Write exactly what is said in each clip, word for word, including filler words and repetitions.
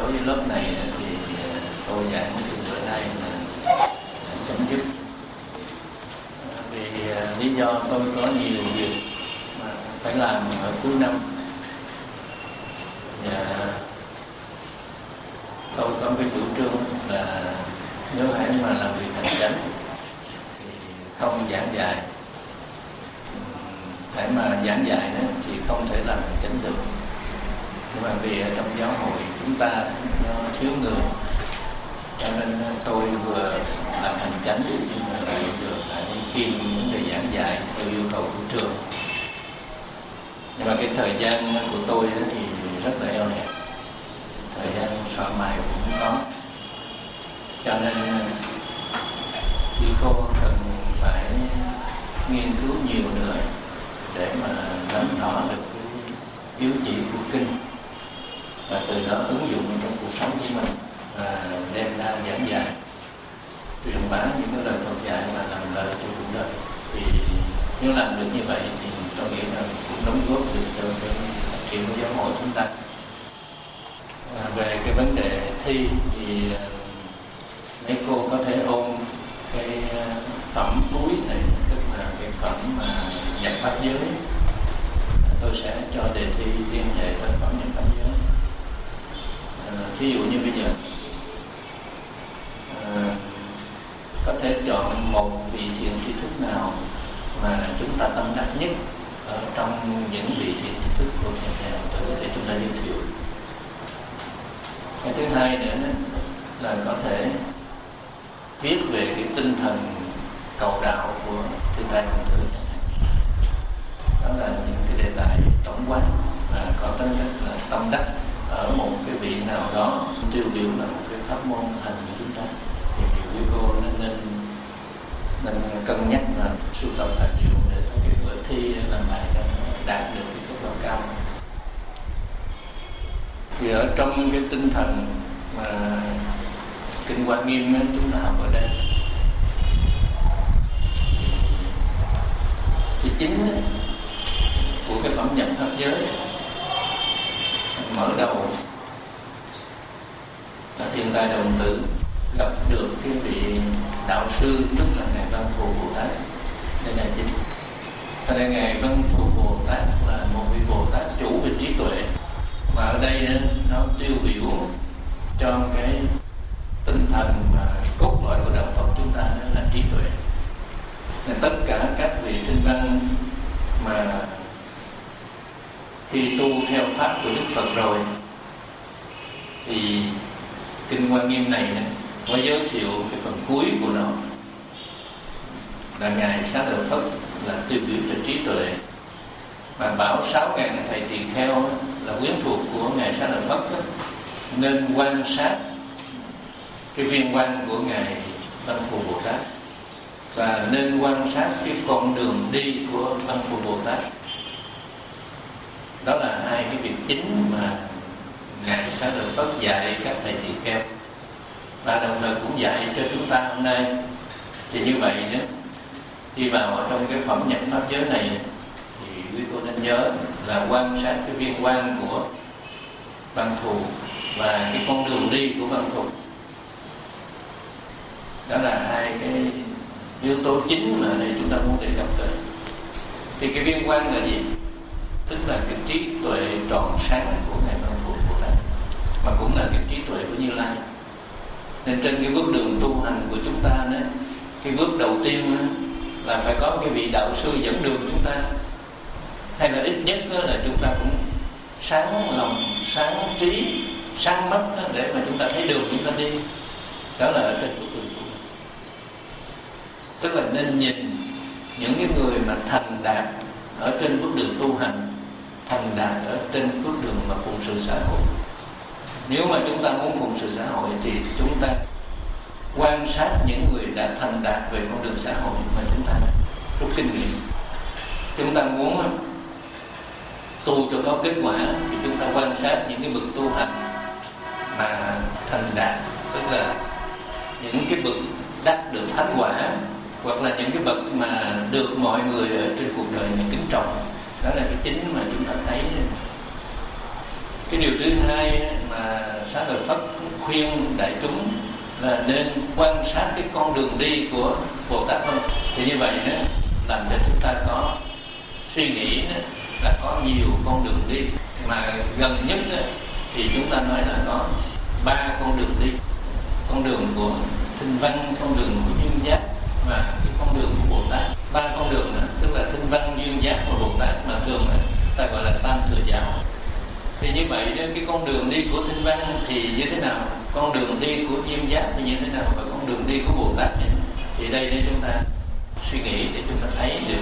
đối với lớp này thì tôi giảng từ bữa nay là chấm dứt. Vì lý do tôi có nhiều việc mà phải làm ở cuối năm, và tôi có cái chủ trương là nếu hãy mà làm việc hành chánh thì không giảng dài, hãy mà giảng dài đó thì không thể làm hành chánh được. Nhưng mà vì ở trong giáo hội chúng ta nó thiếu người, cho nên tôi vừa làm hành chánh nhưng mà lại được phải kiêm vấn đề giảng dạy theo yêu cầu của trường. Nhưng mà cái thời gian của tôi thì rất là eo hẹp, thời gian soạn bài cũng không có, cho nên thì cô cần phải nghiên cứu nhiều nữa để mà nắm rõ được cái yếu chỉ của kinh, và từ đó ứng dụng trong cuộc sống của mình và đem ra giảng dạy, truyền bá những cái lời Phật dạy và làm lời cho cuộc đời. Thì nếu làm được như vậy thì tôi nghĩ là cũng đóng góp được cho cái phát triển của giáo hội chúng ta. À, về cái vấn đề thi thì mấy cô có thể ôn cái phẩm cuối này, tức là cái phẩm mà nhập pháp giới. Tôi sẽ cho đề thi liên hệ tới phẩm nhập pháp giới. À, ví dụ như bây giờ à, có thể chọn một vị thiền tri thức nào mà chúng ta tâm đắc nhất ở trong những vị thiền tri thức của thiền hệ tử để chúng ta giới thiệu. Cái thứ hai nữa là có thể viết về cái tinh thần cầu đạo của Sư Thái Công Tử. Đó là những cái đề tài tổng quát và có tính chất là tâm đắc ở một cái vị nào đó, tiêu biểu là một cái pháp môn hành của chúng ta. Thì quý cô nên nên nên cân nhắc là sưu tập tài liệu để có cái bữa thi làm bài cho đạt được cái kết quả cao. Thì ở trong cái tinh thần mà Kinh Hoa Nghiêm chúng ta học ở đây, thì chính của cái phẩm nhập pháp giới mở đầu là Thiên Tai Đồng Tử gặp được cái vị đạo sư, tức là ngài Văn Thù Bồ Tát. Đây là chính. Cho nên ngài Văn Thù Bồ Tát là một vị Bồ Tát chủ về trí tuệ, mà ở đây nó tiêu biểu cho cái tinh thần mà cốt lõi của đạo Phật chúng ta đó là trí tuệ. Nên tất cả các vị tinh văn mà khi tu theo pháp của Đức Phật rồi thì Kinh Hoa Nghiêm này có giới thiệu cái phần cuối của nó là ngài Xá Lợi Phất là tiêu biểu cho trí tuệ, mà bảo sáu ngàn thầy tỳ kheo là quyến thuộc của ngài Xá Lợi Phất đó, nên quan sát cái viên quan của ngài Văn Thù Bồ Tát và nên quan sát cái con đường đi của Văn Thù Bồ Tát. Đó là hai cái việc chính mà ngài Xá Lợi Phất dạy các thầy tỳ kheo, và đồng thời cũng dạy cho chúng ta hôm nay. Thì như vậy đó, đi vào ở trong cái phẩm nhập pháp giới này thì quý cô nên nhớ là quan sát cái viên quan của Văn Thù và cái con đường đi của Văn Thù. Đó là hai cái yếu tố chính mà đây chúng ta muốn đề cập tới. Thì cái viên quan là gì? Tức là cái trí tuệ tròn sáng của ngài Văn Thù Bồ Tát, mà cũng là cái trí tuệ của Như Lai. Nên trên cái bước đường tu hành của chúng ta đó, cái bước đầu tiên đó, là phải có cái vị đạo sư dẫn đường chúng ta, hay là ít nhất đó là chúng ta cũng sáng lòng, sáng trí, sáng mắt đó, để mà chúng ta thấy đường chúng ta đi. Đó là ở trên bước đường tu. Tức là nên nhìn những cái người mà thành đạt ở trên bước đường tu hành, thành đạt ở trên bước đường mà phụng sự xã hội. Nếu mà chúng ta muốn phụng sự xã hội thì chúng ta quan sát những người đã thành đạt về con đường xã hội mà chúng ta rút kinh nghiệm. Chúng ta muốn tu cho có kết quả thì chúng ta quan sát những cái bậc tu hành mà thành đạt, tức là những cái bậc đắc được thánh quả, hoặc là những cái bậc mà được mọi người ở trên cuộc đời này kính trọng. Đó là cái chính mà chúng ta thấy Cái điều thứ hai mà Xá Lợi Phất khuyên đại chúng là nên quan sát cái con đường đi của Bồ Tát hơn. Thì như vậy đó làm cho chúng ta có suy nghĩ đó, là có nhiều con đường đi, mà gần nhất đó, thì chúng ta nói là có ba con đường đi: con đường của Thinh Văn, con đường của Duyên Giác và cái con đường của Bồ Tát. Ba con đường đó, tức là Thinh Văn, Duyên Giác và Bồ Tát, mà thường ta gọi là Tam Thừa Giáo. Thì như vậy đó, cái con đường đi của Thinh Văn thì như thế nào, con đường đi của Duyên Giác thì như thế nào, và con đường đi của Bồ Tát thì, thì đây để chúng ta suy nghĩ, để chúng ta thấy được.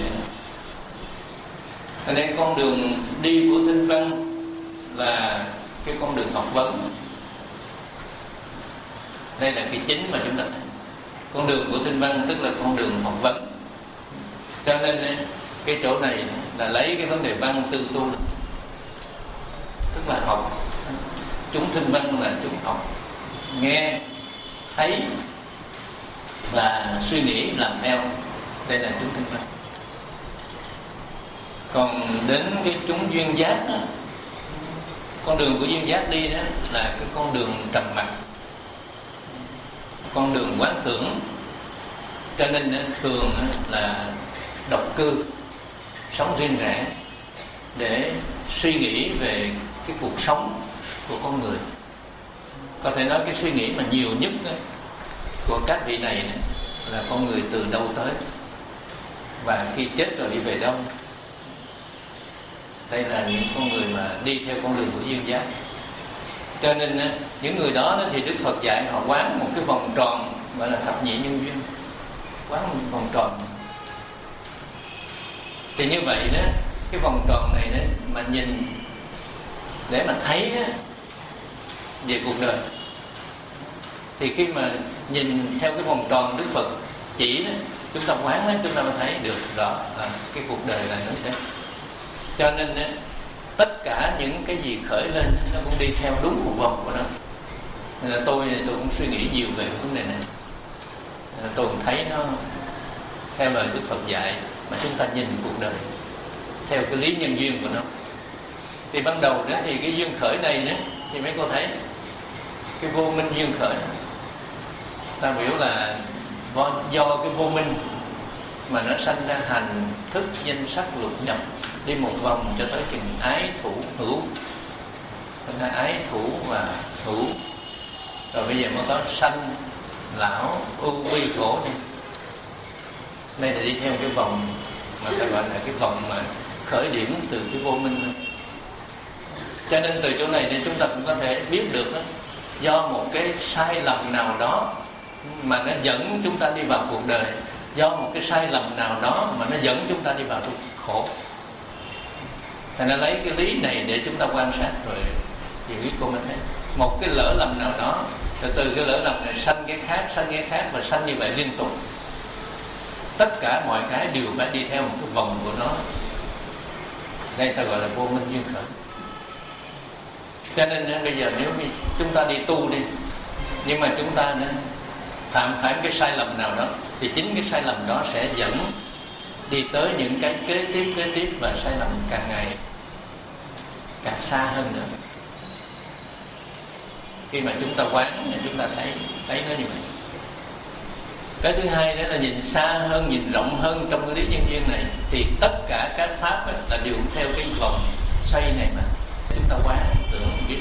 Ở đây con đường đi của Thinh Văn là cái con đường học vấn. Đây là cái chính mà chúng ta thấy. Con đường của Thinh Văn tức là con đường học vấn. Cho nên cái chỗ này là lấy cái vấn đề văn tư tu, tức là học. Chúng Thinh Văn là chúng học, nghe, thấy và suy nghĩ làm theo. Đây là chúng Thinh Văn. Còn đến cái chúng Duyên Giác đó, con đường của Duyên Giác đi đó là cái con đường trầm mặc, con đường quán tưởng. Cho nên thường là độc cư, sống riêng rẽ để suy nghĩ về cái cuộc sống của con người. Có thể nói cái suy nghĩ mà nhiều nhất của các vị này là con người từ đâu tới và khi chết rồi đi về đâu. Đây là những con người mà đi theo con đường của Duyên Giác. Cho nên những người đó thì Đức Phật dạy họ quán một cái vòng tròn gọi là thập nhị nhân duyên, quán một vòng tròn. Thì như vậy đó, cái vòng tròn này đó mà nhìn để mà thấy đó, về cuộc đời, thì khi mà nhìn theo cái vòng tròn Đức Phật chỉ đó, chúng ta quán đó, chúng ta mới thấy được rõ là cái cuộc đời là như thế. Cho nên tất cả những cái gì khởi lên nó cũng đi theo đúng một vòng của nó. Nên là tôi tôi cũng suy nghĩ nhiều về vấn đề này. Tôi cũng thấy nó theo lời Đức Phật dạy mà chúng ta nhìn cuộc đời theo cái lý nhân duyên của nó. Thì ban đầu đó thì cái duyên khởi này đó, thì mấy cô thấy cái vô minh duyên khởi, ta biểu là do cái vô minh mà nó sanh ra hành thức danh sắc lục nhập, đi một vòng cho tới chừng ái thủ hữu, thành ra ái thủ và hữu, rồi bây giờ mới có sanh lão ưu bi khổ. Đây là đi theo cái vòng mà ta gọi là cái vòng mà khởi điểm từ cái vô minh. Cho nên từ chỗ này thì chúng ta cũng có thể biết được đó, do một cái sai lầm nào đó mà nó dẫn chúng ta đi vào cuộc đời, do một cái sai lầm nào đó mà nó dẫn chúng ta đi vào khổ. Thành ra lấy cái lý này để chúng ta quan sát rồi hiểu biết cô mới thấy một cái lỡ lầm nào đó, rồi từ cái lỡ lầm này sanh cái khác, sanh cái khác và sanh như vậy liên tục. Tất cả mọi cái đều phải đi theo một cái vòng của nó. Đây ta gọi là vô minh duyên khởi. Cho nên bây giờ nếu chúng ta đi tu đi, nhưng mà chúng ta nên phạm phải cái sai lầm nào đó, thì chính cái sai lầm đó sẽ dẫn đi tới những cái kế tiếp kế tiếp và sai lầm càng ngày càng xa hơn nữa. Khi mà chúng ta quán thì chúng ta thấy thấy nó như vậy. Cái thứ hai đó là nhìn xa hơn, nhìn rộng hơn trong cái lý nhân duyên này, thì tất cả các pháp là đều theo cái vòng xoay này mà chúng ta quán tưởng biết.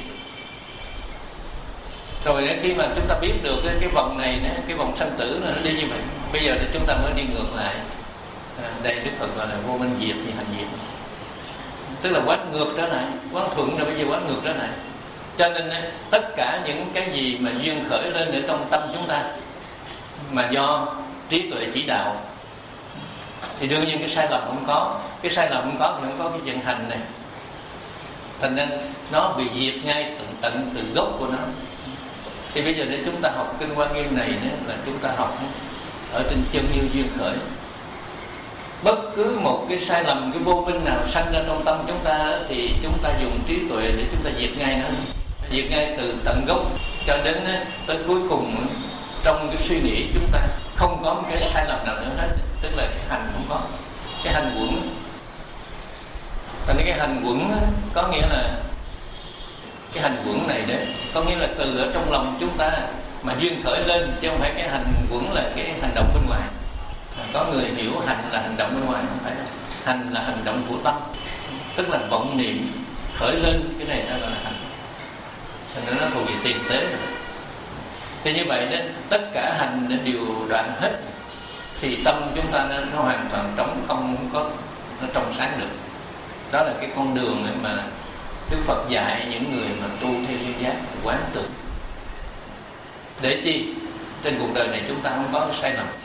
Rồi khi mà chúng ta biết được cái, cái vòng này, cái vòng sanh tử nó đi như vậy, bây giờ thì chúng ta mới đi ngược lại. À, đây Đức Phật gọi là vô minh diệt thì hành diệt, tức là quán ngược trở lại, quán thuận rồi bây giờ quán ngược trở lại. Cho nên tất cả những cái gì mà duyên khởi lên ở trong tâm chúng ta mà do trí tuệ chỉ đạo, thì đương nhiên cái sai lầm không có. Cái sai lầm không có thì không có cái vận hành này. Thành nên nó bị diệt ngay tận tận từ gốc của nó. Thì bây giờ để chúng ta học kinh Hoa Nghiêm này là chúng ta học ở trên chân như duyên khởi. Bất cứ một cái sai lầm, cái vô minh nào sanh ra trong tâm chúng ta, thì chúng ta dùng trí tuệ để chúng ta diệt ngay nó, diệt ngay từ tận gốc, cho đến tới cuối cùng trong cái suy nghĩ chúng ta không có một cái sai lầm nào nữa hết. Tức là cái hành không có, cái hành quẩn. Và cái hành quẩn có nghĩa là cái hành quẩn này đấy, có nghĩa là từ ở trong lòng chúng ta mà duyên khởi lên, chứ không phải cái hành quẩn là cái hành động bên ngoài. À, có người hiểu hành là hành động bên ngoài, không phải đâu. Hành là hành động của tâm, tức là vọng niệm khởi lên, cái này nó gọi là hành. Cho nên nó thuộc về tiền tế rồi. Thì như vậy đó, tất cả hành nó đều đoạn hết, thì tâm chúng ta nó, nó hoàn toàn trống không, không có nó trong sáng được. Đó là cái con đường mà Đức Phật dạy những người mà tu theo duyên giác, quán tưởng. Để chi? Trên cuộc đời này chúng ta không có sai lầm.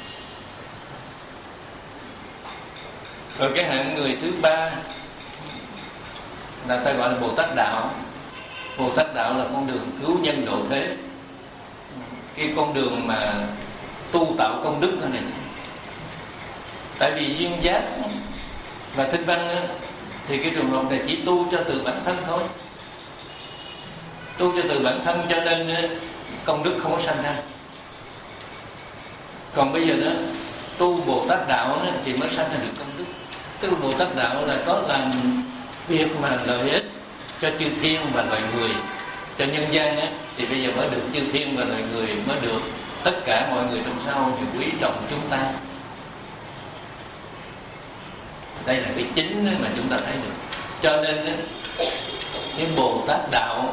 Rồi cái hạng người thứ ba là ta gọi là Bồ Tát Đạo. Bồ Tát Đạo là con đường cứu nhân độ thế, cái con đường mà tu tạo công đức này. Tại vì duyên giác và tinh văn thì cái trường hợp này chỉ tu cho từ bản thân thôi, tu cho từ bản thân, cho nên công đức không có sanh ra. Còn bây giờ đó tu Bồ Tát Đạo thì mới sanh ra được công đức. Tức là Bồ Tát Đạo là có làm việc mà lợi ích cho chư thiên và loài người, cho nhân gian á, thì bây giờ mới được chư thiên và loài người, mới được tất cả mọi người trong xã hội quý trọng chúng ta. Đây là cái chính mà chúng ta thấy được. Cho nên cái Bồ Tát Đạo,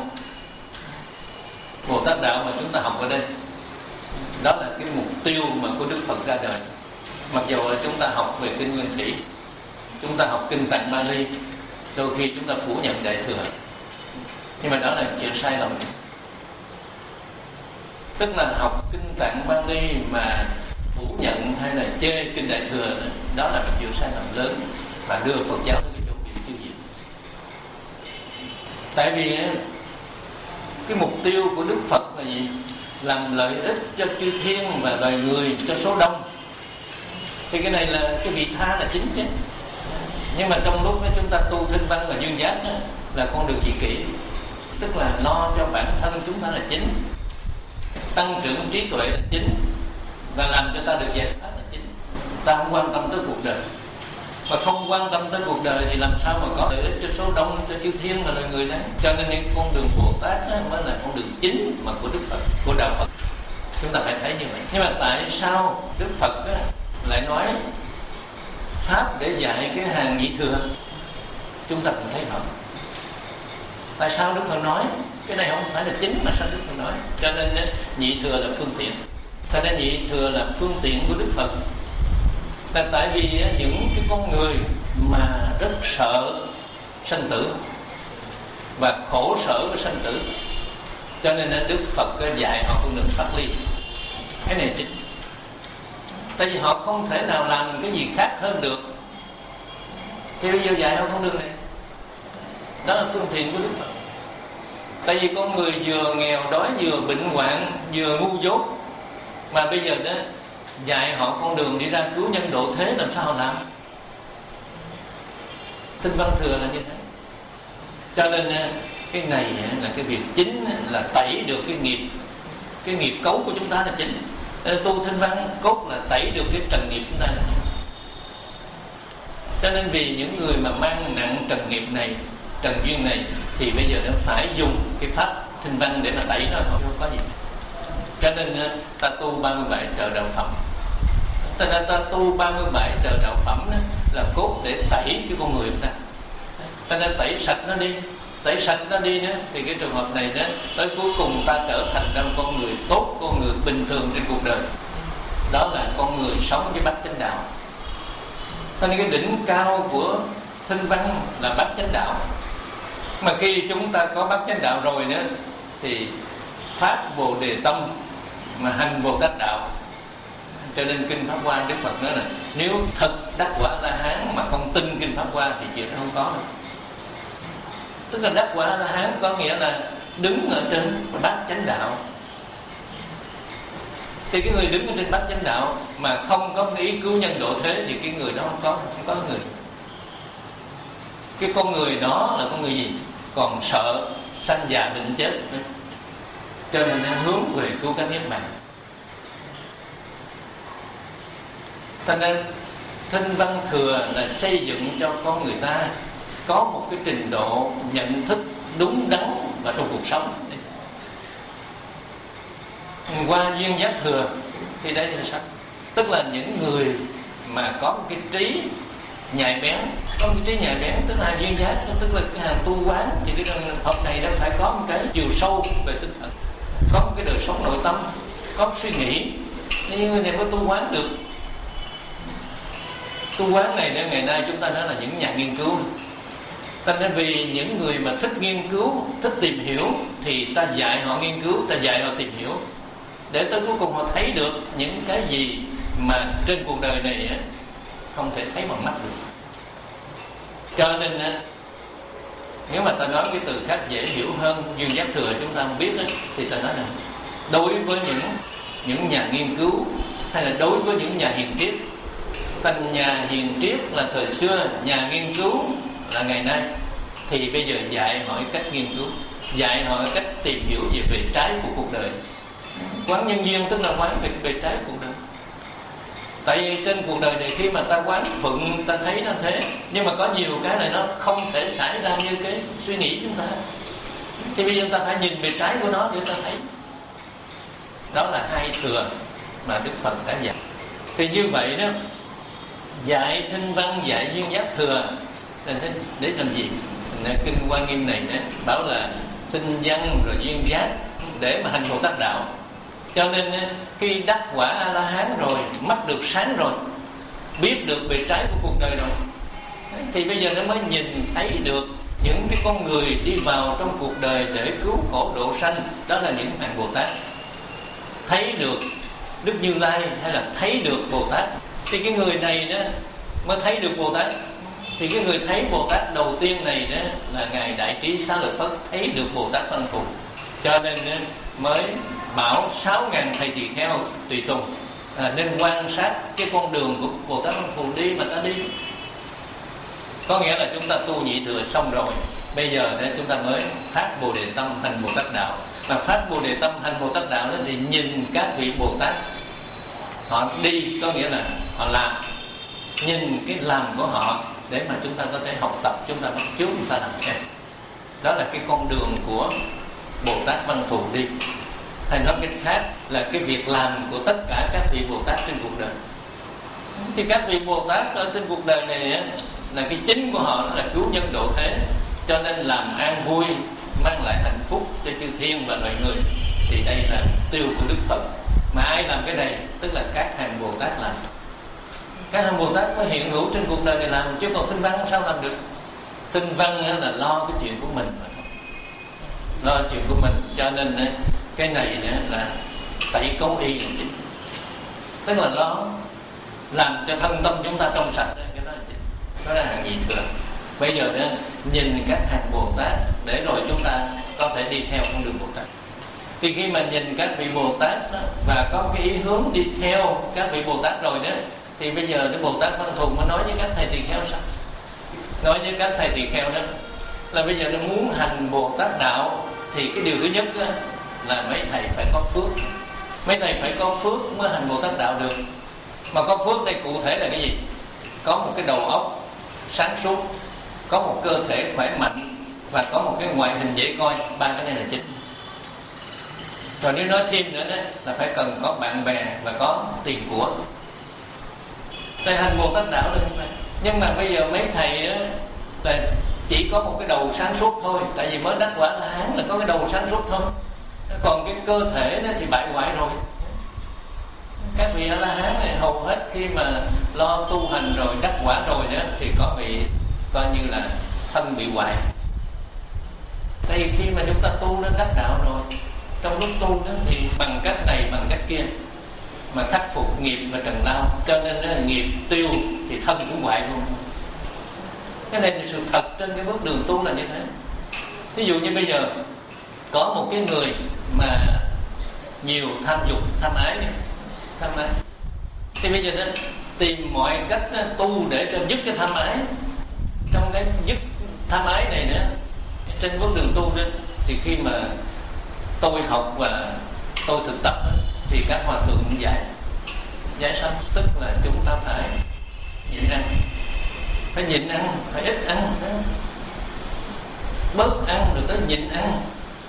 Bồ Tát Đạo mà chúng ta học ở đây, đó là cái mục tiêu mà của Đức Phật ra đời. Mặc dù là chúng ta học về kinh Nguyên Thủy, chúng ta học kinh Tạng Bali, đôi khi chúng ta phủ nhận Đại Thừa, nhưng mà đó là chuyện sai lầm. Tức là học kinh Tạng Bali mà phủ nhận hay là chê kinh Đại Thừa, đó là một chuyện sai lầm lớn và đưa Phật giáo tới cái chỗ bị tiêu diệt. Tại vì cái mục tiêu của Đức Phật là gì? Làm lợi ích cho chư thiên và loài người, cho số đông. Thì cái này là cái vị tha là chính chứ. Nhưng mà trong lúc đó chúng ta tu tinh văn và duyên giác đó, là con đường dị kỷ, tức là lo cho bản thân chúng ta là chính, tăng trưởng trí tuệ là chính, và làm cho ta được giải thoát là chính. Ta không quan tâm tới cuộc đời, mà không quan tâm tới cuộc đời thì làm sao mà có lợi ích cho số đông, cho chư thiên và loài người đấy. Cho nên những con đường Bồ Tát đó mới là con đường chính mà của Đức Phật, của đạo Phật. Chúng ta phải thấy như vậy. Nhưng mà tại sao Đức Phật đó lại nói pháp để dạy cái hàng nhị thừa? Chúng ta cũng thấy rõ. Tại sao Đức Phật nói cái này không phải là chính, mà sao Đức Phật nói? Cho nên nhị thừa là phương tiện. Cho nên nhị thừa là phương tiện của Đức Phật. Là tại vì những cái con người mà rất sợ sanh tử và khổ sở với sanh tử, cho nên Đức Phật dạy họ con đường thoát ly. Cái này chính. Tại vì họ không thể nào làm cái gì khác hơn được, thì bây giờ dạy họ con đường này. Đó là phương tiện của Đức Phật. Tại vì con người vừa nghèo đói, vừa bệnh hoạn, vừa ngu dốt, mà bây giờ đó dạy họ con đường đi ra cứu nhân độ thế, làm sao họ làm? Tinh văn thừa là như thế. Cho nên cái này là cái việc chính, là tẩy được cái nghiệp, cái nghiệp cấu của chúng ta là chính. Tu tinh văn cốt là tẩy được cái trần nghiệp chúng ta là chính. Cho nên vì những người mà mang nặng trần nghiệp này, trần duyên này, thì bây giờ nó phải dùng cái pháp tinh văn để mà tẩy nó thôi, không có gì. Cho nên ta tu ba mươi bảy trợ đạo phẩm. Ta, ta, ta tu ba mươi bảy trợ đạo phẩm đó, là cốt để tẩy cái con người chúng ta. Ta nên tẩy sạch nó đi, tẩy sạch nó đi nữa, thì cái trường hợp này đó, tới cuối cùng ta trở thành ra con người tốt, con người bình thường trên cuộc đời. Đó là con người sống với bát chánh đạo. Cho nên cái đỉnh cao của tinh văn là bát chánh đạo. Mà khi chúng ta có bát chánh đạo rồi nữa, thì phát Bồ Đề tâm mà hành Bồ Tát đạo. Cho nên kinh Pháp Hoa Đức Phật nói là nếu thật đắc quả La Hán mà không tin kinh Pháp Hoa thì chuyện đó không có đâu. Tức là đắc quả La Hán có nghĩa là đứng ở trên bát chánh đạo. Thì cái người đứng ở trên bát chánh đạo mà không có cái ý cứu nhân độ thế, thì cái người đó không có, không có người. Cái con người đó là con người gì? Còn sợ sanh già bệnh chết, cho nên đang hướng về cứu cánh niết bàn. Cho nên tinh văn thừa là xây dựng cho con người ta có một cái trình độ nhận thức đúng đắn và trong cuộc sống. Qua duyên giác thừa thì đây là sao? Tức là những người mà có một cái trí nhạy bén, có một cái trí nhạy bén tức là duyên giác, tức là cái hàng tu quán, thì cái đường Phật này nó phải có một cái chiều sâu về tinh thần, có một cái đời sống nội tâm, có suy nghĩ. Nhưng người này có tu quán được. Tu quán này ngày nay chúng ta nói là những nhà nghiên cứu. Ta nói vì những người mà thích nghiên cứu, thích tìm hiểu thì ta dạy họ nghiên cứu, ta dạy họ tìm hiểu, để tới cuối cùng họ thấy được những cái gì mà trên cuộc đời này không thể thấy bằng mắt được. Cho nên nếu mà ta nói cái từ khác dễ hiểu hơn duyên giác thừa chúng ta không biết đó, thì ta nói là đối với những những nhà nghiên cứu hay là đối với những nhà hiền triết. Thành nhà hiền triết là thời xưa, nhà nghiên cứu là ngày nay, thì bây giờ dạy họ cách nghiên cứu, dạy họ cách tìm hiểu về về trái của cuộc đời. Quán nhân duyên tức là quán về về trái cuộc đời. Tại vì trên cuộc đời này khi mà ta quán phận, ta thấy nó thế, nhưng mà có nhiều cái này nó không thể xảy ra như cái suy nghĩ chúng ta. Thì bây giờ ta phải nhìn về trái của nó để ta thấy. Đó là hai thừa mà Đức Phật đã dạy. Thì như vậy đó, dạy thinh văn, dạy duyên giác thừa để làm gì? Kinh Hoa Nghiêm này đó, bảo là thinh văn rồi duyên giác để mà hành Bồ Tát đạo. Cho nên khi đắc quả A-la-hán rồi, mắt được sáng rồi, biết được về trái của cuộc đời rồi, thì bây giờ nó mới nhìn thấy được những cái con người đi vào trong cuộc đời để cứu khổ độ sanh. Đó là những hàng Bồ Tát. Thấy được Đức Như Lai hay là thấy được Bồ Tát, thì cái người này đó mới thấy được Bồ Tát. Thì cái người thấy Bồ Tát đầu tiên này đó là Ngài Đại Trí Xá Lợi Phất, thấy được Bồ Tát Văn Thù. Cho nên mới bảo sáu ngàn thầy tỳ kheo tùy tùng à, nên quan sát cái con đường của Bồ Tát Văn Thù đi mà ta đi. Có nghĩa là chúng ta tu nhị thừa xong rồi, bây giờ để chúng ta mới phát Bồ Đề Tâm hành Bồ Tát đạo. Mà phát Bồ Đề Tâm hành Bồ Tát đạo đó thì nhìn các vị Bồ Tát họ đi, có nghĩa là họ làm, nhìn cái làm của họ để mà chúng ta có thể học tập, chúng ta bắt chước, chúng ta làm theo. Đó là cái con đường của Bồ Tát Văn Thù đi. Hay nói cách khác là cái việc làm của tất cả các vị Bồ Tát trên cuộc đời. Thì các vị Bồ Tát ở trên cuộc đời này á, là cái chính của họ là cứu nhân độ thế. Cho nên làm an vui, mang lại hạnh phúc cho chư thiên và loài người, thì đây là mục tiêu của Đức Phật. Mà ai làm cái này? Tức là các hàng Bồ Tát làm. Các hàng Bồ Tát mới hiện hữu trên cuộc đời này làm, chứ còn thinh văn sao làm được? Thinh văn là lo cái chuyện của mình, lo chuyện của mình. Cho nên cái này là tẩy cấu y, tức là lo làm cho thân tâm chúng ta trong sạch. Cái đó là gì? Đó là hàng nhị thừa. Bây giờ đó, nhìn các hàng Bồ Tát để rồi chúng ta có thể đi theo con đường Bồ Tát. Thì khi mà nhìn các vị Bồ Tát đó, và có cái ý hướng đi theo các vị Bồ Tát rồi đó, thì bây giờ cái Bồ Tát Văn Thù mới nói với các thầy tỳ kheo sao? Nói với các thầy tỳ kheo đó là bây giờ nó muốn hành Bồ Tát đạo thì cái điều thứ nhất đó, là mấy thầy phải có phước. Mấy thầy phải có phước mới hành Bồ Tát đạo được. Mà có phước đây cụ thể là cái gì? Có một cái đầu óc sáng suốt, có một cơ thể khỏe mạnh và có một cái ngoại hình dễ coi. Ba cái này là chính. Rồi nếu nói thêm nữa đó là phải cần có bạn bè và có tiền của. Tại hành Bồ Tát đạo là như vậy. Nhưng mà bây giờ mấy thầy đó là chỉ có một cái đầu sáng suốt thôi. Tại vì mới đắc quả là hán là có cái đầu sáng suốt thôi. Còn cái cơ thể đó thì bại hoại rồi. Các vị A-la-hán này hầu hết khi mà lo tu hành rồi, đắc quả rồi đó, thì có vị coi như là thân bị hoại. Tại vì khi mà chúng ta tu nó đắc đạo rồi, trong lúc tu đó thì bằng cách này bằng cách kia mà khắc phục nghiệp và trần lao, cho nên đó là nghiệp tiêu thì thân cũng hoại luôn. Cái này là sự thật trên cái bước đường tu là như thế. Ví dụ như bây giờ có một cái người mà nhiều tham dục, tham ái này, tham ái, thì bây giờ nó tìm mọi cách tu để cho dứt cái tham ái. Trong cái dứt tham ái này nữa, trên bước đường tu đó, thì khi mà tôi học và tôi thực tập đó, thì các hòa thượng cũng dạy dạy sao? Tức là chúng ta phải nhịn ăn, phải nhịn ăn, phải ít ăn, bớt ăn rồi tới nhịn ăn,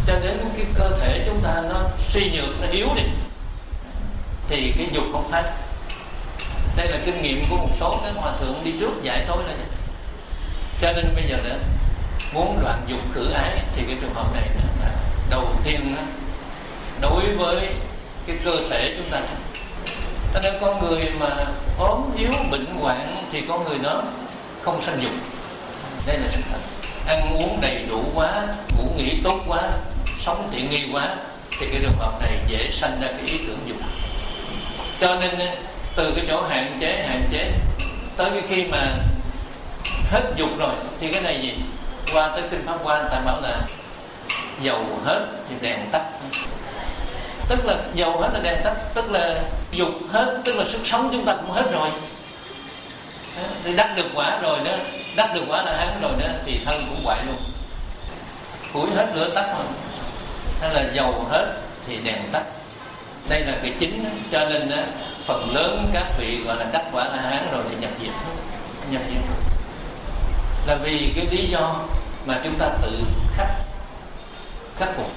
cho đến cái cơ thể chúng ta nó suy nhược, nó yếu đi, thì cái dục không phát. Đây là kinh nghiệm của một số các hòa thượng đi trước dạy tôi là vậy. Cho nên bây giờ nữa muốn đoạn dục khử ái thì cái trường hợp này là đầu tiên đối với cái cơ thể chúng ta. Cho nên con người mà ốm yếu bệnh hoạn thì con người đó không sanh dục. Đây là sự thật. Ăn uống đầy đủ quá, ngủ nghỉ tốt quá, sống tiện nghi quá thì cái trường hợp này dễ sanh ra cái ý tưởng dục. Cho nên từ cái chỗ hạn chế hạn chế tới cái khi mà hết dục rồi thì cái này gì? Qua tới kinh Pháp Hoa người ta bảo là dầu hết thì đèn tắt. Tức là dầu hết là đèn tắt, tức là dục hết, tức là sức sống chúng ta cũng hết rồi. Thì đắc được quả rồi đó, đắc được quả là hắn rồi đó thì thân cũng hoại luôn. Củi hết lửa tắt rồi, hay là dầu hết thì đèn tắt. Đây là cái chính đó. Cho nên đó, phần lớn các vị gọi là đắc quả là hán rồi thì nhập diệt, nhập diệt là vì cái lý do mà chúng ta tự khắc khắc phục.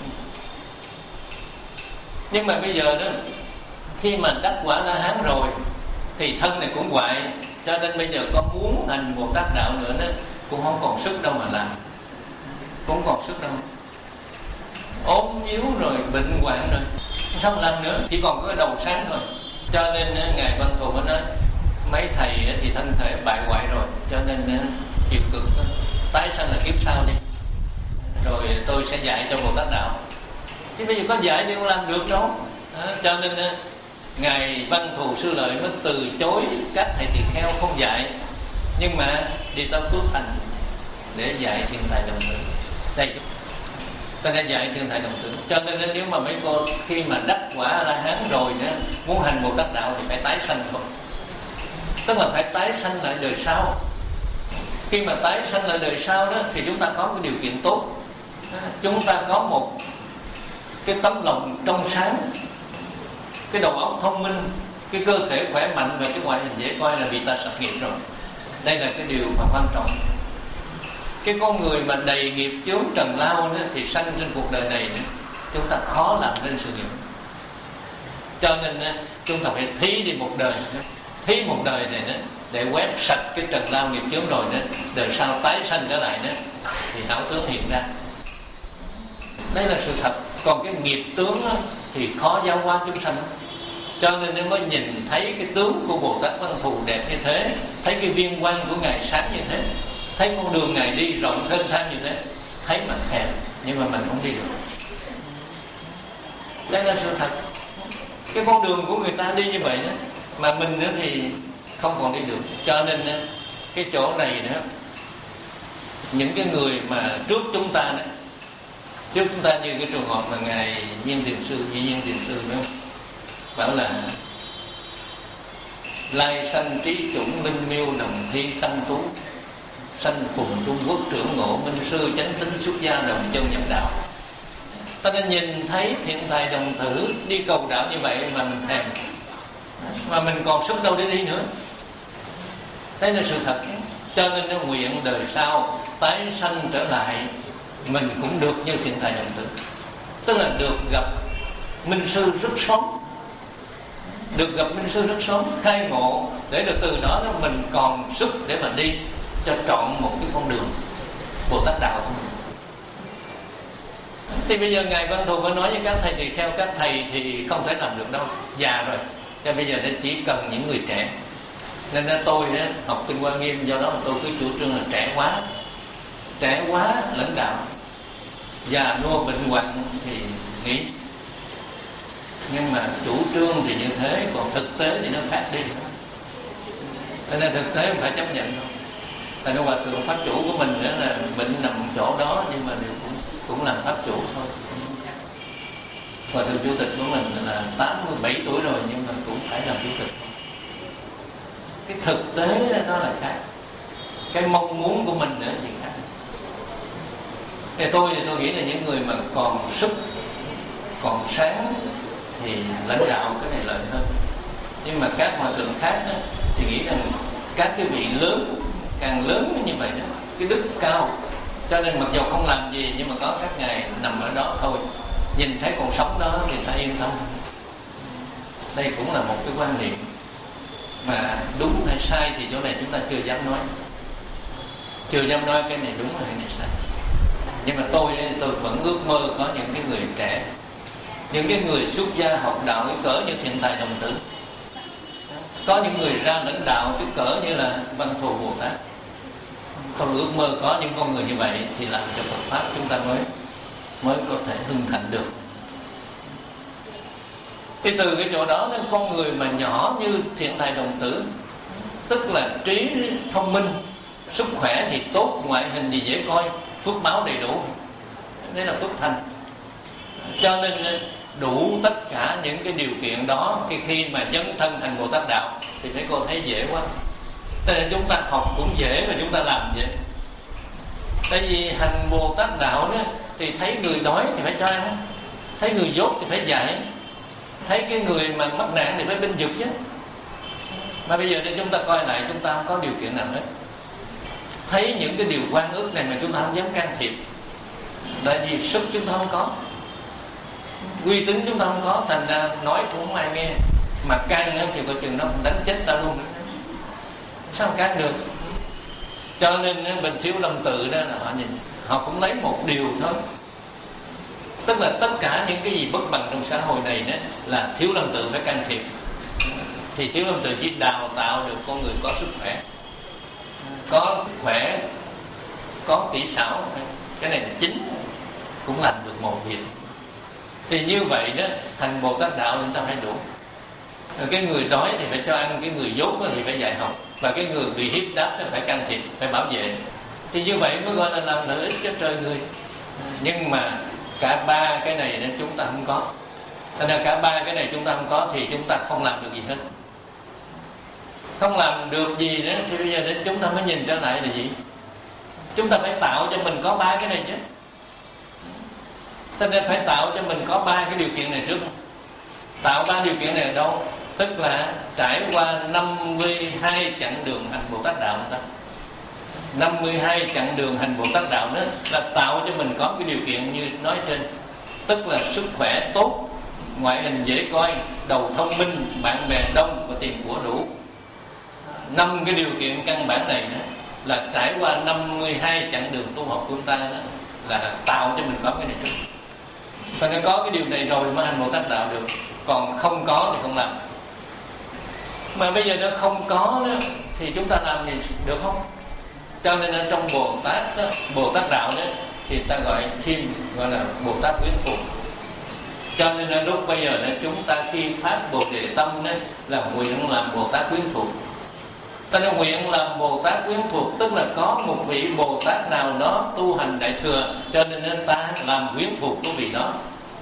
Nhưng mà bây giờ đó, khi mà đắc quả la hán rồi thì thân này cũng hoại. Cho nên bây giờ có muốn hành Bồ Tát đạo nữa đó cũng không còn sức đâu mà làm, cũng không còn sức đâu. Ốm yếu rồi, bệnh hoạn rồi, không làm nữa, chỉ còn có cái đầu sáng thôi. Cho nên ngài Văn Thù mới nói mấy thầy thì thân thể bại hoại rồi, cho nên chịu cực tái sanh là kiếp sau đi, rồi tôi sẽ dạy cho Bồ Tát đạo. Chứ bây giờ có dạy thì không làm được đâu. À, cho nên ngài Văn Thù Sư Lợi mới từ chối các thầy tỳ kheo không dạy, nhưng mà đi tới Phước Thành để dạy Thiên Thai Đồng Tử. Đây ta đã dạy Thiên Thai Đồng Tử. Cho nên nếu mà mấy cô khi mà đắc quả A La Hán rồi nữa muốn hành Bồ Tát đạo thì phải tái sanh thôi, tức là phải tái sanh lại đời sau. Khi mà tái sanh lại đời sau đó thì chúng ta có cái điều kiện tốt, chúng ta có một cái tấm lòng trong sáng, cái đầu óc thông minh, cái cơ thể khỏe mạnh và cái ngoại hình dễ coi là vì ta sạch nghiệp rồi. Đây là cái điều mà quan trọng. Cái con người mà đầy nghiệp chướng trần lao nữa, thì sanh trên cuộc đời này nữa, chúng ta khó làm nên sự nghiệp. Cho nên chúng ta phải thí đi một đời nữa, thí một đời này nữa để quét sạch cái trần lao nghiệp chướng rồi nữa, đời sau tái sanh trở lại nữa thì hảo tướng hiện ra. Đây là sự thật. Còn cái nghiệp tướng đó, thì khó giáo hóa chúng sanh. Cho nên nếu mới nhìn thấy cái tướng của Bồ Tát Văn Thù đẹp như thế, thấy cái viên quang của ngài sáng như thế, thấy con đường ngài đi rộng thênh thang như thế, thấy mà thèm, nhưng mà mình không đi được. Đây là sự thật. Cái con đường của người ta đi như vậy đó, mà mình nữa thì không còn đi được. Cho nên cái chỗ này nữa, những cái người mà trước chúng ta đó, trước chúng ta như cái trường hợp mà ngài Nhiên Thiền Sư, Vị Nhiên Thiền Sư nữa, bảo là lai sanh trí chủng linh miêu đồng thi tăng tú, sanh phùng Trung Quốc trưởng ngộ minh sư chánh tính xuất gia đồng châu nhập đạo. Ta nên nhìn thấy Thiện Thai Đồng Tử đi cầu đạo như vậy mà mình thèm, mà mình còn sức đâu để đi nữa. Đây là sự thật. Cho nên nó nguyện đời sau tái sanh trở lại mình cũng được như Thiện Thai Đồng Tử, tức là được gặp minh sư rất sớm, được gặp minh sư rất sớm, khai ngộ, để được từ đó mình còn sức để mà đi cho trọn một cái con đường Bồ Tát đạo của mình. Thì bây giờ ngài Văn Thù mới nói với các thầy tỳ kheo, các thầy thì không thể làm được đâu, già rồi, cho bây giờ nên chỉ cần những người trẻ. Nên là tôi đó, học Kinh Hoa Nghiêm, do đó mà tôi cứ chủ trương là trẻ quá, trẻ quá lãnh đạo, già nua bệnh hoạn thì nghỉ. Nhưng mà chủ trương thì như thế, còn thực tế thì nó khác đi. Cho nên thực tế không phải chấp nhận đâu. Tại nên hòa thượng pháp chủ của mình nữa là bệnh nằm chỗ đó, nhưng mà đều cũng, cũng làm pháp chủ thôi. Hòa thượng chủ tịch của mình là tám mươi bảy tuổi rồi, nhưng mà cũng phải làm chủ tịch. Cái thực tế đó là khác, cái mong muốn của mình nữa thì khác. Thì tôi thì tôi nghĩ là những người mà còn sức, còn sáng thì lãnh đạo cái này lợi hơn. Nhưng mà các hòa thượng khác đó, thì nghĩ rằng các cái vị lớn, càng lớn như vậy đó, cái đức cao Cho nên mặc dù không làm gì nhưng mà có các ngài nằm ở đó thôi, nhìn thấy còn sống đó thì ta yên tâm. Đây cũng là một cái quan niệm mà đúng hay sai thì chỗ này chúng ta chưa dám nói, chưa dám nói cái này đúng hay cái này sai. Nhưng mà tôi tôi vẫn ước mơ có những cái người trẻ, những cái người xuất gia học đạo cái cỡ như Thiện Tài Đồng Tử, có những người ra lãnh đạo cái cỡ như là Văn Thù Bồ Tát. Tôi ước mơ có những con người như vậy thì làm cho Phật pháp chúng ta mới mới có thể hưng thành được. Thì từ cái chỗ đó nên con người mà nhỏ như Thiện Tài Đồng Tử, tức là trí thông minh, sức khỏe thì tốt, ngoại hình thì dễ coi, phước báo đầy đủ, đấy là phước thành. Cho nên đủ tất cả những cái điều kiện đó, khi khi mà dấn thân thành Bồ Tát đạo thì thấy cô thấy dễ quá. Cho nên chúng ta học cũng dễ mà chúng ta làm dễ. Tại vì hành Bồ Tát đạo đó, thì thấy người đói thì phải cho ăn, thấy người dốt thì phải dạy, thấy cái người mà mắc nạn thì phải binh vực chứ. Mà bây giờ để chúng ta coi lại, chúng ta không có điều kiện nào hết. Thấy những cái điều quan ước này mà chúng ta không dám can thiệp, tại vì sức chúng ta không có, uy tín chúng ta không có, thành ra nói cũng không ai nghe, mà can thì coi chừng nó đánh chết ta luôn. Sao can được? Cho nên bên Thiếu Lâm Tự đó là họ nhìn, họ cũng lấy một điều thôi, tức là tất cả những cái gì bất bằng trong xã hội này đó là Thiếu Lâm Tự phải can thiệp. Thì Thiếu Lâm Tự chỉ đào tạo được con người có sức khỏe, có khỏe, có kỹ xảo, cái này là chính, cũng làm được một việc. Thì như vậy đó, thành Bồ Tát đạo chúng ta phải đủ. Rồi cái người đói thì phải cho ăn, cái người dốt thì phải dạy học, và cái người bị hiếp đáp thì phải can thiệp, phải bảo vệ. Thì như vậy mới gọi là làm lợi ích cho trời người. Nhưng mà cả ba cái này nên chúng ta không có. Thành ra cả ba cái này chúng ta không có thì chúng ta không làm được gì hết. Không làm được gì nữa thì bây giờ đến chúng ta mới nhìn trở lại là gì? Chúng ta phải tạo cho mình có ba cái này chứ. Cho nên phải tạo cho mình có ba cái điều kiện này trước. Tạo ba điều kiện này ở đâu? Tức là trải qua năm mươi hai chặng đường hành Bồ Tát đạo ta. năm mươi hai chặng đường hành Bồ Tát đạo đó là tạo cho mình có cái điều kiện như nói trên. Tức là sức khỏe tốt, ngoại hình dễ coi, đầu thông minh, bạn bè đông và tiền của đủ. Năm cái điều kiện căn bản này đó là trải qua năm mươi hai chặng đường tu học của chúng ta đó, là tạo cho mình có cái này trước. Và nếu có cái điều này rồi mới hành Bồ Tát đạo được. Còn không có thì không làm. Mà bây giờ nó không có đó, thì chúng ta làm gì được không? Cho nên ở trong Bồ Tát đó, Bồ Tát đạo đó, thì ta gọi thêm gọi là Bồ Tát quyến thuộc. Cho nên là lúc bây giờ đó, chúng ta khi phát Bồ Đề tâm đó, là nguyện làm Bồ Tát quyến thuộc. Ta nói nguyện làm Bồ Tát quyến thuộc, tức là có một vị Bồ Tát nào đó tu hành đại thừa, cho nên ta làm quyến thuộc của vị đó.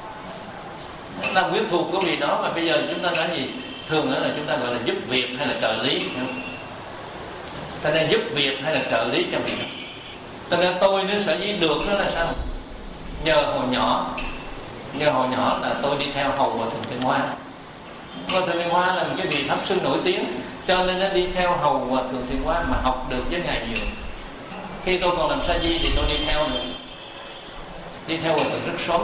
Làm quyến thuộc của vị đó. Mà bây giờ chúng ta nói gì? Thường đó là chúng ta gọi là giúp việc hay là trợ lý. Ta nên giúp việc hay là trợ lý cho vị đó. Cho nên tôi nếu sở dĩ được đó là sao? Nhờ hồi nhỏ, nhờ hồi nhỏ là tôi đi theo hầu Hòa Thượng Thiện Hoa. Hòa Thượng Thiện Hoa là một cái vị pháp sư nổi tiếng, cho nên nó đi theo hầu Hòa Thượng Thiện Hoa mà học được với ngài nhiều. Khi tôi còn làm sa di thì tôi đi theo nữa, đi theo Hòa Thượng rất sớm.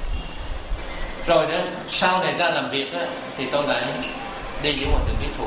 Rồi đó sau này ra làm việc đó, thì tôi lại đi với Hòa Thượng Lý Thụ.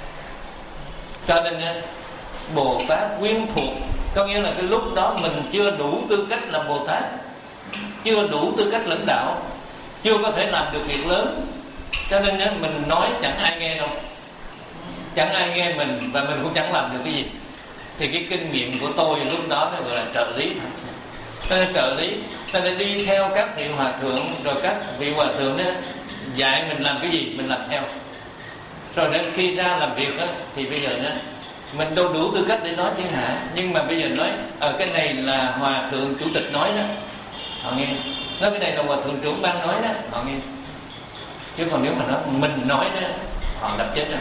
Cho nên đó, Bồ Tát quyến thuộc có nghĩa là cái lúc đó mình chưa đủ tư cách làm Bồ Tát, chưa đủ tư cách lãnh đạo, chưa có thể làm được việc lớn. Cho nên đó, mình nói chẳng ai nghe đâu, chẳng ai nghe mình, và mình cũng chẳng làm được cái gì. Thì cái kinh nghiệm của tôi lúc đó nó gọi là trợ lý. Cho nên trợ lý, cho nên đi theo các vị hòa thượng, rồi các vị hòa thượng đó dạy mình làm cái gì mình làm theo. Rồi đến khi ra làm việc đó, thì bây giờ đó mình đâu đủ tư cách để nói thiên hạ, nhưng mà bây giờ nói ở cái này là hòa thượng chủ tịch nói đó, họ nghe. Nói cái này là hòa thượng trưởng ban nói đó, họ nghe. Chứ còn nếu mà nói mình nói đó, họ đập chết rồi.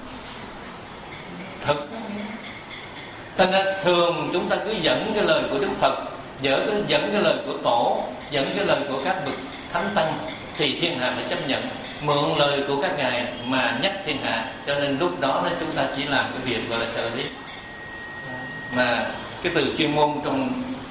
Thực cho nên thường chúng ta cứ dẫn cái lời của Đức Phật, dẫn cái lời của Tổ, dẫn cái lời của các bậc thánh tăng, thì thiên hạ phải chấp nhận. Mượn lời của các ngài mà nhắc thiên hạ. Cho nên lúc đó chúng ta chỉ làm cái việc gọi là trợ lý. Mà cái từ chuyên môn trong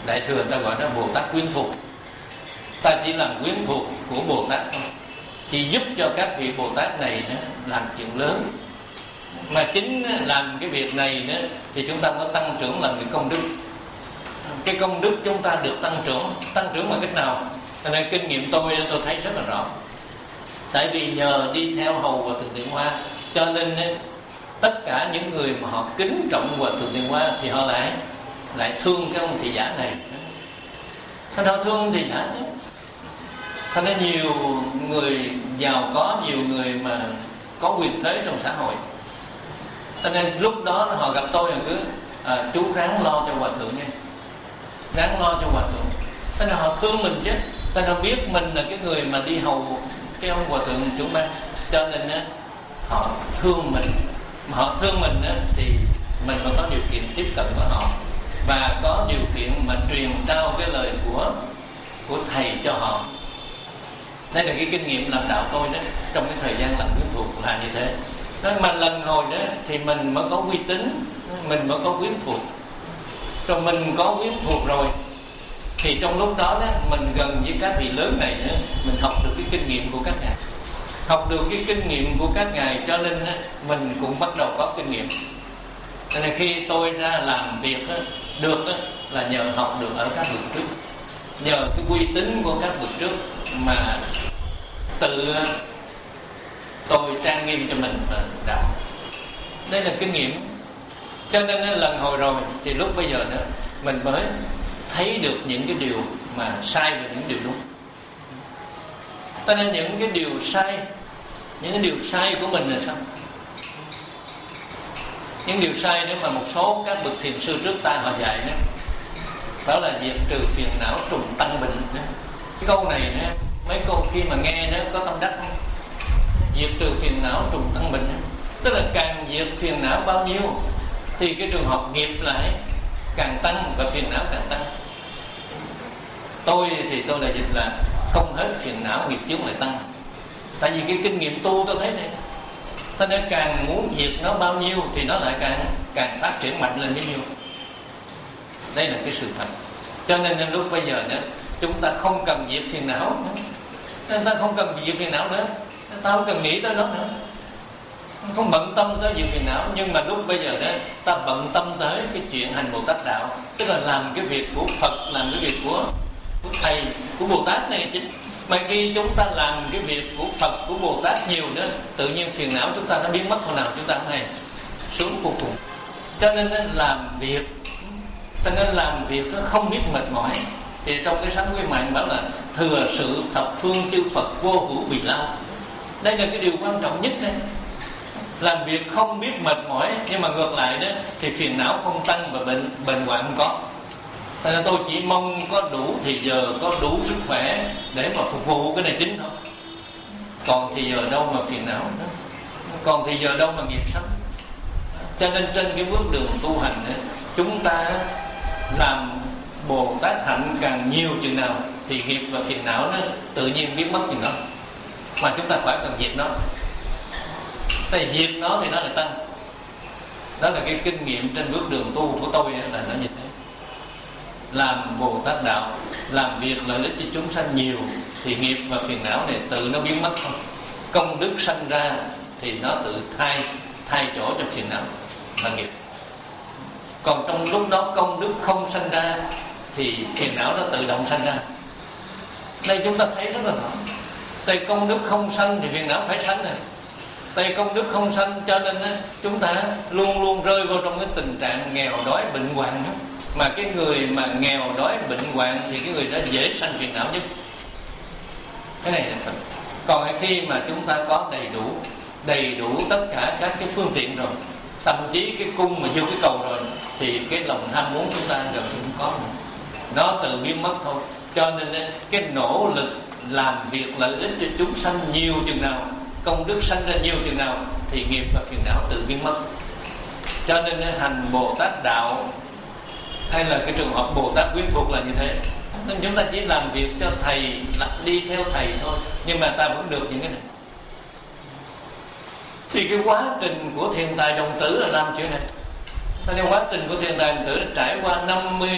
Đại thừa người ta gọi nó Bồ Tát quyến thuộc. Ta chỉ làm quyến thuộc của Bồ Tát thôi, chỉ giúp cho các vị Bồ Tát này nữa làm chuyện lớn. Mà chính làm cái việc này nữa thì chúng ta mới tăng trưởng làm cái công đức. Cái công đức chúng ta được tăng trưởng. Tăng trưởng bằng cách nào? Cho nên kinh nghiệm tôi tôi thấy rất là rõ. Tại vì nhờ đi theo hầu Hòa Thượng Thiện Hoa, cho nên tất cả những người mà họ kính trọng Hòa Thượng Thiện Hoa thì họ lại lại thương cái ông thị giả này. Thế họ thương thị giả chứ. Thế nên nhiều người giàu có, nhiều người mà có quyền thế trong xã hội, cho nên lúc đó họ gặp tôi là cứ à, chú ráng lo cho Hòa Thượng nha, ráng lo cho Hòa Thượng. Thế nên họ thương mình chứ. Thế nên họ biết mình là cái người mà đi hầu cái ông Hòa Thượng chúng ta, cho nên á, họ thương mình. Mà họ thương mình á, thì mình mới có điều kiện tiếp cận với họ và có điều kiện mà truyền trao cái lời của của thầy cho họ. Đây là cái kinh nghiệm làm đạo tôi đó, trong cái thời gian làm quyến thuộc là như thế. Nên mà lần hồi đó thì mình mới có uy tín, mình mới có quyến thuộc. Rồi mình có quyến thuộc rồi thì trong lúc đó, đó mình gần với các vị lớn này nữa, mình học được cái kinh nghiệm của các ngài, học được cái kinh nghiệm của các ngài, cho nên đó, mình cũng bắt đầu có kinh nghiệm. Cho nên khi tôi ra làm việc đó, được đó, là nhờ học được ở các bậc trước, nhờ cái uy tín của các bậc trước mà tự tôi trang nghiêm cho mình và đạo. Đây là kinh nghiệm. Cho nên lần hồi rồi thì lúc bây giờ nữa mình mới thấy được những cái điều mà sai và những điều đúng. Cho nên những cái điều sai, những cái điều sai của mình là sao? Những điều sai nếu mà một số các bậc thiền sư trước ta họ dạy đó, đó là diệt trừ phiền não trùng tăng bệnh. Cái câu này đó, mấy cô khi mà nghe nó có tâm đắc không? Diệt trừ phiền não trùng tăng bệnh, tức là càng diệt phiền não bao nhiêu thì cái trường hợp nghiệp lại càng tăng và phiền não càng tăng. Tôi thì tôi là dịch là không hết phiền não, nghiệp chướng lại tăng. Tại vì cái kinh nghiệm tu tôi thấy này, cho nên càng muốn diệt nó bao nhiêu thì nó lại càng càng phát triển mạnh lên bấy nhiêu. Đây là cái sự thật. Cho nên đến lúc bây giờ nữa chúng ta không cần diệt phiền não nữa. Chúng ta không cần diệt phiền não nữa, chúng ta không cần nghĩ tới nó nữa, không bận tâm tới diệt phiền não. Nhưng mà lúc bây giờ đó ta bận tâm tới cái chuyện hành Bồ Tát đạo, tức là làm cái việc của Phật, làm cái việc của, của thầy, của Bồ Tát này chính. Mà khi chúng ta làm cái việc của Phật, của Bồ Tát nhiều nữa, tự nhiên phiền não chúng ta nó biến mất hồi nào chúng ta không hay, sướng vô cùng. Cho nên làm việc, cho nên làm việc nó không biết mệt mỏi. Thì trong cái sáng quy mạng bảo là thừa sự thập phương chư Phật vô hữu bì lao. Đây là cái điều quan trọng nhất đấy. Làm việc không biết mệt mỏi, nhưng mà ngược lại đó thì phiền não không tăng và bệnh bệnh hoạn không có. Thế nên tôi chỉ mong có đủ thì giờ, có đủ sức khỏe để mà phục vụ cái này chính thôi. Còn thì giờ đâu mà phiền não nữa, còn thì giờ đâu mà nghiệp sanh. Cho nên trên cái bước đường tu hành đó, chúng ta làm Bồ Tát hạnh càng nhiều chừng nào thì nghiệp và phiền não nó tự nhiên biến mất chừng đó. Mà chúng ta phải cần diệt nó. Tại diệt nó thì nó lại tăng. Đó là cái kinh nghiệm trên bước đường tu của tôi là nó như thế. Làm Bồ Tát đạo, làm việc lợi ích cho chúng sanh nhiều thì nghiệp và phiền não này tự nó biến mất thôi. Công đức sanh ra thì nó tự thay thay chỗ cho phiền não và nghiệp. Còn trong lúc đó công đức không sanh ra thì phiền não nó tự động sanh ra. Đây chúng ta thấy rất là rõ. Tại công đức không sanh thì phiền não phải sanh này. Tại công đức không sanh cho nên chúng ta luôn luôn rơi vào trong cái tình trạng nghèo đói bệnh hoạn. Mà cái người mà nghèo đói bệnh hoạn thì cái người đó dễ sanh phiền não nhất. Cái này là thật. Còn khi mà chúng ta có đầy đủ đầy đủ tất cả các cái phương tiện rồi, thậm chí cái cung mà vô cái cầu rồi, thì cái lòng ham muốn chúng ta gần không có nữa. Nó tự biến mất thôi. Cho nên cái nỗ lực làm việc lợi ích cho chúng sanh nhiều chừng nào, công đức sanh ra nhiều chừng nào thì nghiệp và phiền não tự biến mất. Cho nên hành Bồ Tát đạo hay là cái trường hợp Bồ Tát quyến thuộc là như thế. Nên chúng ta chỉ làm việc cho thầy, đi theo thầy thôi, nhưng mà ta vẫn được những cái này. Thì cái quá trình của thiền tài đồng tử là làm chuyện này. Cho nên quá trình của thiền tài đồng tử trải qua năm mươi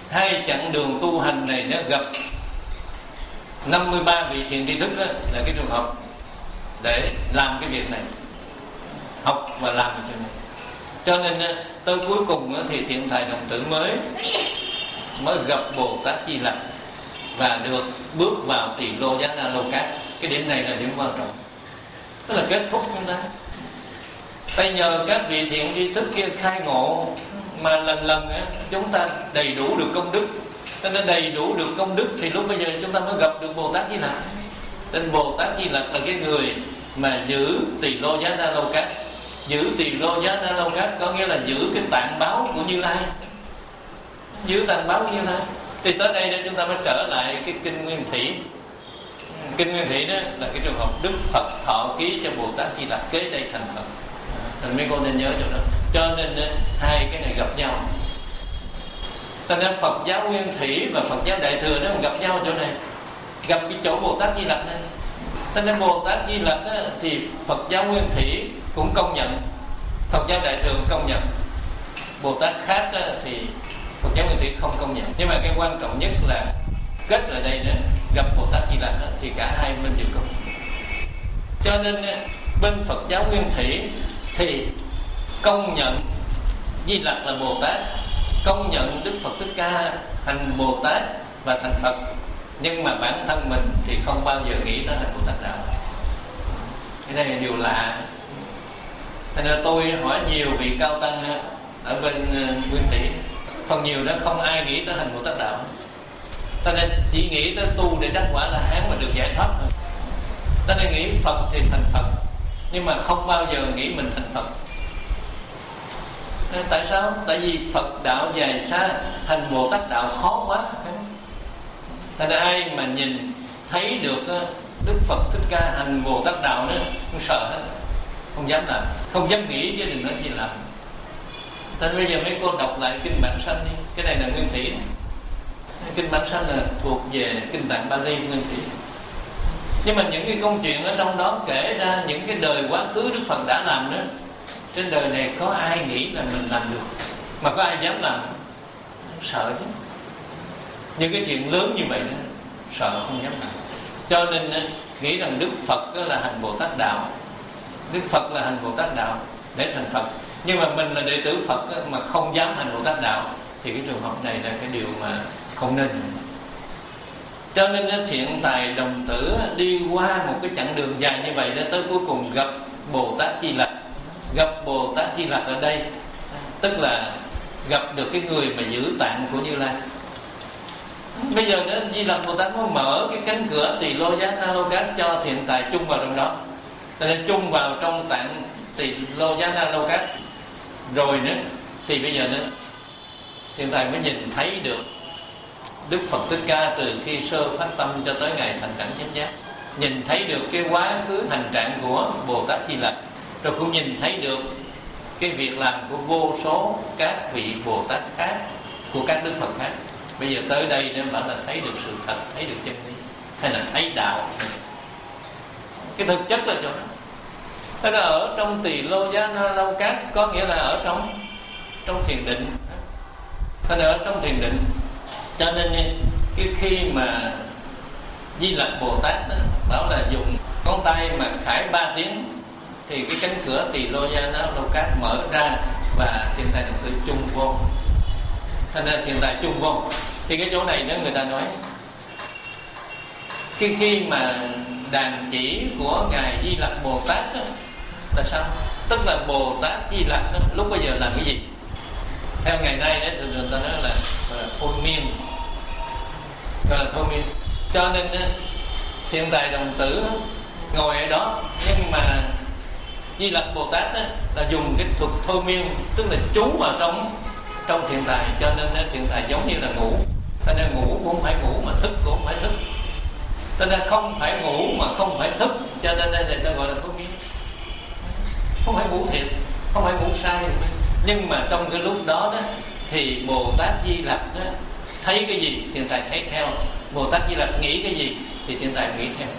hai chặng đường tu hành này nó gặp năm mươi ba vị thiện tri thức đó, là cái trường hợp để làm cái việc này, học và làm cái chuyện này. Cho nên tới cuối cùng thì Thiện Tài Đồng Tử mới mới gặp Bồ Tát Di Lặc và được bước vào Tỳ Lô Giá Na Lô Cát. Cái điểm này là điểm quan trọng, tức là kết thúc chúng ta. Tại nhờ các vị thiện tri thức kia khai ngộ mà lần lần chúng ta đầy đủ được công đức. Cho nên đầy đủ được công đức thì lúc bây giờ chúng ta mới gặp được Bồ Tát Di Lặc. Nên Bồ Tát Di Lặc là cái người mà giữ Tỳ Lô Giá Na Lô Cát. Giữ Tỳ Lô Giá Na Lô Cát có nghĩa là giữ cái tạng báo của Như Lai, giữ tạng báo của Như Lai. Thì tới đây đó chúng ta mới trở lại cái kinh Nguyên Thủy. Kinh Nguyên Thủy đó là cái trường hợp Đức Phật thọ ký cho Bồ Tát Di Lặc kế đây thành Phật. Thành mấy con nên nhớ chỗ đó. Cho nên hai cái này gặp nhau. Cho nên Phật giáo Nguyên Thủy và Phật giáo Đại Thừa nó gặp nhau chỗ này, gặp cái chỗ Bồ Tát Di Lặc này. Cho nên Bồ Tát Di Lặc thì Phật giáo Nguyên Thủy cũng công nhận, Phật giáo Đại Thừa cũng công nhận. Bồ Tát khác thì Phật giáo Nguyên Thủy không công nhận. Nhưng mà cái quan trọng nhất là kết ở đây đó, gặp Bồ Tát Di Lặc thì cả hai bên đều công nhận. Cho nên bên Phật giáo Nguyên Thủy thì công nhận Di Lặc là Bồ Tát, công nhận Đức Phật Thích Ca thành Bồ Tát và thành Phật. Nhưng mà bản thân mình thì không bao giờ nghĩ đó là Bồ Tát Đạo. Cái này là điều lạ. Thành ra tôi hỏi nhiều vị cao tăng ở bên Nguyên Thủy, phần nhiều đó không ai nghĩ tới thành Bồ Tát Đạo. Cho nên chỉ nghĩ tới tu để đắc quả La Hán mà được giải thoát thôi. Cho nên nghĩ Phật thì thành Phật, nhưng mà không bao giờ nghĩ mình thành Phật. Tại sao? Tại vì Phật đạo dài xa, thành Bồ Tát Đạo khó quá. Thành ra ai mà nhìn thấy được Đức Phật Thích Ca hành Bồ Tát Đạo nữa không sợ hết, không dám làm, không dám nghĩ chứ đừng nói gì làm. Nên bây giờ mấy cô đọc lại kinh Bản Sanh đi. Cái này là Nguyên Thủy. Kinh Bản Sanh là thuộc về kinh Tạng Bali Nguyên Thủy. Nhưng mà những cái câu chuyện ở trong đó kể ra những cái đời quá khứ Đức Phật đã làm nữa. Trên đời này có ai nghĩ là mình làm được, mà có ai dám làm? Sợ chứ. Những cái chuyện lớn như vậy đó, sợ không dám làm. Cho nên nghĩ rằng Đức Phật là hành Bồ Tát Đạo, Đức Phật là hành Bồ Tát Đạo để thành Phật. Nhưng mà mình là đệ tử Phật mà không dám hành Bồ Tát Đạo thì cái trường hợp này là cái điều mà không nên. Cho nên Thiện Tài Đồng Tử đi qua một cái chặng đường dài như vậy, để tới cuối cùng gặp Bồ Tát Di Lặc. Gặp Bồ Tát Di Lặc ở đây tức là gặp được cái người mà giữ tạng của Như Lai. Bây giờ đó Di Lặc Bồ Tát mới mở cái cánh cửa Tỳ Lô Giá Na Lô Cát cho Thiện Tài chung vào trong đó. Cho nên chung vào trong tạng Tỳ Lô Giá Na Lô Cát rồi nữa thì bây giờ nữa Thiện Tài mới nhìn thấy được Đức Phật Thích Ca từ khi sơ phát tâm cho tới ngày thành đẳng chánh giác. Nhìn thấy được cái quá khứ hành trạng của Bồ Tát Di Lặc, rồi cũng nhìn thấy được cái việc làm của vô số các vị Bồ Tát khác, của các Đức Phật khác. Bây giờ tới đây nên bảo là thấy được sự thật, thấy được chân lý, hay là thấy đạo. Cái thực chất là chỗ đó. Tức là ở trong Tỳ Lô Giá Na Lô Cát có nghĩa là ở trong trong thiền định. Tức là ở trong thiền định. Cho nên cái khi mà Di Lặc Bồ Tát đó, bảo là dùng ngón tay mà khải ba tiếng thì cái cánh cửa Tỳ Lô Giá Na Lô Cát mở ra và Thiện Tài Đồng Tử chung vô. Thành ra Thiện Tài chung vô. Thì cái chỗ này nữa người ta nói khi khi mà đàn chỉ của ngài Di Lặc Bồ Tát đó, là sao? Tức là Bồ Tát Di Lặc đó, lúc bây giờ làm cái gì? Theo ngày nay đấy thường người ta nói là, là thôi miên, gọi là thôi miên. Cho nên Thiện Tài Đồng Tử ngồi ở đó, nhưng mà Di Lặc Bồ Tát đó, là dùng cái thuật thôi miên, tức là trú vào trong trong Thiện Tài. Cho nên Thiện Tài giống như là ngủ. Cho nên ngủ cũng không phải ngủ mà thức cũng không phải thức. Cho nên không phải ngủ mà không phải thức. Cho nên đây người ta gọi là thôi miên. Không phải ngủ thiệt, không phải ngủ sai. Nhưng mà trong cái lúc đó đó thì Bồ Tát Di Lặc đó, thấy cái gì Thiện Tài thấy theo. Bồ Tát Di Lặc nghĩ cái gì thì Thiện Tài nghĩ theo.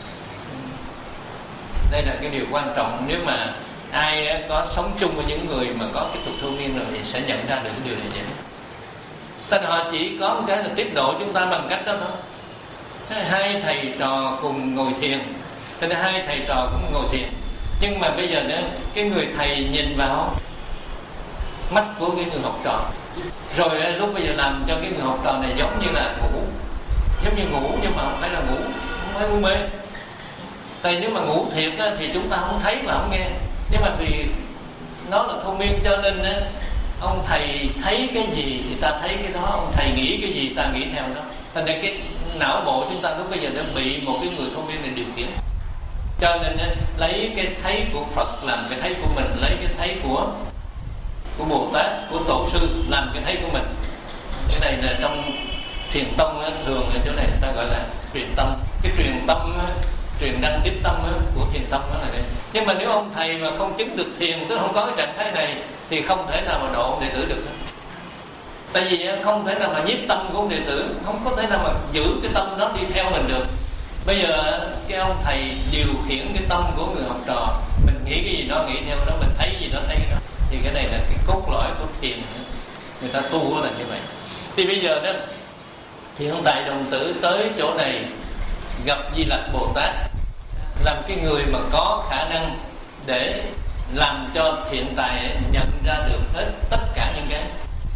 Đây là cái điều quan trọng. Nếu mà ai có sống chung với những người mà có cái thuật thôi miên rồi thì sẽ nhận ra được điều này vậy. Nên họ chỉ có một cái là tiếp độ chúng ta bằng cách đó thôi. Hai thầy trò cùng ngồi thiền, cho nên hai thầy trò cũng ngồi thiền. Nhưng mà bây giờ nữa, cái người thầy nhìn vào mắt của cái người học trò, rồi lúc bây giờ làm cho cái người học trò này giống như là ngủ, giống như ngủ nhưng mà không phải là ngủ, không phải ngu mê. Tại nếu mà ngủ thiệt á, thì chúng ta không thấy mà không nghe. Nhưng mà vì nó là thôi miên, cho nên á, ông thầy thấy cái gì thì ta thấy cái đó, ông thầy nghĩ cái gì ta nghĩ theo đó. Thành ra cái não bộ chúng ta lúc bây giờ đã bị một cái người thôi miên này điều khiển. Cho nên á, lấy cái thấy của Phật làm cái thấy của mình, lấy cái thấy của của Bồ Tát, của Tổ sư làm cái thấy của mình. Cái này là trong thiền tông á, thường là chỗ này người ta gọi là truyền tâm. Cái truyền tâm á, truyền đăng tiếp tâm á, của thiền tông đó là đây. Nhưng mà nếu ông thầy mà không chứng được thiền, tức không có cái trạng thái này, thì không thể nào mà độ đệ tử được. Tại vì không thể nào mà nhiếp tâm của đệ tử, không có thể nào mà giữ cái tâm đó đi theo mình được. Bây giờ cái ông thầy điều khiển cái tâm của người học trò, mình nghĩ cái gì đó nghĩ theo đó, mình thấy gì đó thấy cái đó. Thì cái này là cái cốt lõi của thiền, người ta tu là như vậy. Thì bây giờ đó, thì ông Đại Đồng Tử tới chỗ này gặp Di Lặc Bồ Tát, làm cái người mà có khả năng để làm cho thiện tài nhận ra được hết tất cả những cái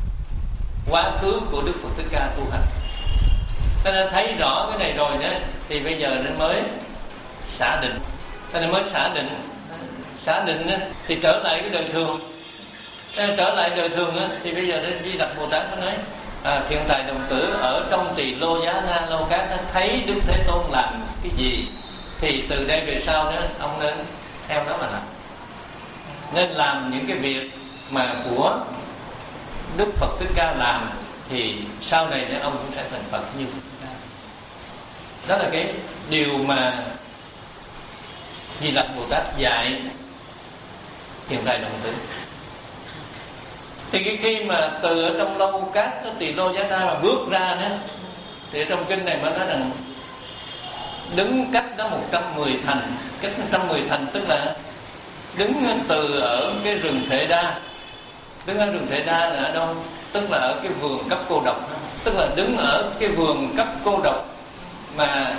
quá khứ của Đức Phật Thích Ca tu hành. Ta đã thấy rõ cái này rồi đó, thì bây giờ nó mới xả định. Ta mới xả định, xả định đó, thì trở lại cái đời thường. Trở lại đời thường đó, thì bây giờ Di Lặc Bồ Tát mới nói à, thiện tài đồng tử ở trong Tỳ Lô Giá Na Lô Cát thấy Đức Thế Tôn làm cái gì, thì từ đây về sau đó ông nên theo đó mà làm, nên làm những cái việc mà của Đức Phật Thích Ca làm, thì sau này nữa ông cũng sẽ thành Phật như Phật Thích Ca. Đó là cái điều mà Di Lặc Bồ Tát dạy thiện tài đồng tử. Thì cái khi mà từ ở trong Lâu Cát cái Tỳ Lô Giá Na mà bước ra nữa, thì trong kinh này mới nói rằng đứng cách đó một trăm mười thành. Cách một trăm mười thành tức là đứng từ ở cái rừng Thể Đa. Đứng ở rừng Thể Đa là ở đâu? Tức là ở cái vườn cấp cô độc. Tức là đứng ở cái vườn cấp cô độc mà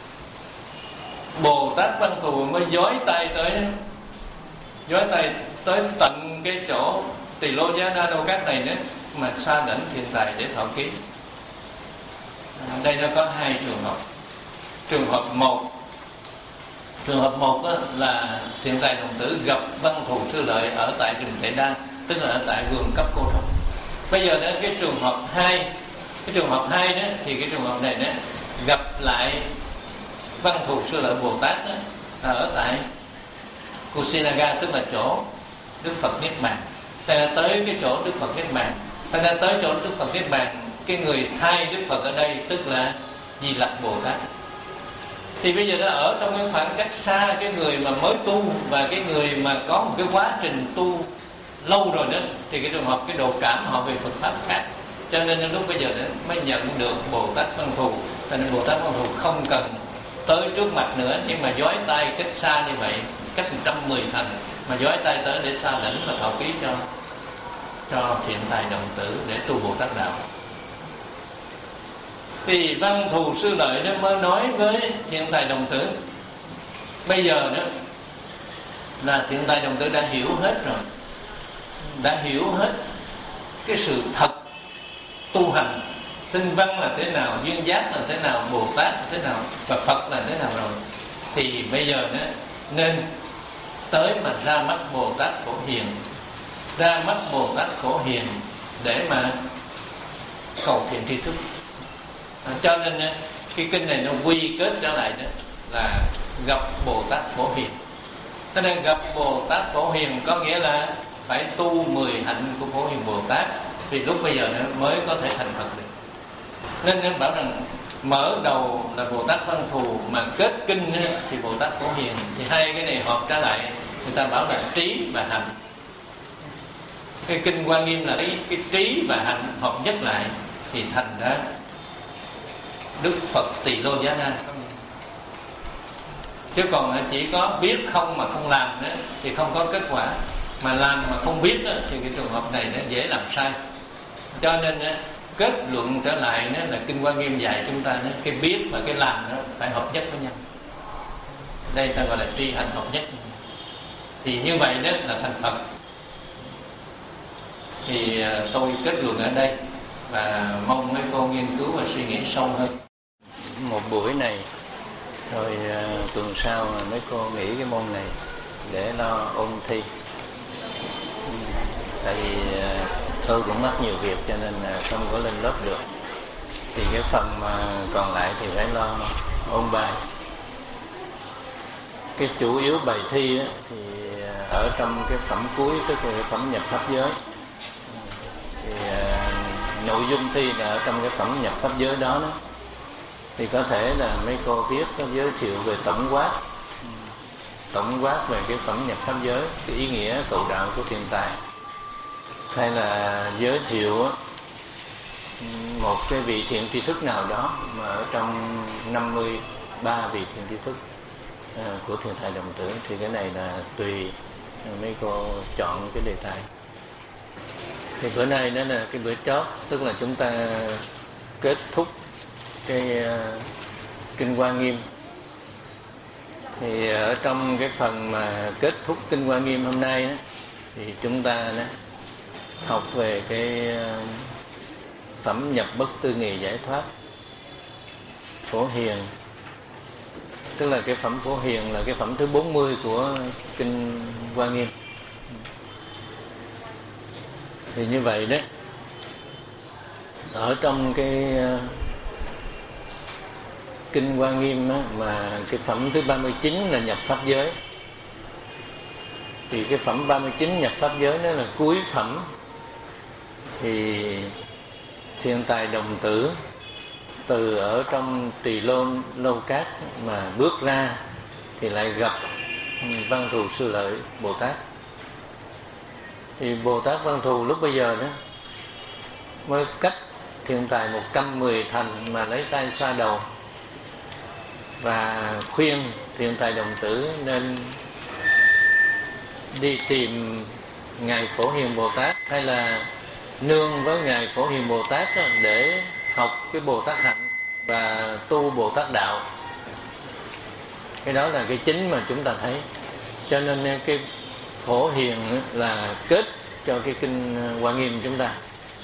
Bồ Tát Văn Thù mới dối tay tới, dối tay tới tận cái chỗ Tỳ Lô Giá Na Lô Cát này nữa, mà xa đảnh thiện tài để thọ ký. Đây nó có hai trường hợp. Trường hợp một, trường hợp một là thiện tài đồng tử gặp Văn Thù Sư Lợi ở tại rừng Thể Đa, tức là ở tại vườn cấp cô độc. Bây giờ đó cái trường hợp hai, cái trường hợp hai đó, thì cái trường hợp này đó gặp lại Văn Thù Sư Lợi Bồ Tát đó, ở tại Kusinaga, tức là chỗ Đức Phật Niết Bàn. Ta tới cái chỗ Đức Phật Niết Bàn, ta ra tới chỗ Đức Phật Niết Bàn, cái người thay Đức Phật ở đây tức là Di Lặc Bồ Tát. Thì bây giờ nó ở trong cái khoảng cách xa cái người mà mới tu và cái người mà có một cái quá trình tu lâu rồi đó, thì cái trường hợp cái độ cảm họ về Phật pháp khác. Cho nên lúc bây giờ đó mới nhận được Bồ Tát Văn Thù. Cho nên Bồ Tát Văn Thù không cần tới trước mặt nữa, nhưng mà dối tay cách xa như vậy, cách một trăm mười thành, mà dối tay tới để xa lãnh và thọ ký cho cho thiện tài đồng tử để tu Bồ Tát đạo. Thì Văn Thù Sư Lợi đó mới nói với thiện tài đồng tử, bây giờ đó là thiện tài đồng tử đã hiểu hết rồi, đã hiểu hết cái sự thật tu hành, tinh văn là thế nào, duyên giác là thế nào, Bồ Tát là thế nào, và Phật là thế nào rồi. Thì bây giờ đó nên tới mà ra mắt Bồ Tát Phổ Hiền, ra mắt Bồ Tát Phổ Hiền để mà cầu thiện tri thức. À, cho nên cái kinh này nó quy kết trở lại đó là gặp Bồ Tát Phổ Hiền. Cho nên gặp Bồ Tát Phổ Hiền có nghĩa là phải tu mười hạnh của Phổ Hiền Bồ Tát, thì lúc bây giờ mới có thể thành Phật được. Nên nên bảo rằng mở đầu là Bồ Tát Văn Thù, mà kết kinh thì Bồ Tát Phổ Hiền, thì hai cái này hợp trở lại, người ta bảo là trí và hạnh. Cái kinh Hoa Nghiêm là cái, cái trí và hạnh hợp nhất lại thì thành ra Đức Phật Tỳ Lô Giá Na. Chứ còn chỉ có biết không mà không làm nữa thì không có kết quả, mà làm mà không biết đó, thì cái trường hợp này nó dễ làm sai. Cho nên kết luận trở lại đó là Kinh Hoa Nghiêm dạy chúng ta đó, cái biết và cái làm đó phải hợp nhất với nhau. Đây ta gọi là tri hành hợp nhất. Thì như vậy đó là thành Phật. Thì tôi kết luận ở đây và mong mấy cô nghiên cứu và suy nghĩ sâu hơn. Một buổi này rồi uh, tuần sau mấy cô nghỉ cái môn này để lo ôn thi. Tại vì uh, tôi cũng mắc nhiều việc cho nên uh, không có lên lớp được. Thì cái phần mà còn lại thì phải lo ôn bài. Cái chủ yếu bài thi á, thì ở trong cái phẩm cuối, tức là cái phẩm nhập pháp giới. Thì uh, nội dung thi là ở trong cái phẩm nhập pháp giới đó, đó thì có thể là mấy cô viết có giới thiệu về tổng quát, tổng quát về cái phẩm nhập pháp giới, cái ý nghĩa cầu đạo của tiền tài, hay là giới thiệu một cái vị thiện tri thức nào đó mà ở trong năm mươi ba vị thiện tri thức của Thiên Thai Đồng Tử. Thì cái này là tùy mấy cô chọn cái đề tài. Thì bữa nay đó là cái bữa chót, tức là chúng ta kết thúc cái uh, Kinh Hoa Nghiêm. Thì ở trong cái phần mà kết thúc Kinh Hoa Nghiêm hôm nay đó, thì chúng ta đó, học về cái uh, phẩm nhập bất tư nghì giải thoát Phổ Hiền. Tức là cái phẩm Phổ Hiền là cái phẩm thứ bốn mươi của Kinh Hoa Nghiêm. Thì như vậy đó, ở trong cái uh, Kinh Hoa Nghiêm á, mà cái phẩm thứ ba mươi chín là nhập pháp giới. Thì cái phẩm ba mươi chín nhập pháp giới đó là cuối phẩm. Thì Thiên Tài Đồng Tử từ ở trong Tỳ Lô Lâu Cát mà bước ra thì lại gặp Văn Thù Sư Lợi Bồ Tát. Thì Bồ Tát Văn Thù lúc bây giờ đó mới cách Thiên Tài một trăm mười thành mà lấy tay xoa đầu và khuyên Thiên Tài Đồng Tử nên đi tìm Ngài Phổ Hiền Bồ Tát, hay là nương với Ngài Phổ Hiền Bồ Tát đó, để học cái Bồ Tát hạnh và tu Bồ Tát đạo. Cái đó là cái chính mà chúng ta thấy. Cho nên cái Phổ Hiền là kết cho cái Kinh Hoa Nghiêm chúng ta.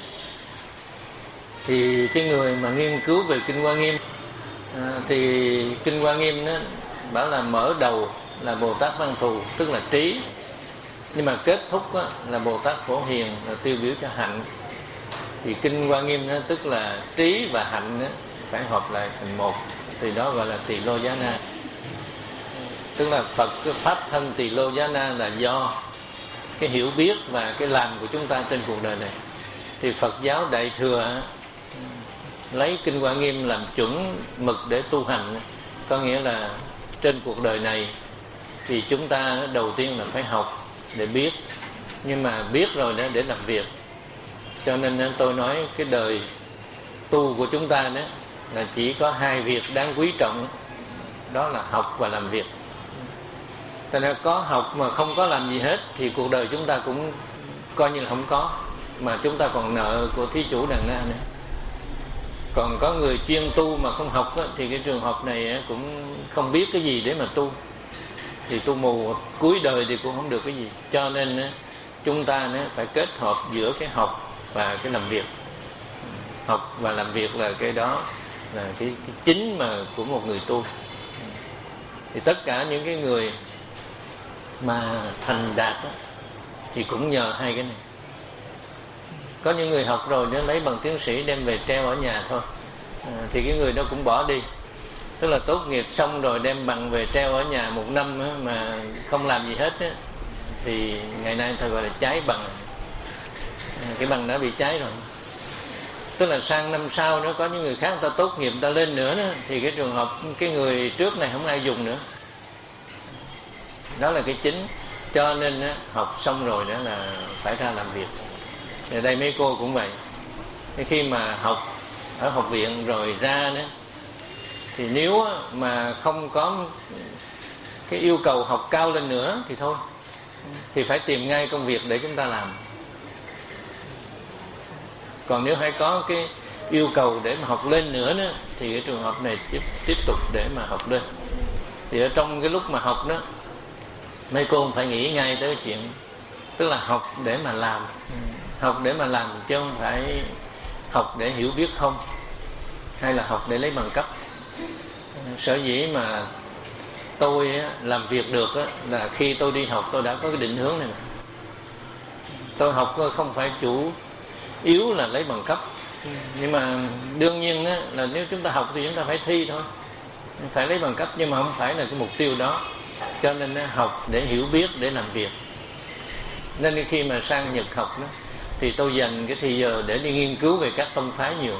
Thì cái người mà nghiên cứu về Kinh Hoa Nghiêm à, thì Kinh Hoa Nghiêm đó bảo là mở đầu là Bồ Tát Văn Thù, tức là trí. Nhưng mà kết thúc đó, là Bồ Tát Phổ Hiền, là tiêu biểu cho hạnh. Thì Kinh Hoa Nghiêm đó, tức là trí và hạnh đó, phải hợp lại thành một. Thì đó gọi là Tỳ Lô Giá Na. Tức là Phật cái pháp thân Tỳ Lô Giá Na là do cái hiểu biết và cái làm của chúng ta trên cuộc đời này. Thì Phật giáo Đại Thừa lấy Kinh Hoa Nghiêm làm chuẩn mực để tu hành. Có nghĩa là trên cuộc đời này thì chúng ta đầu tiên là phải học để biết, nhưng mà biết rồi đó để làm việc. Cho nên tôi nói cái đời tu của chúng ta đó là chỉ có hai việc đáng quý trọng, đó là học và làm việc. Cho nên có học mà không có làm gì hết thì cuộc đời chúng ta cũng coi như là không có, mà chúng ta còn nợ của thí chủ đằng na nữa. Còn có người chuyên tu mà không học đó, thì cái trường hợp này cũng không biết cái gì để mà tu, thì tu mù cuối đời thì cũng không được cái gì. Cho nên chúng ta phải kết hợp giữa cái học và cái làm việc. Học và làm việc là cái đó là cái, cái chính mà của một người tu. Thì tất cả những cái người mà thành đạt đó, thì cũng nhờ hai cái này. Có những người học rồi nó lấy bằng tiến sĩ đem về treo ở nhà thôi, à, thì cái người đó cũng bỏ đi. Tức là tốt nghiệp xong rồi đem bằng về treo ở nhà một năm á, mà không làm gì hết á, thì ngày nay ta gọi là cháy bằng. À, cái bằng đã bị cháy rồi. Tức là sang năm sau nữa có những người khác ta tốt nghiệp ta lên nữa đó, thì cái trường hợp cái người trước này không ai dùng nữa. Đó là cái chính. Cho nên á, học xong rồi đó là phải ra làm việc. Ở đây mấy cô cũng vậy. Khi mà học ở học viện rồi ra nữa, thì nếu mà không có cái yêu cầu học cao lên nữa thì thôi, thì phải tìm ngay công việc để chúng ta làm. Còn nếu hay có cái yêu cầu để mà học lên nữa đó, thì cái trường hợp này tiếp, tiếp tục để mà học lên. Thì ở trong cái lúc mà học đó, mấy cô phải nghĩ ngay tới cái chuyện, tức là học để mà làm, học để mà làm chứ không phải học để hiểu biết không, hay là học để lấy bằng cấp. Sở dĩ mà tôi á, làm việc được á, là khi tôi đi học tôi đã có cái định hướng này. Tôi học không phải chủ yếu là lấy bằng cấp, nhưng mà đương nhiên á, là nếu chúng ta học thì chúng ta phải thi thôi, phải lấy bằng cấp, nhưng mà không phải là cái mục tiêu đó. Cho nên á, học để hiểu biết, để làm việc. Nên khi mà sang Nhật học đó, thì tôi dành cái thời giờ để đi nghiên cứu về các tông phái nhiều.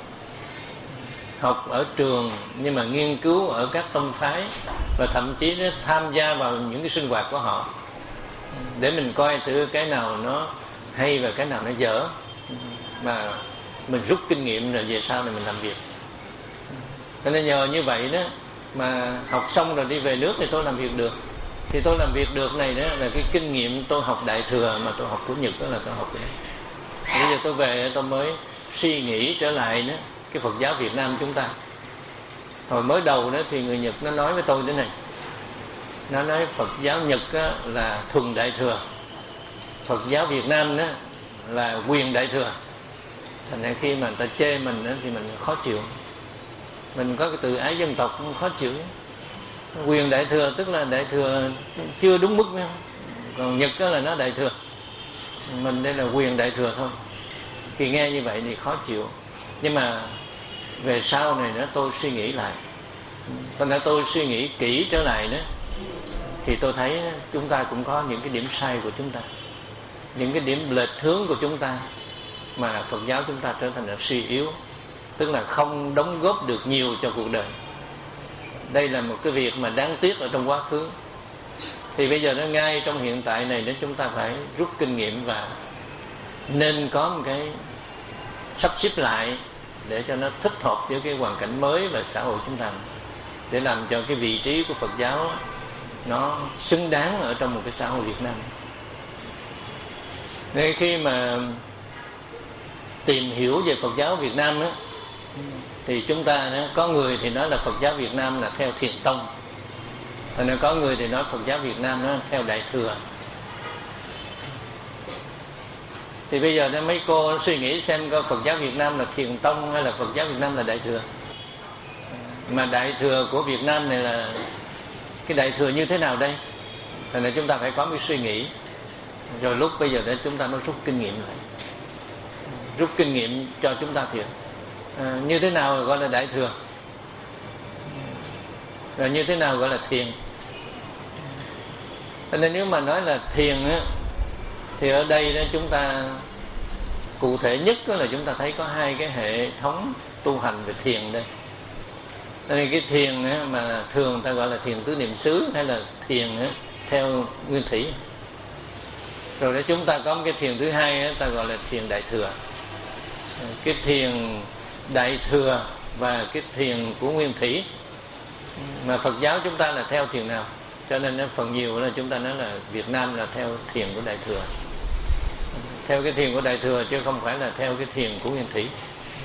Học ở trường nhưng mà nghiên cứu ở các tông phái, và thậm chí nó tham gia vào những cái sinh hoạt của họ, để mình coi thử cái nào nó hay và cái nào nó dở, mà mình rút kinh nghiệm rồi về sau này mình làm việc. Cho nên nhờ như vậy đó mà học xong rồi đi về nước thì tôi làm việc được. Thì tôi làm việc được này đó là cái kinh nghiệm tôi học Đại Thừa mà tôi học của Nhật, đó là tôi học đấy. Bây giờ tôi về tôi mới suy nghĩ trở lại đó, cái Phật giáo Việt Nam chúng ta. Hồi mới đầu đó thì người Nhật nó nói với tôi thế này, nó nói Phật giáo Nhật á, là thuần Đại Thừa, Phật giáo Việt Nam đó là quyền Đại Thừa. Thành ra khi mà người ta chê mình đó, thì mình khó chịu. Mình có cái tự ái dân tộc cũng khó chịu. Quyền Đại Thừa tức là Đại Thừa chưa đúng mức nữa. Còn Nhật đó là nó Đại Thừa, mình đây là quyền Đại Thừa thôi. Khi nghe như vậy thì khó chịu. Nhưng mà về sau này nữa tôi suy nghĩ lại, thành ra tôi suy nghĩ kỹ trở lại đó, thì tôi thấy chúng ta cũng có những cái điểm sai của chúng ta, những cái điểm lệch hướng của chúng ta, mà Phật giáo chúng ta trở thành là suy yếu, tức là không đóng góp được nhiều cho cuộc đời. Đây là một cái việc mà đáng tiếc ở trong quá khứ. Thì bây giờ nó ngay trong hiện tại này để chúng ta phải rút kinh nghiệm, và nên có một cái sắp xếp lại để cho nó thích hợp với cái hoàn cảnh mới và xã hội chúng ta, để làm cho cái vị trí của Phật giáo nó xứng đáng ở trong một cái xã hội Việt Nam. Nên khi mà tìm hiểu về Phật giáo Việt Nam đó, thì chúng ta đó, có người thì nói là Phật giáo Việt Nam là theo Thiền Tông, thành có người thì nói Phật giáo Việt Nam nó theo Đại Thừa. Thì bây giờ mấy cô suy nghĩ xem coi Phật giáo Việt Nam là Thiền Tông hay là Phật giáo Việt Nam là Đại Thừa. Mà Đại Thừa của Việt Nam này là cái Đại Thừa như thế nào đây? Thành ra chúng ta phải có một suy nghĩ. Rồi lúc bây giờ để chúng ta mới rút kinh nghiệm lại, rút kinh nghiệm cho chúng ta thiệt. À, như thế nào gọi là Đại Thừa, rồi như thế nào gọi là Thiền. Cho nên nếu mà nói là Thiền á, thì ở đây đó chúng ta cụ thể nhất đó là chúng ta thấy có hai cái hệ thống tu hành về thiền đây. Cho nên cái thiền á, mà thường ta gọi là thiền tứ niệm xứ, hay là thiền á, theo nguyên thủy. Rồi để chúng ta có một cái thiền thứ hai á, ta gọi là thiền Đại Thừa. Cái thiền Đại Thừa và cái thiền của nguyên thủy, mà Phật giáo chúng ta là theo thiền nào? Cho nên nó phần nhiều là chúng ta nói là Việt Nam là theo thiền của Đại Thừa, theo cái thiền của Đại Thừa chứ không phải là theo cái thiền của nguyên thủy.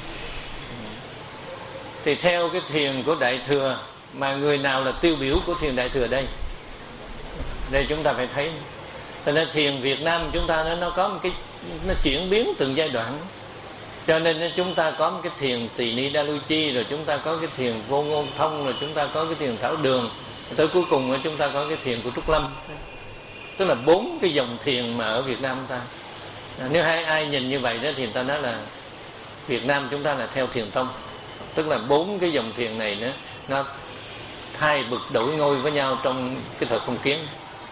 Thì theo cái thiền của Đại Thừa, mà người nào là tiêu biểu của thiền Đại Thừa đây? Đây chúng ta phải thấy. Cho nên thiền Việt Nam chúng ta nó, nó có một cái, nó chuyển biến từng giai đoạn. Cho nên chúng ta có một cái thiền Tỳ Ni Đa Lu Chi, rồi chúng ta có cái thiền Vô Ngôn Thông, rồi chúng ta có cái thiền Thảo Đường, tới cuối cùng chúng ta có cái thiền của Trúc Lâm. Tức là bốn cái dòng thiền mà ở Việt Nam chúng ta. Nếu ai, ai nhìn như vậy đó thì người ta nói là Việt Nam chúng ta là theo Thiền Tông. Tức là bốn cái dòng thiền này nó, nó thay bực đổi ngôi với nhau trong cái thời phong kiến.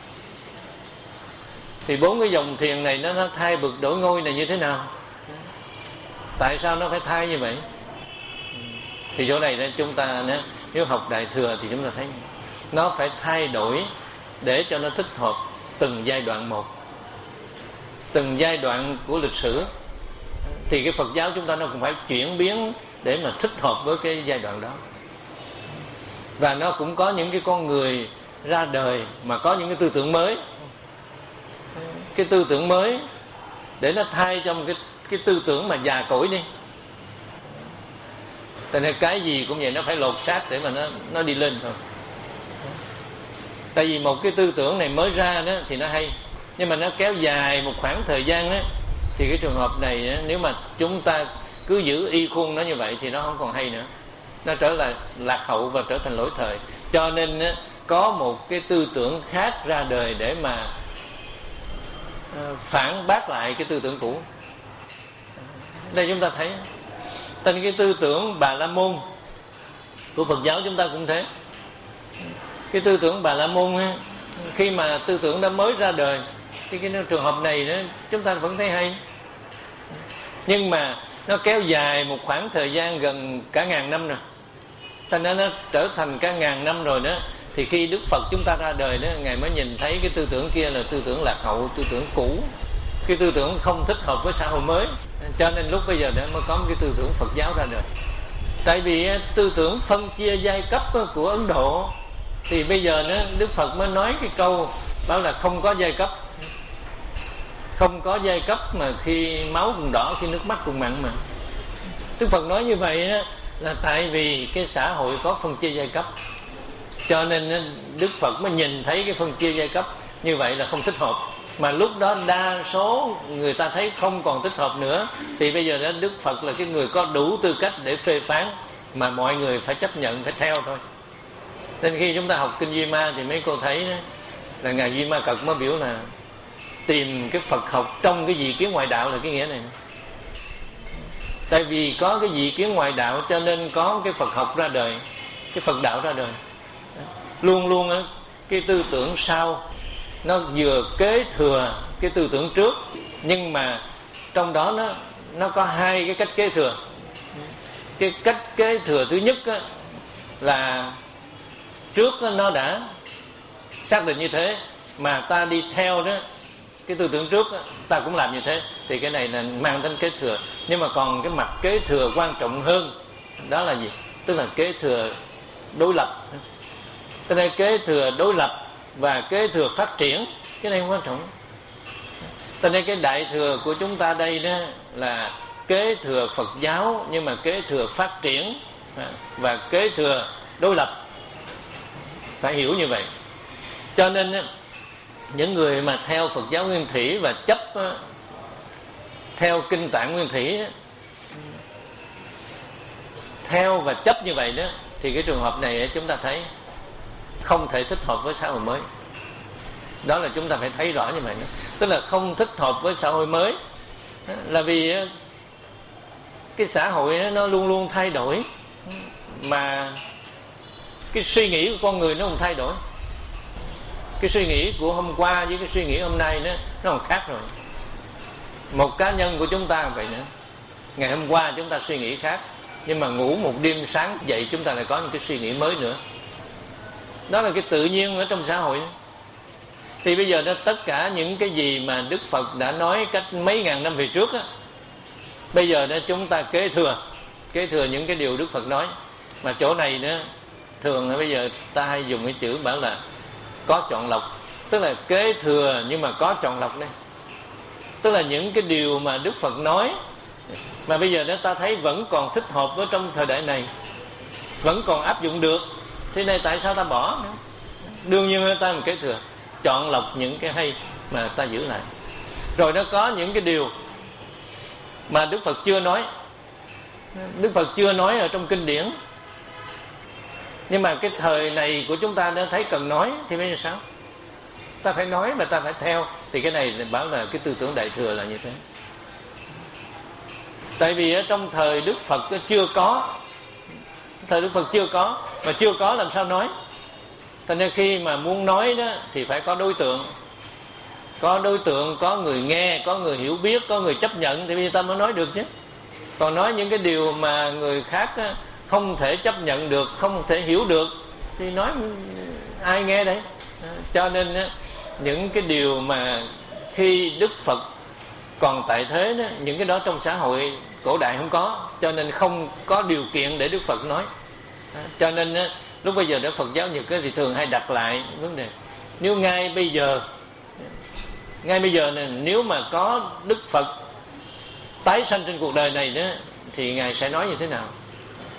Thì bốn cái dòng thiền này nó, nó thay bực đổi ngôi này như thế nào? Tại sao nó phải thay như vậy? Thì chỗ này đó chúng ta nếu học Đại Thừa thì chúng ta thấy nó phải thay đổi để cho nó thích hợp từng giai đoạn một, từng giai đoạn của lịch sử. Thì cái Phật giáo chúng ta nó cũng phải chuyển biến để mà thích hợp với cái giai đoạn đó. Và nó cũng có những cái con người ra đời mà có những cái tư tưởng mới, cái tư tưởng mới để nó thay cho một cái, cái tư tưởng mà già cỗi đi. Cho nên cái gì cũng vậy, nó phải lột xác để mà nó nó đi lên thôi. Tại vì một cái tư tưởng này mới ra đó thì nó hay, nhưng mà nó kéo dài một khoảng thời gian đó, thì cái trường hợp này đó, nếu mà chúng ta cứ giữ y khuôn nó như vậy thì nó không còn hay nữa, nó trở lại lạc hậu và trở thành lỗi thời. Cho nên đó, có một cái tư tưởng khác ra đời để mà uh, phản bác lại cái tư tưởng cũ. Đây chúng ta thấy tên cái tư tưởng Bà La Môn của Phật giáo chúng ta cũng thế. Cái tư tưởng Bà La Môn ấy, khi mà tư tưởng đã mới ra đời thì cái trường hợp này đó, chúng ta vẫn thấy hay, nhưng mà nó kéo dài một khoảng thời gian gần cả ngàn năm rồi, thành ra nó trở thành cả ngàn năm rồi đó. Thì khi Đức Phật chúng ta ra đời đó, Ngài mới nhìn thấy cái tư tưởng kia là tư tưởng lạc hậu, tư tưởng cũ, cái tư tưởng không thích hợp với xã hội mới. Cho nên lúc bây giờ đó mới có một cái tư tưởng Phật giáo ra đời. Tại vì tư tưởng phân chia giai cấp của Ấn Độ thì bây giờ đó, Đức Phật mới nói cái câu bảo là không có giai cấp. Không có giai cấp mà khi máu cùng đỏ, khi nước mắt cùng mặn mà. Đức Phật nói như vậy đó, là tại vì cái xã hội có phân chia giai cấp, cho nên Đức Phật mới nhìn thấy cái phân chia giai cấp như vậy là không thích hợp. Mà lúc đó đa số người ta thấy không còn thích hợp nữa, thì bây giờ đó Đức Phật là cái người có đủ tư cách để phê phán, mà mọi người phải chấp nhận, phải theo thôi. Nên khi chúng ta học kinh Duy Ma thì mấy cô thấy đó, là Ngài Duy Ma Cật mới biểu là tìm cái Phật học trong cái dị kiến ngoại đạo là cái nghĩa này. Tại vì có cái dị kiến ngoại đạo cho nên có cái Phật học ra đời, cái Phật đạo ra đời. Luôn luôn á, cái tư tưởng sau nó vừa kế thừa cái tư tưởng trước, nhưng mà trong đó nó nó có hai cái cách kế thừa. Cái cách kế thừa thứ nhất á, là trước á, nó đã xác định như thế, mà ta đi theo đó cái tư tưởng trước á, ta cũng làm như thế, thì cái này là mang tính kế thừa. Nhưng mà còn cái mặt kế thừa quan trọng hơn, đó là gì? Tức là kế thừa đối lập. Cái này kế thừa đối lập và kế thừa phát triển, cái này quan trọng. Cho nên cái đại thừa của chúng ta đây đó là kế thừa Phật giáo, nhưng mà kế thừa phát triển và kế thừa đối lập, phải hiểu như vậy. Cho nên những người mà theo Phật giáo Nguyên Thủy và chấp theo Kinh Tạng Nguyên Thủy, theo và chấp như vậy đó, thì cái trường hợp này chúng ta thấy không thể thích hợp với xã hội mới. Đó là chúng ta phải thấy rõ như vậy đó. Tức là không thích hợp với xã hội mới là vì cái xã hội nó luôn luôn thay đổi, mà cái suy nghĩ của con người nó không thay đổi. Cái suy nghĩ của hôm qua với cái suy nghĩ hôm nay nó nó còn khác rồi. Một cá nhân của chúng ta vậy nữa, ngày hôm qua chúng ta suy nghĩ khác, nhưng mà ngủ một đêm sáng dậy chúng ta lại có những cái suy nghĩ mới nữa. Đó là cái tự nhiên ở trong xã hội. Thì bây giờ đó, tất cả những cái gì mà Đức Phật đã nói cách mấy ngàn năm về trước á, bây giờ đó chúng ta kế thừa, kế thừa những cái điều Đức Phật nói. Mà chỗ này nữa, thường là bây giờ ta hay dùng cái chữ bảo là có chọn lọc, tức là kế thừa nhưng mà có chọn lọc đây. Tức là những cái điều mà Đức Phật nói mà bây giờ đó ta thấy vẫn còn thích hợp ở trong thời đại này, vẫn còn áp dụng được, thế này tại sao ta bỏ nữa? Đương nhiên ta mình kế thừa, chọn lọc những cái hay mà ta giữ lại. Rồi nó có những cái điều mà Đức Phật chưa nói, Đức Phật chưa nói ở trong kinh điển, nhưng mà cái thời này của chúng ta đã thấy cần nói, thì bây giờ sao? Ta phải nói mà ta phải theo. Thì cái này bảo là cái tư tưởng đại thừa là như thế. Tại vì ở trong thời Đức Phật chưa có, thời Đức Phật chưa có, mà chưa có làm sao nói. Cho nên khi mà muốn nói đó thì phải có đối tượng, có đối tượng, có người nghe, có người hiểu biết, có người chấp nhận, thì bây giờ ta mới nói được chứ. Còn nói những cái điều mà người khác không thể chấp nhận được, không thể hiểu được, thì nói ai nghe đấy. Cho nên những cái điều mà khi Đức Phật còn tại thế đó, những cái đó trong xã hội cổ đại không có, cho nên không có điều kiện để Đức Phật nói. Cho nên lúc bây giờ Đức Phật giáo Nhật thì thường hay đặt lại vấn đề, nếu ngay bây giờ, ngay bây giờ này, nếu mà có Đức Phật tái sanh trên cuộc đời này đó, thì Ngài sẽ nói như thế nào?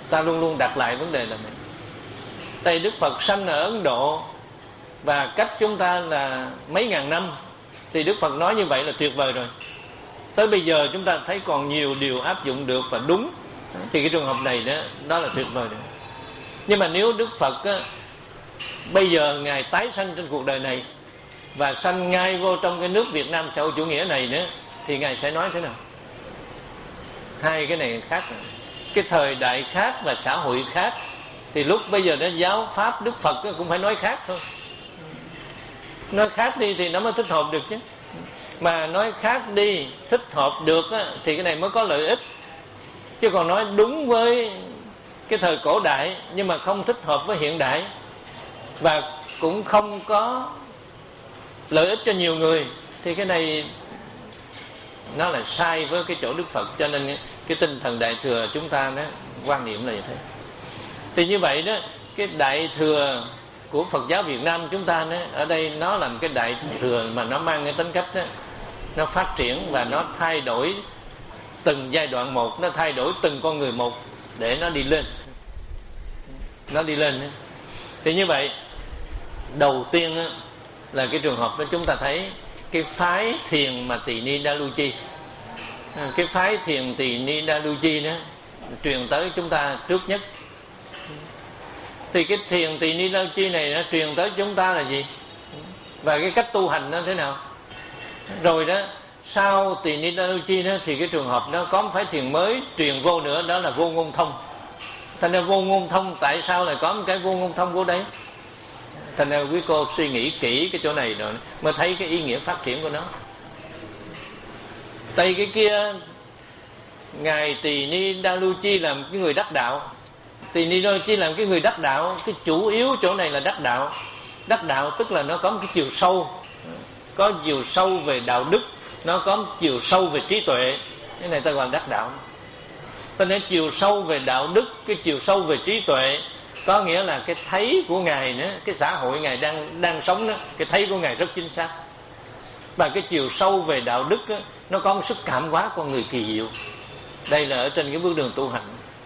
Ta luôn luôn đặt lại vấn đề là này. Tại Đức Phật sanh ở Ấn Độ và cách chúng ta là mấy ngàn năm, thì Đức Phật nói như vậy là tuyệt vời rồi. Tới bây giờ chúng ta thấy còn nhiều điều áp dụng được và đúng, thì cái trường hợp này đó, đó là tuyệt vời rồi. Nhưng mà nếu Đức Phật á, bây giờ Ngài tái sanh trên cuộc đời này và sanh ngay vô trong cái nước Việt Nam xã hội chủ nghĩa này nữa, thì Ngài sẽ nói thế nào? Hai cái này khác, cái thời đại khác và xã hội khác, thì lúc bây giờ đó giáo pháp Đức Phật cũng phải nói khác thôi. Nói khác đi thì nó mới thích hợp được chứ. Mà nói khác đi, thích hợp được á, thì cái này mới có lợi ích. Chứ còn nói đúng với cái thời cổ đại nhưng mà không thích hợp với hiện đại, và cũng không có lợi ích cho nhiều người, thì cái này nó là sai với cái chỗ Đức Phật. Cho nên cái tinh thần Đại Thừa chúng ta đó, quan niệm là như thế. Thì như vậy đó, cái Đại Thừa của Phật giáo Việt Nam chúng ta đó, ở đây nó là một cái Đại Thừa mà nó mang cái tính cách đó, nó phát triển và nó thay đổi từng giai đoạn một, nó thay đổi từng con người một để nó đi lên. Nó đi lên. Thì như vậy, đầu tiên đó, là cái trường hợp đó chúng ta thấy cái phái thiền mà Tỳ Ni Đa Lu Chi, cái phái thiền Tỳ Ni Đa Lu Chi đó truyền tới chúng ta trước nhất. Thì cái thiền Tỳ Ni Đa Lu Chi này nó truyền tới chúng ta là gì, và cái cách tu hành nó thế nào. Rồi đó, sau Tỳ Ni Đa Lu Chi đó, thì cái trường hợp đó có một phái thiền mới truyền vô nữa, đó là Vô Ngôn Thông. Thành ra Vô Ngôn Thông, tại sao lại có một cái Vô Ngôn Thông vô đấy? Thành ra quý cô suy nghĩ kỹ cái chỗ này rồi mới thấy cái ý nghĩa phát triển của nó. Tại cái kia Ngài Tỳ Ni Đa Lu Chi làm cái người đắc đạo. Tỳ Ni Đa Lu Chi làm cái người đắc đạo. Cái chủ yếu chỗ này là đắc đạo. Đắc đạo tức là nó có một cái chiều sâu, có chiều sâu về đạo đức, nó có một chiều sâu về trí tuệ. Cái này ta gọi là đắc đạo. Ta nói chiều sâu về đạo đức, cái chiều sâu về trí tuệ, có nghĩa là cái thấy của Ngài nữa, cái xã hội Ngài đang đang sống đó, cái thấy của Ngài rất chính xác. Và cái chiều sâu về đạo đức đó, nó có một sức cảm hóa con người kỳ diệu. Đây là ở trên cái bước đường tu hành.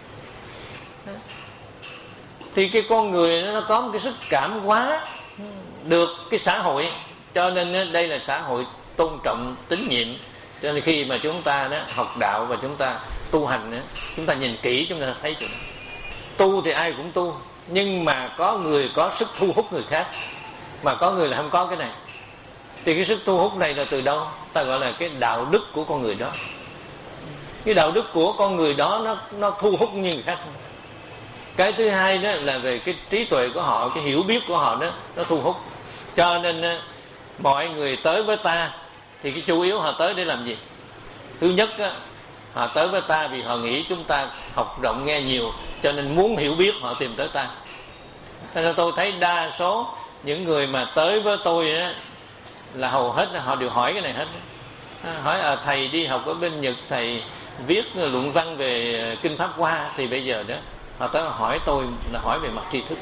Thì cái con người nó có một cái sức cảm hóa được cái xã hội, cho nên đây là xã hội tôn trọng tín nhiệm. Cho nên khi mà chúng ta đó học đạo và chúng ta tu hành đó, chúng ta nhìn kỹ chúng ta thấy chuyện đó. Tu thì ai cũng tu, nhưng mà có người có sức thu hút người khác, mà có người là không có cái này. Thì cái sức thu hút này là từ đâu? Ta gọi là cái đạo đức của con người đó. Cái đạo đức của con người đó nó nó thu hút như người khác. Cái thứ hai đó là về cái trí tuệ của họ, cái hiểu biết của họ đó nó thu hút. Cho nên mọi người tới với ta thì cái chủ yếu họ tới để làm gì? Thứ nhất đó, họ tới với ta vì họ nghĩ chúng ta học rộng nghe nhiều, cho nên muốn hiểu biết họ tìm tới ta. Thế nên tôi thấy đa số những người mà tới với tôi đó, là hầu hết họ đều hỏi cái này hết. Hỏi à, thầy đi học ở bên Nhật, thầy viết luận văn về Kinh Pháp Hoa, thì bây giờ đó họ tới hỏi tôi là hỏi về mặt tri thức.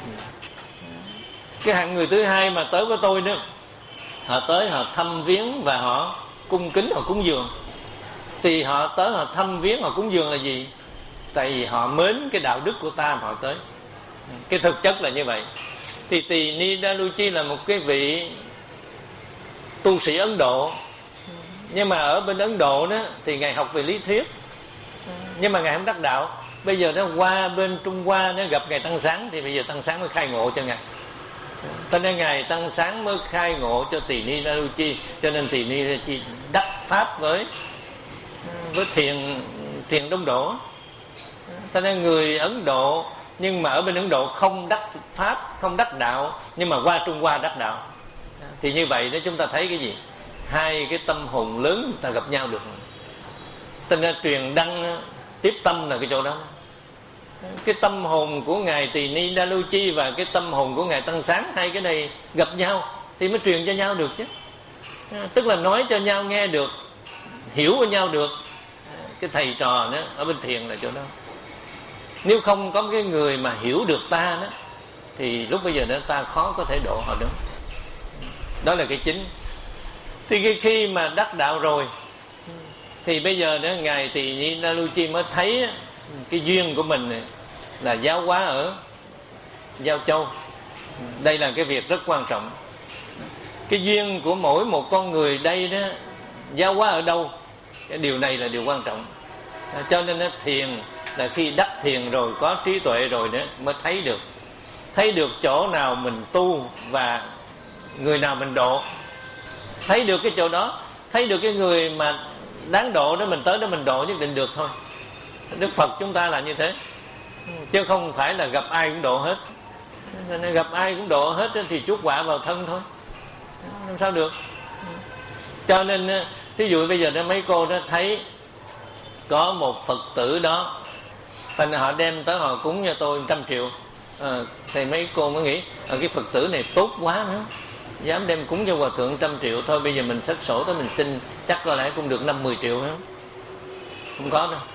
Cái hạng người thứ hai mà tới với tôi đó, họ tới họ thăm viếng và họ cung kính, họ cúng dường. Thì họ tới họ thăm viếng, họ cúng dường là gì? Tại vì họ mến cái đạo đức của ta mà họ tới. Cái thực chất là như vậy. Thì Tỳ Ni Đa Lu Chi là một cái vị tu sĩ Ấn Độ, nhưng mà ở bên Ấn Độ đó thì Ngài học về lý thuyết, nhưng mà Ngài không đắc đạo. Bây giờ nó qua bên Trung Hoa, nó gặp Ngài Tăng Sáng, thì bây giờ Tăng Sáng mới khai ngộ cho Ngài. Cho nên Ngài Tăng Sáng mới khai ngộ cho Tỳ Ni Đa Lu Chi. Cho nên Tỳ Ni Đa Lu Chi đắc pháp với với thiền thiền Đông Độ. Cho nên người Ấn Độ nhưng mà ở bên Ấn Độ không đắc pháp, không đắc đạo, nhưng mà qua Trung Hoa đắc đạo. Thì như vậy đó chúng ta thấy cái gì? Hai cái tâm hồn lớn chúng ta gặp nhau được. Cho nên truyền đăng tiếp tâm là cái chỗ đó. Cái tâm hồn của Ngài Tỳ Ni Đa Lu Chi và cái tâm hồn của Ngài Tăng Sáng, hai cái này gặp nhau thì mới truyền cho nhau được chứ. Tức là nói cho nhau nghe được, hiểu cho nhau được. Cái thầy trò đó ở bên thiền là chỗ đó. Nếu không có cái người mà hiểu được ta đó, thì lúc bây giờ đó ta khó có thể độ họ được. Đó là cái chính. Thì khi mà đắc đạo rồi, thì bây giờ đó Ngài Tỳ Ni Đa Lu Chi mới thấy cái duyên của mình này là giáo hóa ở Giao Châu. Đây là cái việc rất quan trọng. Cái duyên của mỗi một con người đây đó, giáo hóa ở đâu, cái điều này là điều quan trọng. Cho nên nó thiền là khi đắc thiền rồi, có trí tuệ rồi đó mới thấy được. Thấy được chỗ nào mình tu và người nào mình độ. Thấy được cái chỗ đó, thấy được cái người mà đáng độ đó, mình tới đó mình độ nhất định được thôi. Đức Phật chúng ta là như thế, chứ không phải là gặp ai cũng độ hết. Nên gặp ai cũng độ hết thì chuốc quả vào thân thôi, làm sao được. Cho nên thí dụ bây giờ đó mấy cô đó thấy có một Phật tử đó, thành họ đem tới họ cúng cho tôi trăm triệu, à, thì mấy cô mới nghĩ à, cái Phật tử này tốt quá nữa, dám đem cúng cho hòa thượng trăm triệu. Thôi bây giờ mình xách sổ tới mình xin, chắc có lẽ cũng được năm mười triệu nữa. Không có đâu.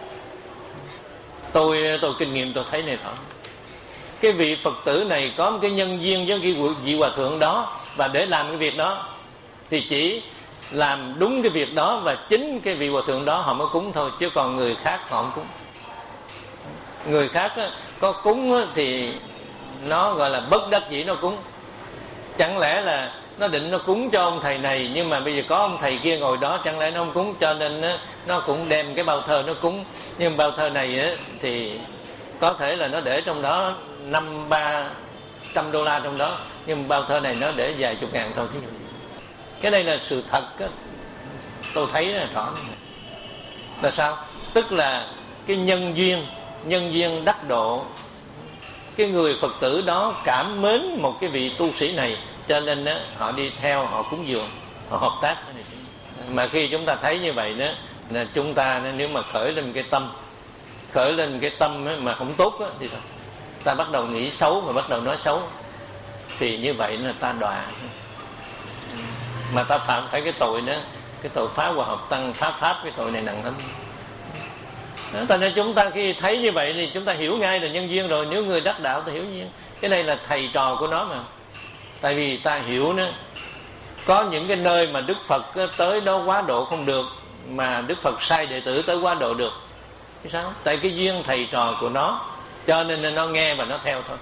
Tôi tôi kinh nghiệm tôi thấy này thôi. Cái vị Phật tử này có một cái nhân duyên với cái vị hòa thượng đó, và để làm cái việc đó thì chỉ làm đúng cái việc đó, và chính cái vị hòa thượng đó họ mới cúng thôi, chứ còn người khác họ không cúng. Người khác á, có cúng á, thì nó gọi là bất đắc dĩ nó cúng. Chẳng lẽ là nó định nó cúng cho ông thầy này, nhưng mà bây giờ có ông thầy kia ngồi đó, chẳng lẽ nó không cúng, cho nên á, nó cũng đem cái bao thơ nó cúng. Nhưng bao thơ này á, thì có thể là nó để trong đó năm ba trăm đô la trong đó, nhưng bao thơ này nó để vài chục ngàn thôi. Cái này là sự thật á, tôi thấy là rõ. Là sao? Tức là cái nhân duyên, nhân duyên đắc độ, cái người Phật tử đó cảm mến một cái vị tu sĩ này, cho nên á, họ đi theo, họ cúng dường, họ hợp tác. Mà khi chúng ta thấy như vậy đó, là chúng ta nếu mà khởi lên cái tâm, khởi lên cái tâm á, mà không tốt á, thì sao? Ta bắt đầu nghĩ xấu mà bắt đầu nói xấu, thì như vậy là ta đọa, mà ta phạm phải cái tội đó, cái tội phá hòa hợp tăng, phá pháp, cái tội này nặng lắm. Cho nên chúng ta khi thấy như vậy thì chúng ta hiểu ngay là nhân duyên rồi. Nếu người đắc đạo thì hiểu duyên. Cái này là thầy trò của nó mà. Tại vì ta hiểu nó, có những cái nơi mà Đức Phật tới đó quá độ không được, mà Đức Phật sai đệ tử tới quá độ được. Vì sao? Tại cái duyên thầy trò của nó, cho nên nó nghe và nó theo thôi.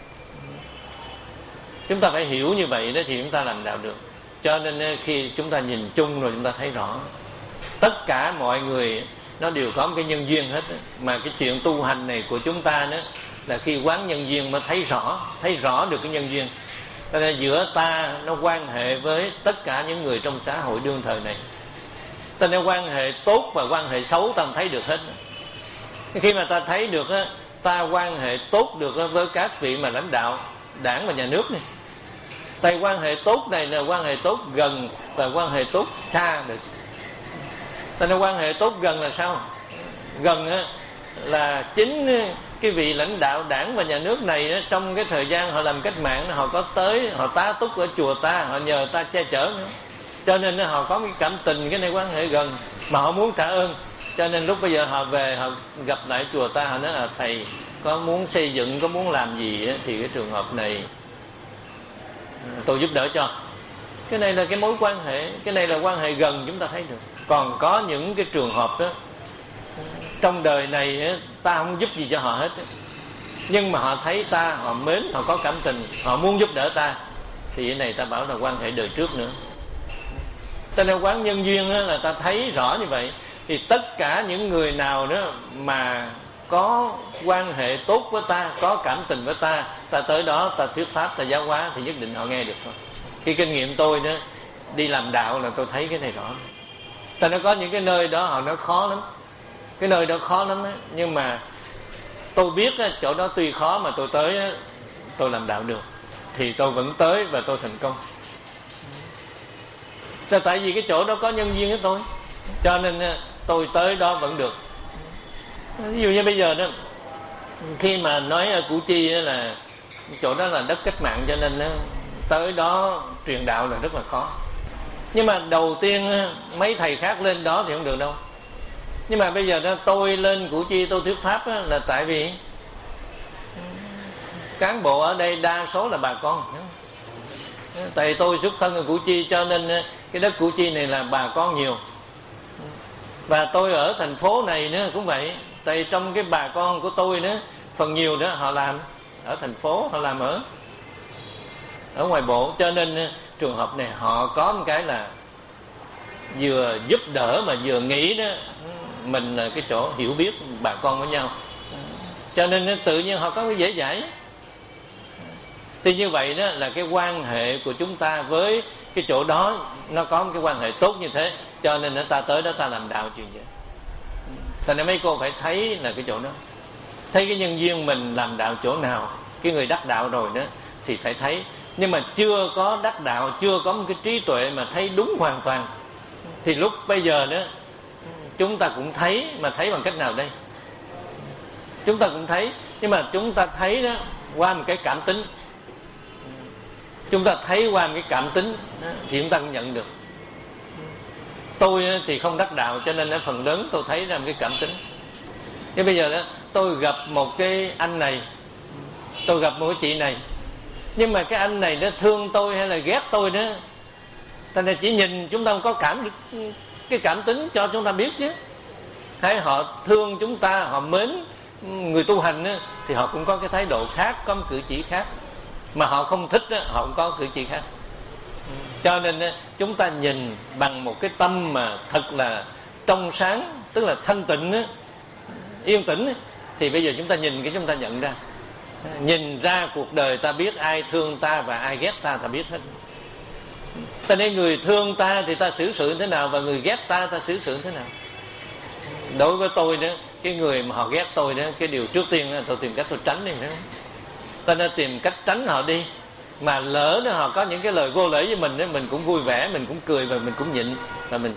Chúng ta phải hiểu như vậy đó thì chúng ta làm đạo được. Cho nên khi chúng ta nhìn chung rồi chúng ta thấy rõ, tất cả mọi người nó đều có một cái nhân duyên hết. Mà cái chuyện tu hành này của chúng ta đó là khi quán nhân duyên mới thấy rõ, thấy rõ được cái nhân duyên. Cho nên giữa ta nó quan hệ với tất cả những người trong xã hội đương thời này. Ta nên quan hệ tốt và quan hệ xấu ta không thấy được hết. Khi mà ta thấy được á, ta quan hệ tốt được với các vị mà lãnh đạo đảng và nhà nước này. Tại quan hệ tốt này là quan hệ tốt gần và quan hệ tốt xa được. Ta nên quan hệ tốt gần là sao? Gần á, là chính cái vị lãnh đạo đảng và nhà nước này á, trong cái thời gian họ làm cách mạng, họ có tới, họ tá túc ở chùa ta, họ nhờ ta che chở nữa. Cho nên á, họ có cái cảm tình, cái này quan hệ gần, mà họ muốn trả ơn. Cho nên lúc bây giờ họ về, họ gặp lại chùa ta, họ nói là thầy có muốn xây dựng, có muốn làm gì á, thì cái trường hợp này tôi giúp đỡ cho. Cái này là cái mối quan hệ, cái này là quan hệ gần chúng ta thấy được. Còn có những cái trường hợp đó, trong đời này ta không giúp gì cho họ hết, nhưng mà họ thấy ta, họ mến, họ có cảm tình, họ muốn giúp đỡ ta, thì cái này ta bảo là quan hệ đời trước nữa. Cho nên quán nhân duyên là ta thấy rõ như vậy. Thì tất cả những người nào đó mà có quan hệ tốt với ta, có cảm tình với ta, ta tới đó ta thuyết pháp, ta giáo hóa, thì nhất định họ nghe được thôi. Khi kinh nghiệm tôi đó, đi làm đạo là tôi thấy cái này rõ. Ta nó có những cái nơi đó họ nói khó lắm, cái nơi đó khó lắm đó. Nhưng mà tôi biết đó, chỗ đó tuy khó mà tôi tới đó, tôi làm đạo được, thì tôi vẫn tới và tôi thành công. Cho tại vì cái chỗ đó có nhân duyên với tôi, cho nên tôi tới đó vẫn được. Ví dụ như bây giờ đó, khi mà nói ở Củ Chi đó là chỗ đó là đất cách mạng, cho nên đó, tới đó truyền đạo là rất là khó. Nhưng mà đầu tiên mấy thầy khác lên đó thì không được đâu. Nhưng mà bây giờ đó tôi lên Củ Chi tôi thuyết pháp đó, là tại vì cán bộ ở đây đa số là bà con. Tại tôi xuất thân ở Củ Chi, cho nên cái đất Củ Chi này là bà con nhiều. Và tôi ở thành phố này nữa cũng vậy. Tại trong cái bà con của tôi nữa, phần nhiều đó họ làm ở thành phố, họ làm ở ở ngoài bộ, cho nên trường hợp này họ có một cái là vừa giúp đỡ mà vừa nghĩ đó mình là cái chỗ hiểu biết bà con với nhau, cho nên tự nhiên họ có cái dễ dãi. Thì như vậy đó là cái quan hệ của chúng ta với cái chỗ đó nó có một cái quan hệ tốt như thế, cho nên nó ta tới đó ta làm đạo chuyện vậy. Thành ra mấy cô phải thấy là cái chỗ đó, thấy cái nhân duyên mình làm đạo chỗ nào, cái người đắc đạo rồi đó thì phải thấy. Nhưng mà chưa có đắc đạo, chưa có một cái trí tuệ mà thấy đúng hoàn toàn, thì lúc bây giờ đó chúng ta cũng thấy, mà thấy bằng cách nào đây? Chúng ta cũng thấy, nhưng mà chúng ta thấy đó qua một cái cảm tính. Chúng ta thấy qua một cái cảm tính đó, thì chúng ta cũng nhận được. Tôi thì không đắc đạo, cho nên phần lớn tôi thấy ra một cái cảm tính. Nhưng bây giờ đó tôi gặp một cái anh này, tôi gặp một cái chị này, nhưng mà cái anh này nó thương tôi hay là ghét tôi đó, thành ra chỉ nhìn chúng ta không có cảm cái cảm tính cho chúng ta biết chứ. Hay họ thương chúng ta, họ mến người tu hành đó, thì họ cũng có cái thái độ khác, có một cử chỉ khác. Mà họ không thích đó, họ cũng có cử chỉ khác. Cho nên chúng ta nhìn bằng một cái tâm mà thật là trong sáng, tức là thanh tịnh đó, yên tĩnh đó, thì bây giờ chúng ta nhìn cái chúng ta nhận ra, nhìn ra cuộc đời ta biết ai thương ta và ai ghét ta, ta biết hết. Cho nên người thương ta thì ta xử sự thế nào, và người ghét ta ta xử sự thế nào. Đối với tôi đó, cái người mà họ ghét tôi đó, cái điều trước tiên là tôi tìm cách tôi tránh đi nữa. Ta nên tìm cách tránh họ đi. Mà lỡ đó họ có những cái lời vô lễ với mình đó, mình cũng vui vẻ, mình cũng cười và mình cũng nhịn, và mình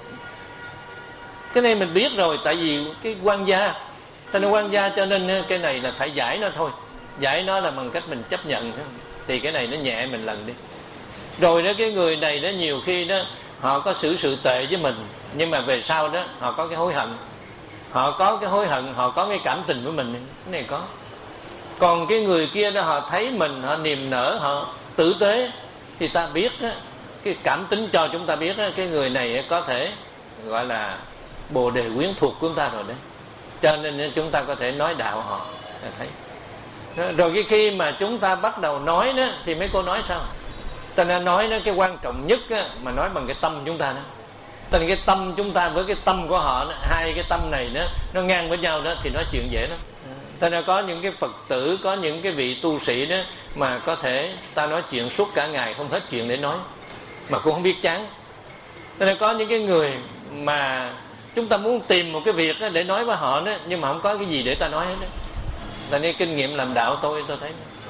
cái này mình biết rồi, tại vì cái quan gia, ta nên quan gia, cho nên cái này là phải giải nó thôi. Giải nó là bằng cách mình chấp nhận, thì cái này nó nhẹ mình lần đi. Rồi đó cái người này đó nhiều khi đó họ có xử sự tệ với mình, nhưng mà về sau đó họ có cái hối hận, họ có cái hối hận, họ có cái cảm tình với mình, cái này có. Còn cái người kia đó họ thấy mình, họ niềm nở, họ tử tế, thì ta biết đó, cái cảm tính cho chúng ta biết đó, cái người này có thể gọi là bồ đề quyến thuộc của chúng ta rồi đấy. Cho nên chúng ta có thể nói đạo họ, ta thấy. Rồi cái khi mà chúng ta bắt đầu nói đó, thì mấy cô nói sao? Ta nên nói đó, cái quan trọng nhất đó, mà nói bằng cái tâm chúng ta đó. Cho nên cái tâm chúng ta với cái tâm của họ đó, hai cái tâm này đó, nó ngang với nhau đó, thì nói chuyện dễ lắm. Ta nên có những cái Phật tử, có những cái vị tu sĩ đó mà có thể ta nói chuyện suốt cả ngày không hết chuyện để nói, mà cũng không biết chán. Ta nên có những cái người mà chúng ta muốn tìm một cái việc đó để nói với họ đó, nhưng mà không có cái gì để ta nói hết đó. Là nên kinh nghiệm làm đạo tôi tôi thấy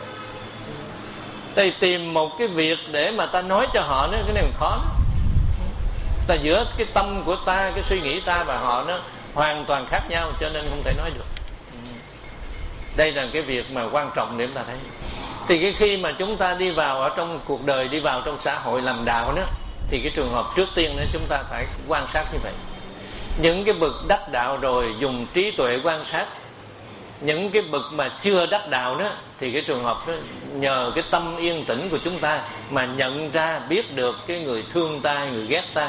ta tìm một cái việc để mà ta nói cho họ đó, cái này còn khó đó. Ta giữa cái tâm của ta, cái suy nghĩ ta và họ nó hoàn toàn khác nhau, cho nên không thể nói được. Đây là cái việc mà quan trọng để chúng ta thấy. Thì cái khi mà chúng ta đi vào ở trong cuộc đời, đi vào trong xã hội làm đạo đó, thì cái trường hợp trước tiên đó chúng ta phải quan sát như vậy. Những cái bậc đắc đạo rồi dùng trí tuệ quan sát. Những cái bậc mà chưa đắc đạo đó, thì cái trường hợp đó nhờ cái tâm yên tĩnh của chúng ta mà nhận ra, biết được cái người thương ta, người ghét ta,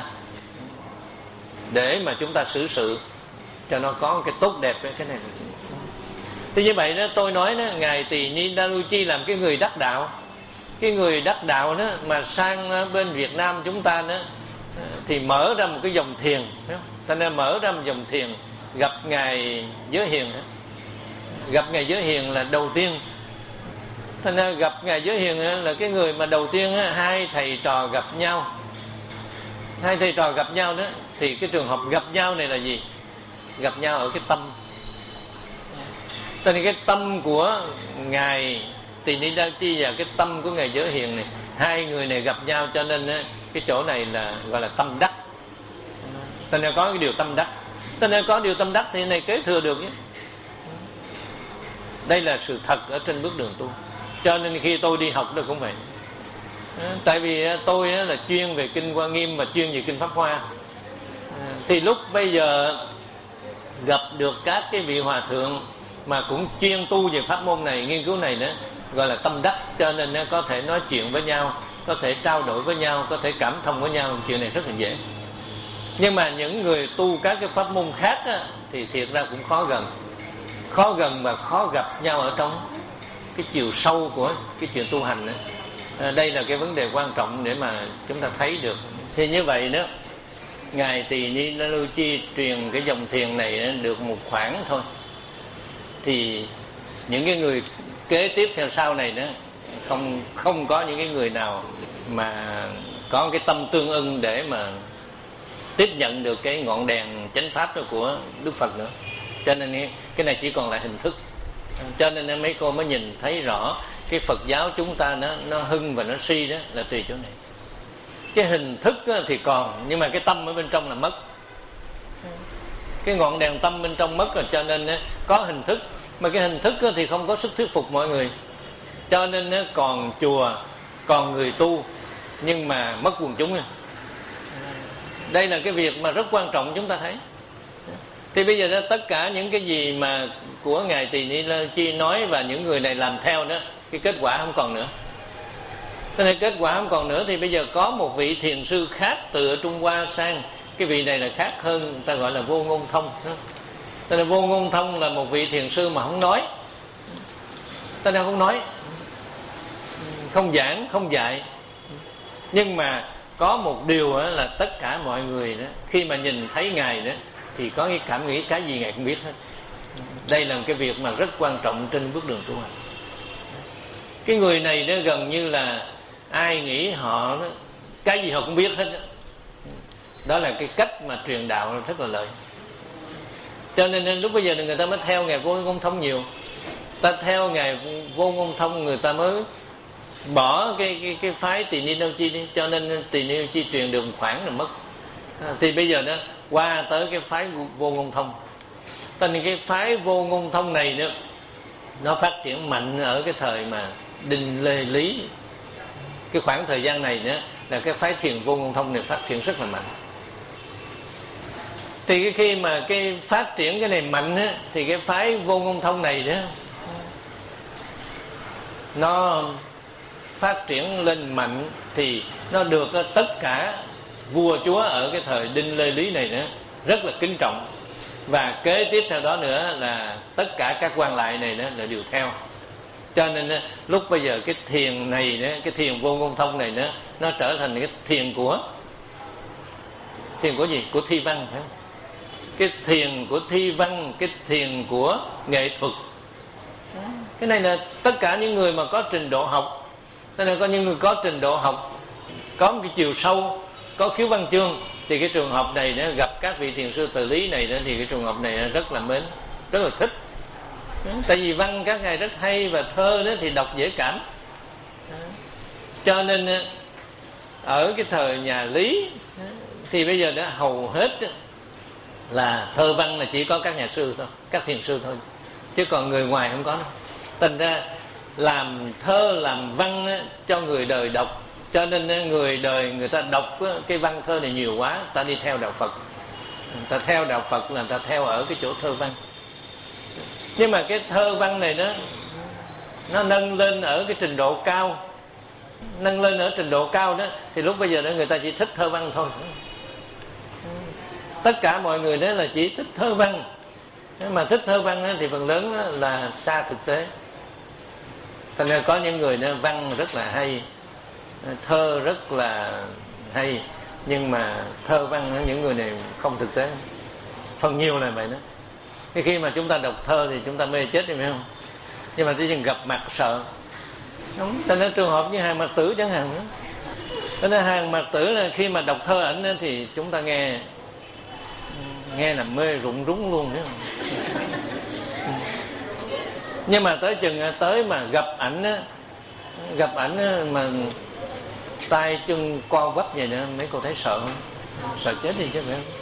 để mà chúng ta xử sự cho nó có cái tốt đẹp với cái này. Thì như vậy đó, tôi nói đó, ngài Tỳ Ni Daruchi làm cái người đắc đạo. Cái người đắc đạo đó mà sang bên Việt Nam chúng ta đó, thì mở ra một cái dòng thiền, ta nên mở ra một dòng thiền, gặp ngài Giới Hiền đó. Gặp ngài Giới Hiền là đầu tiên. Thành ra gặp ngài Giới Hiền là cái người mà đầu tiên hai thầy trò gặp nhau. Hai thầy trò gặp nhau đó, thì cái trường hợp gặp nhau này là gì? Gặp nhau ở cái tâm. Cho nên cái tâm của ngài Tỳ Ni Daruchi và cái tâm của ngài Giới Hiền này, hai người này gặp nhau, cho nên cái chỗ này là gọi là tâm đắc. Cho nên có cái điều tâm đắc. Cho nên có điều tâm đắc thì này kế thừa được nhé. Đây là sự thật ở trên bước đường tu. Cho nên khi tôi đi học đó cũng vậy. Tại vì tôi là chuyên về Kinh Hoa Nghiêm và chuyên về Kinh Pháp Hoa. Thì lúc bây giờ gặp được các cái vị hòa thượng mà cũng chuyên tu về pháp môn này, nghiên cứu này đó, gọi là tâm đắc. Cho nên có thể nói chuyện với nhau, có thể trao đổi với nhau, có thể cảm thông với nhau. Chuyện này rất là dễ. Nhưng mà những người tu các cái pháp môn khác á, thì thiệt ra cũng khó gần. khó gần và khó gặp nhau ở trong cái chiều sâu của cái chuyện tu hành nữa. À, đây là cái vấn đề quan trọng để mà chúng ta thấy được. Thì như vậy đó, ngài Tỳ Ni La Lưu Chi truyền cái dòng thiền này được một khoảng thôi, thì những cái người kế tiếp theo sau này đó không không có những cái người nào mà có cái tâm tương ưng để mà tiếp nhận được cái ngọn đèn chánh pháp đó của Đức Phật nữa. Cho nên cái này chỉ còn là hình thức. Cho nên mấy cô mới nhìn thấy rõ cái Phật giáo chúng ta nó nó hưng và nó suy đó là tùy chỗ này. Cái hình thức thì còn, nhưng mà cái tâm ở bên trong là mất. Cái ngọn đèn tâm bên trong mất rồi, cho nên có hình thức, mà cái hình thức thì không có sức thuyết phục mọi người. Cho nên còn chùa, còn người tu, nhưng mà mất quần chúng. Đây là cái việc mà rất quan trọng chúng ta thấy. Thì bây giờ đó, tất cả những cái gì mà của ngài Tỳ Ni La Chi nói và những người này làm theo đó, cái kết quả không còn nữa. Cho nên kết quả không còn nữa thì bây giờ có một vị thiền sư khác từ ở Trung Hoa sang. Cái vị này là khác hơn, người ta gọi là Vô Ngôn Thông. Cho nên Vô Ngôn Thông là một vị thiền sư mà không nói. Ta đang không nói, không giảng, không dạy. Nhưng mà có một điều là tất cả mọi người đó, khi mà nhìn thấy ngài đó thì có cái cảm nghĩ cái gì ngài cũng biết hết. Đây là cái việc mà rất quan trọng trên bước đường tu hành. Cái người này nó gần như là ai nghĩ họ đó, cái gì họ cũng biết hết đó. Đó là cái cách mà truyền đạo rất là lợi. Cho nên lúc bây giờ người ta mới theo ngài Vô Ngôn Thông nhiều. Ta theo ngài Vô Ngôn Thông, người ta mới bỏ cái cái cái phái Tỳ Ni La Chi đi. Cho nên Tỳ Ni La Chi truyền được khoảng là mất. À, thì bây giờ nó qua tới cái phái Vô Ngôn Thông. Cho nên cái phái Vô Ngôn Thông này nữa, nó phát triển mạnh ở cái thời mà Đinh Lê Lý. Cái khoảng thời gian này nữa là cái phái thiền Vô Ngôn Thông này phát triển rất là mạnh. Thì cái khi mà cái phát triển cái này mạnh á, thì cái phái Vô Ngôn Thông này đó nó phát triển lên mạnh, thì nó được tất cả vua chúa ở cái thời Đinh Lê Lý này nữa rất là kính trọng. Và kế tiếp theo đó nữa là tất cả các quan lại này đó là đều theo. Cho nên lúc bây giờ cái thiền này đó, cái thiền Vô Ngôn Thông này đó, nó trở thành cái thiền của thiền của gì? Của thi văn, phải không? Cái thiền của thi văn, cái thiền của nghệ thuật. Cái này là tất cả những người mà có trình độ học. Thế nên có những người có trình độ học, có một cái chiều sâu, có khiếu văn chương, thì cái trường hợp này nó gặp các vị thiền sư Từ Lý này đó, thì cái trường hợp này rất là mến, rất là thích. Tại vì văn các ngài rất hay và thơ đó thì đọc dễ cảm. Cho nên ở cái thời nhà Lý thì bây giờ đã hầu hết là thơ văn là chỉ có các nhà sư thôi, các thiền sư thôi, chứ còn người ngoài không có đâu. Thành ra làm thơ làm văn cho người đời đọc, cho nên người đời người ta đọc cái văn thơ này nhiều quá, ta đi theo đạo Phật. Người ta theo đạo Phật là người ta theo ở cái chỗ thơ văn. Nhưng mà cái thơ văn này đó, nó nâng lên ở cái trình độ cao, nâng lên ở trình độ cao đó, thì lúc bây giờ đó người ta chỉ thích thơ văn thôi. Tất cả mọi người đó là chỉ thích thơ văn. Mà thích thơ văn đó, thì phần lớn đó là xa thực tế. Thành ra có những người đó văn rất là hay, thơ rất là hay, nhưng mà thơ văn đó, những người này không thực tế. Phần nhiều là vậy đó. Cái khi mà chúng ta đọc thơ thì chúng ta mê chết, phải không? Nhưng mà tự nhiên gặp mặt sợ. Đúng. Thành ra trường hợp như Hàng Mạc Tử chẳng hạn nữa. Cho nên Hàng Mạc Tử là khi mà đọc thơ ảnh thì chúng ta nghe nghe là mê rụng rúng luôn, phải không? Nhưng mà tới chừng tới mà gặp ảnh á, gặp ảnh á, mà tay chân co quắp vậy nữa, mấy cô thấy sợ không? Sợ chết đi chứ, phải không?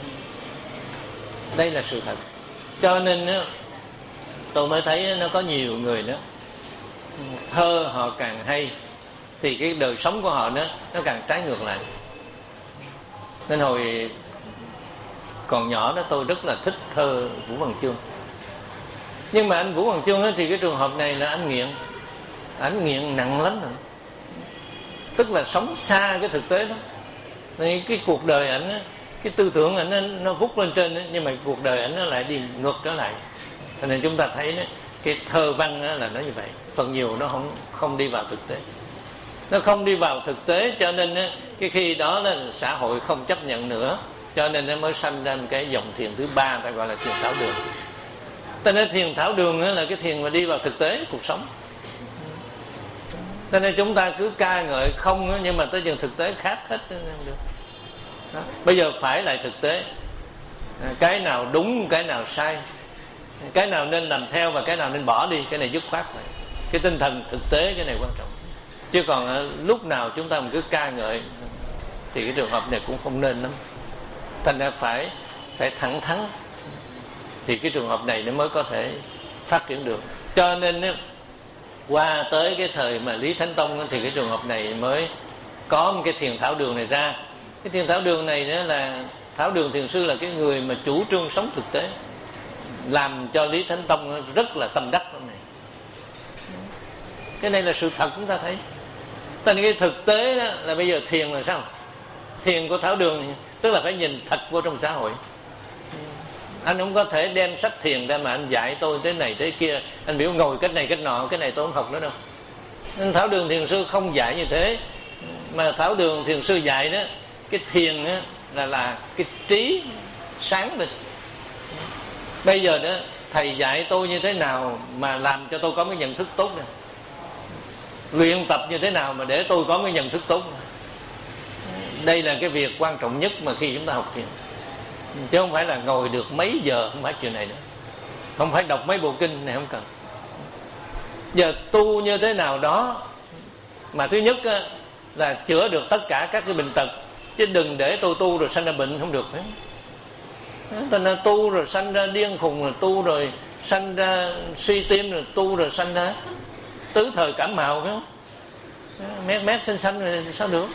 Đây là sự thật. Cho nên á, tôi mới thấy nó có nhiều người đó, thơ họ càng hay thì cái đời sống của họ đó nó càng trái ngược lại. Nên hồi còn nhỏ đó tôi rất là thích thơ Vũ Văn Chương. Nhưng mà anh Vũ Văn Chương thì cái trường hợp này là anh nghiện, anh nghiện nặng lắm rồi. Tức là sống xa cái thực tế đó. Nên cái cuộc đời ảnh, cái tư tưởng ảnh nó vút lên trên đó, nhưng mà cuộc đời ảnh nó lại đi ngược trở lại. Cho nên chúng ta thấy đó, cái thơ văn đó là nó như vậy, phần nhiều nó không không đi vào thực tế, nó không đi vào thực tế, cho nên đó, cái khi đó là xã hội không chấp nhận nữa, cho nên nó mới sanh ra một cái dòng thiền thứ ba, ta gọi là thiền thảo đường. Cho nên thiền thảo đường là cái thiền mà đi vào thực tế cuộc sống. Cho nên chúng ta cứ ca ngợi không, nhưng mà tới chừng thực tế khác hết không được. Đó. Bây giờ phải lại thực tế, cái nào đúng, cái nào sai, cái nào nên làm theo và cái nào nên bỏ đi, cái này dứt khoát vậy. Cái tinh thần thực tế cái này quan trọng. Chứ còn lúc nào chúng ta cứ ca ngợi thì cái trường hợp này cũng không nên lắm. Thành ra phải phải thẳng thắn thì cái trường hợp này nó mới có thể phát triển được. Cho nên qua tới cái thời mà Lý Thánh Tông thì cái trường hợp này mới có một cái thiền thảo đường này ra. Cái thiền thảo đường này đó là thảo đường thiền sư là cái người mà chủ trương sống thực tế, làm cho Lý Thánh Tông rất là tâm đắc trong này. Cái này là sự thật chúng ta thấy. Thành cái thực tế đó là bây giờ thiền là sao? Thiền của thảo đường tức là phải nhìn thật vô trong xã hội. Anh không có thể đem sách thiền ra mà anh dạy tôi thế này thế kia, anh biểu ngồi cách này cách nọ, cái này tôi không học nữa đâu. Nên thảo đường thiền sư không dạy như thế, mà thảo đường thiền sư dạy đó, cái thiền đó là là cái trí sáng mình. Bây giờ đó thầy dạy tôi như thế nào mà làm cho tôi có cái nhận thức tốt nè, luyện tập như thế nào mà để tôi có cái nhận thức tốt nè. Đây là cái việc quan trọng nhất mà khi chúng ta học thiền, chứ không phải là ngồi được mấy giờ, không phải chuyện này nữa, không phải đọc mấy bộ kinh này, không cần. Giờ tu như thế nào đó mà thứ nhất á, là chữa được tất cả các cái bệnh tật, chứ đừng để tôi tu rồi sanh ra bệnh, không được. Thành ra tu rồi sanh ra điên khùng, rồi tu rồi sanh ra suy tim, rồi tu rồi sanh ra tứ thời cảm mạo, phải không? Mét mét xanh xanh rồi sao được?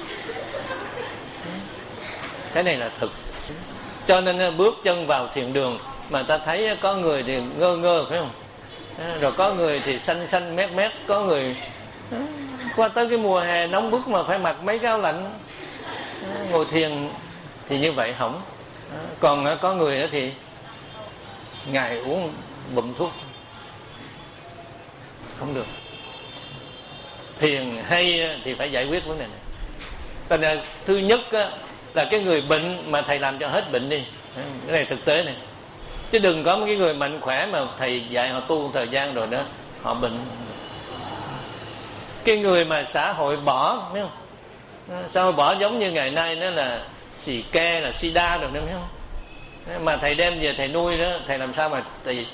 Cái này là thực. Cho nên bước chân vào thiền đường mà ta thấy có người thì ngơ ngơ, phải không? Rồi có người thì xanh xanh mét mét, có người qua tới cái mùa hè nóng bức mà phải mặc mấy cái áo lạnh ngồi thiền thì như vậy hỏng. Còn có người thì ngày uống bụm thuốc, không được. Thiền hay thì phải giải quyết vấn đề này. Cho nên thứ nhất là cái người bệnh mà thầy làm cho hết bệnh đi, cái này thực tế này. Chứ đừng có một cái người mạnh khỏe mà thầy dạy họ tu thời gian rồi đó họ bệnh. Cái người mà xã hội bỏ, biết không? Xã hội bỏ giống như ngày nay nó là xì ke, là sida rồi, biết không? Mà thầy đem về thầy nuôi đó, thầy làm sao mà thầy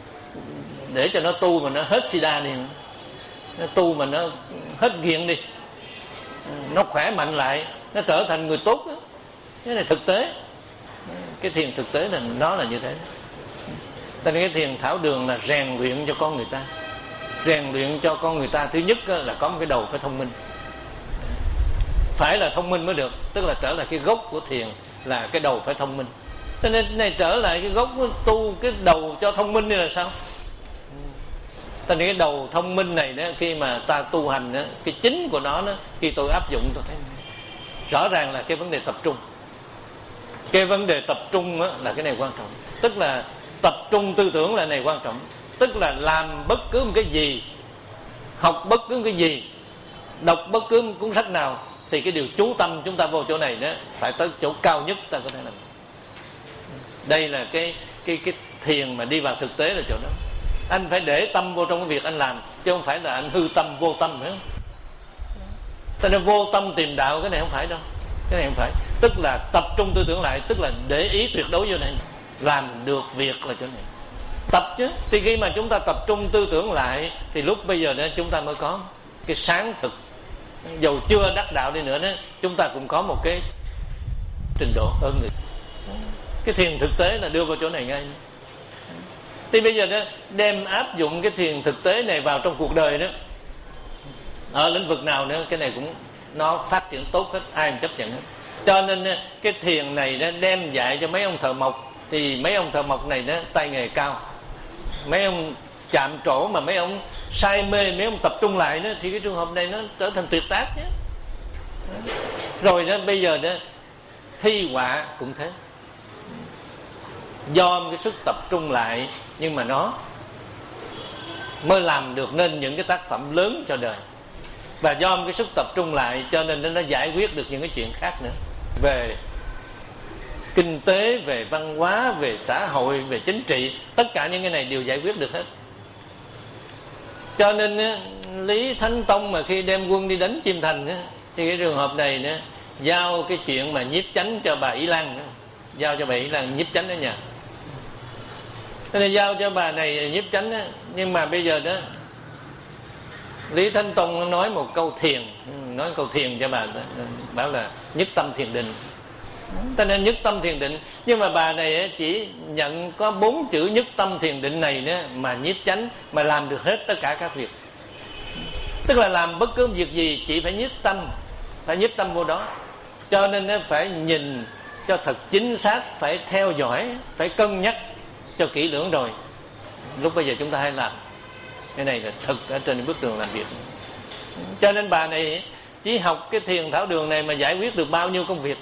để cho nó tu mà nó hết sida đi, nó tu mà nó hết nghiện đi, nó khỏe mạnh lại, nó trở thành người tốt đó. Cái này thực tế. Cái thiền thực tế là nó là như thế. Cho nên cái thiền thảo đường là rèn luyện cho con người ta, rèn luyện cho con người ta. Thứ nhất là có một cái đầu phải thông minh, phải là thông minh mới được. Tức là trở lại cái gốc của thiền là cái đầu phải thông minh. Cho nên này trở lại cái gốc của tu, cái đầu cho thông minh này là sao? Cho nên cái đầu thông minh này đó, khi mà ta tu hành đó, cái chính của nó đó, khi tôi áp dụng tôi thấy rõ ràng là cái vấn đề tập trung. Cái vấn đề tập trung đó, là cái này quan trọng. Tức là tập trung tư tưởng là này quan trọng. Tức là làm bất cứ một cái gì, học bất cứ một cái gì, đọc bất cứ một cuốn sách nào, thì cái điều chú tâm chúng ta vô chỗ này đó phải tới chỗ cao nhất ta có thể làm. Đây là cái cái cái thiền mà đi vào thực tế là chỗ đó. Anh phải để tâm vô trong cái việc anh làm, chứ không phải là anh hư tâm vô tâm, phải không? Cho nên vô tâm tìm đạo, cái này không phải đâu. Cái này không phải. Tức là tập trung tư tưởng lại, tức là để ý tuyệt đối vô này, làm được việc là chỗ này. Tập chứ. Thì khi mà chúng ta tập trung tư tưởng lại thì lúc bây giờ đó chúng ta mới có cái sáng thực. Dầu chưa đắc đạo đi nữa đó, chúng ta cũng có một cái trình độ hơn người. Cái thiền thực tế là đưa vào chỗ này ngay. Thì bây giờ đó đem áp dụng cái thiền thực tế này vào trong cuộc đời đó, ở lĩnh vực nào nữa, cái này cũng nó phát triển tốt hết, ai cũng chấp nhận hết. Cho nên cái thiền này đó đem dạy cho mấy ông thợ mộc, thì mấy ông thợ mộc này đó tay nghề cao, mấy ông chạm trổ mà mấy ông say mê, mấy ông tập trung lại đó, thì cái trường hợp này nó trở thành tuyệt tác nhé. Rồi đó bây giờ đó thi họa cũng thế, do cái sức tập trung lại, nhưng mà nó mới làm được nên những cái tác phẩm lớn cho đời. Và do cái sức tập trung lại cho nên nó giải quyết được những cái chuyện khác nữa, về kinh tế, về văn hóa, về xã hội, về chính trị, tất cả những cái này đều giải quyết được hết. Cho nên Lý Thánh Tông mà khi đem quân đi đánh Chiêm Thành thì cái trường hợp này nữa, giao cái chuyện mà nhiếp chánh cho bà Ý Lan nữa. Giao cho bà Ý Lan nhiếp chánh ở nhà. Thế nên giao cho bà này nhiếp chánh đó. Nhưng mà bây giờ đó Lý Thánh Tông nói một câu thiền, nói câu thiền cho bà, bảo là nhất tâm thiền định. Cho nên nhất tâm thiền định. Nhưng mà bà này chỉ nhận có bốn chữ nhất tâm thiền định này nữa mà nhiếp chánh, mà làm được hết tất cả các việc. Tức là làm bất cứ việc gì chỉ phải nhiếp tâm, phải nhiếp tâm vô đó. Cho nên phải nhìn cho thật chính xác, phải theo dõi, phải cân nhắc cho kỹ lưỡng rồi lúc bây giờ chúng ta hay làm. Cái này là thực ở trên bước đường làm việc. Cho nên bà này chỉ học cái thiền thảo đường này mà giải quyết được bao nhiêu công việc.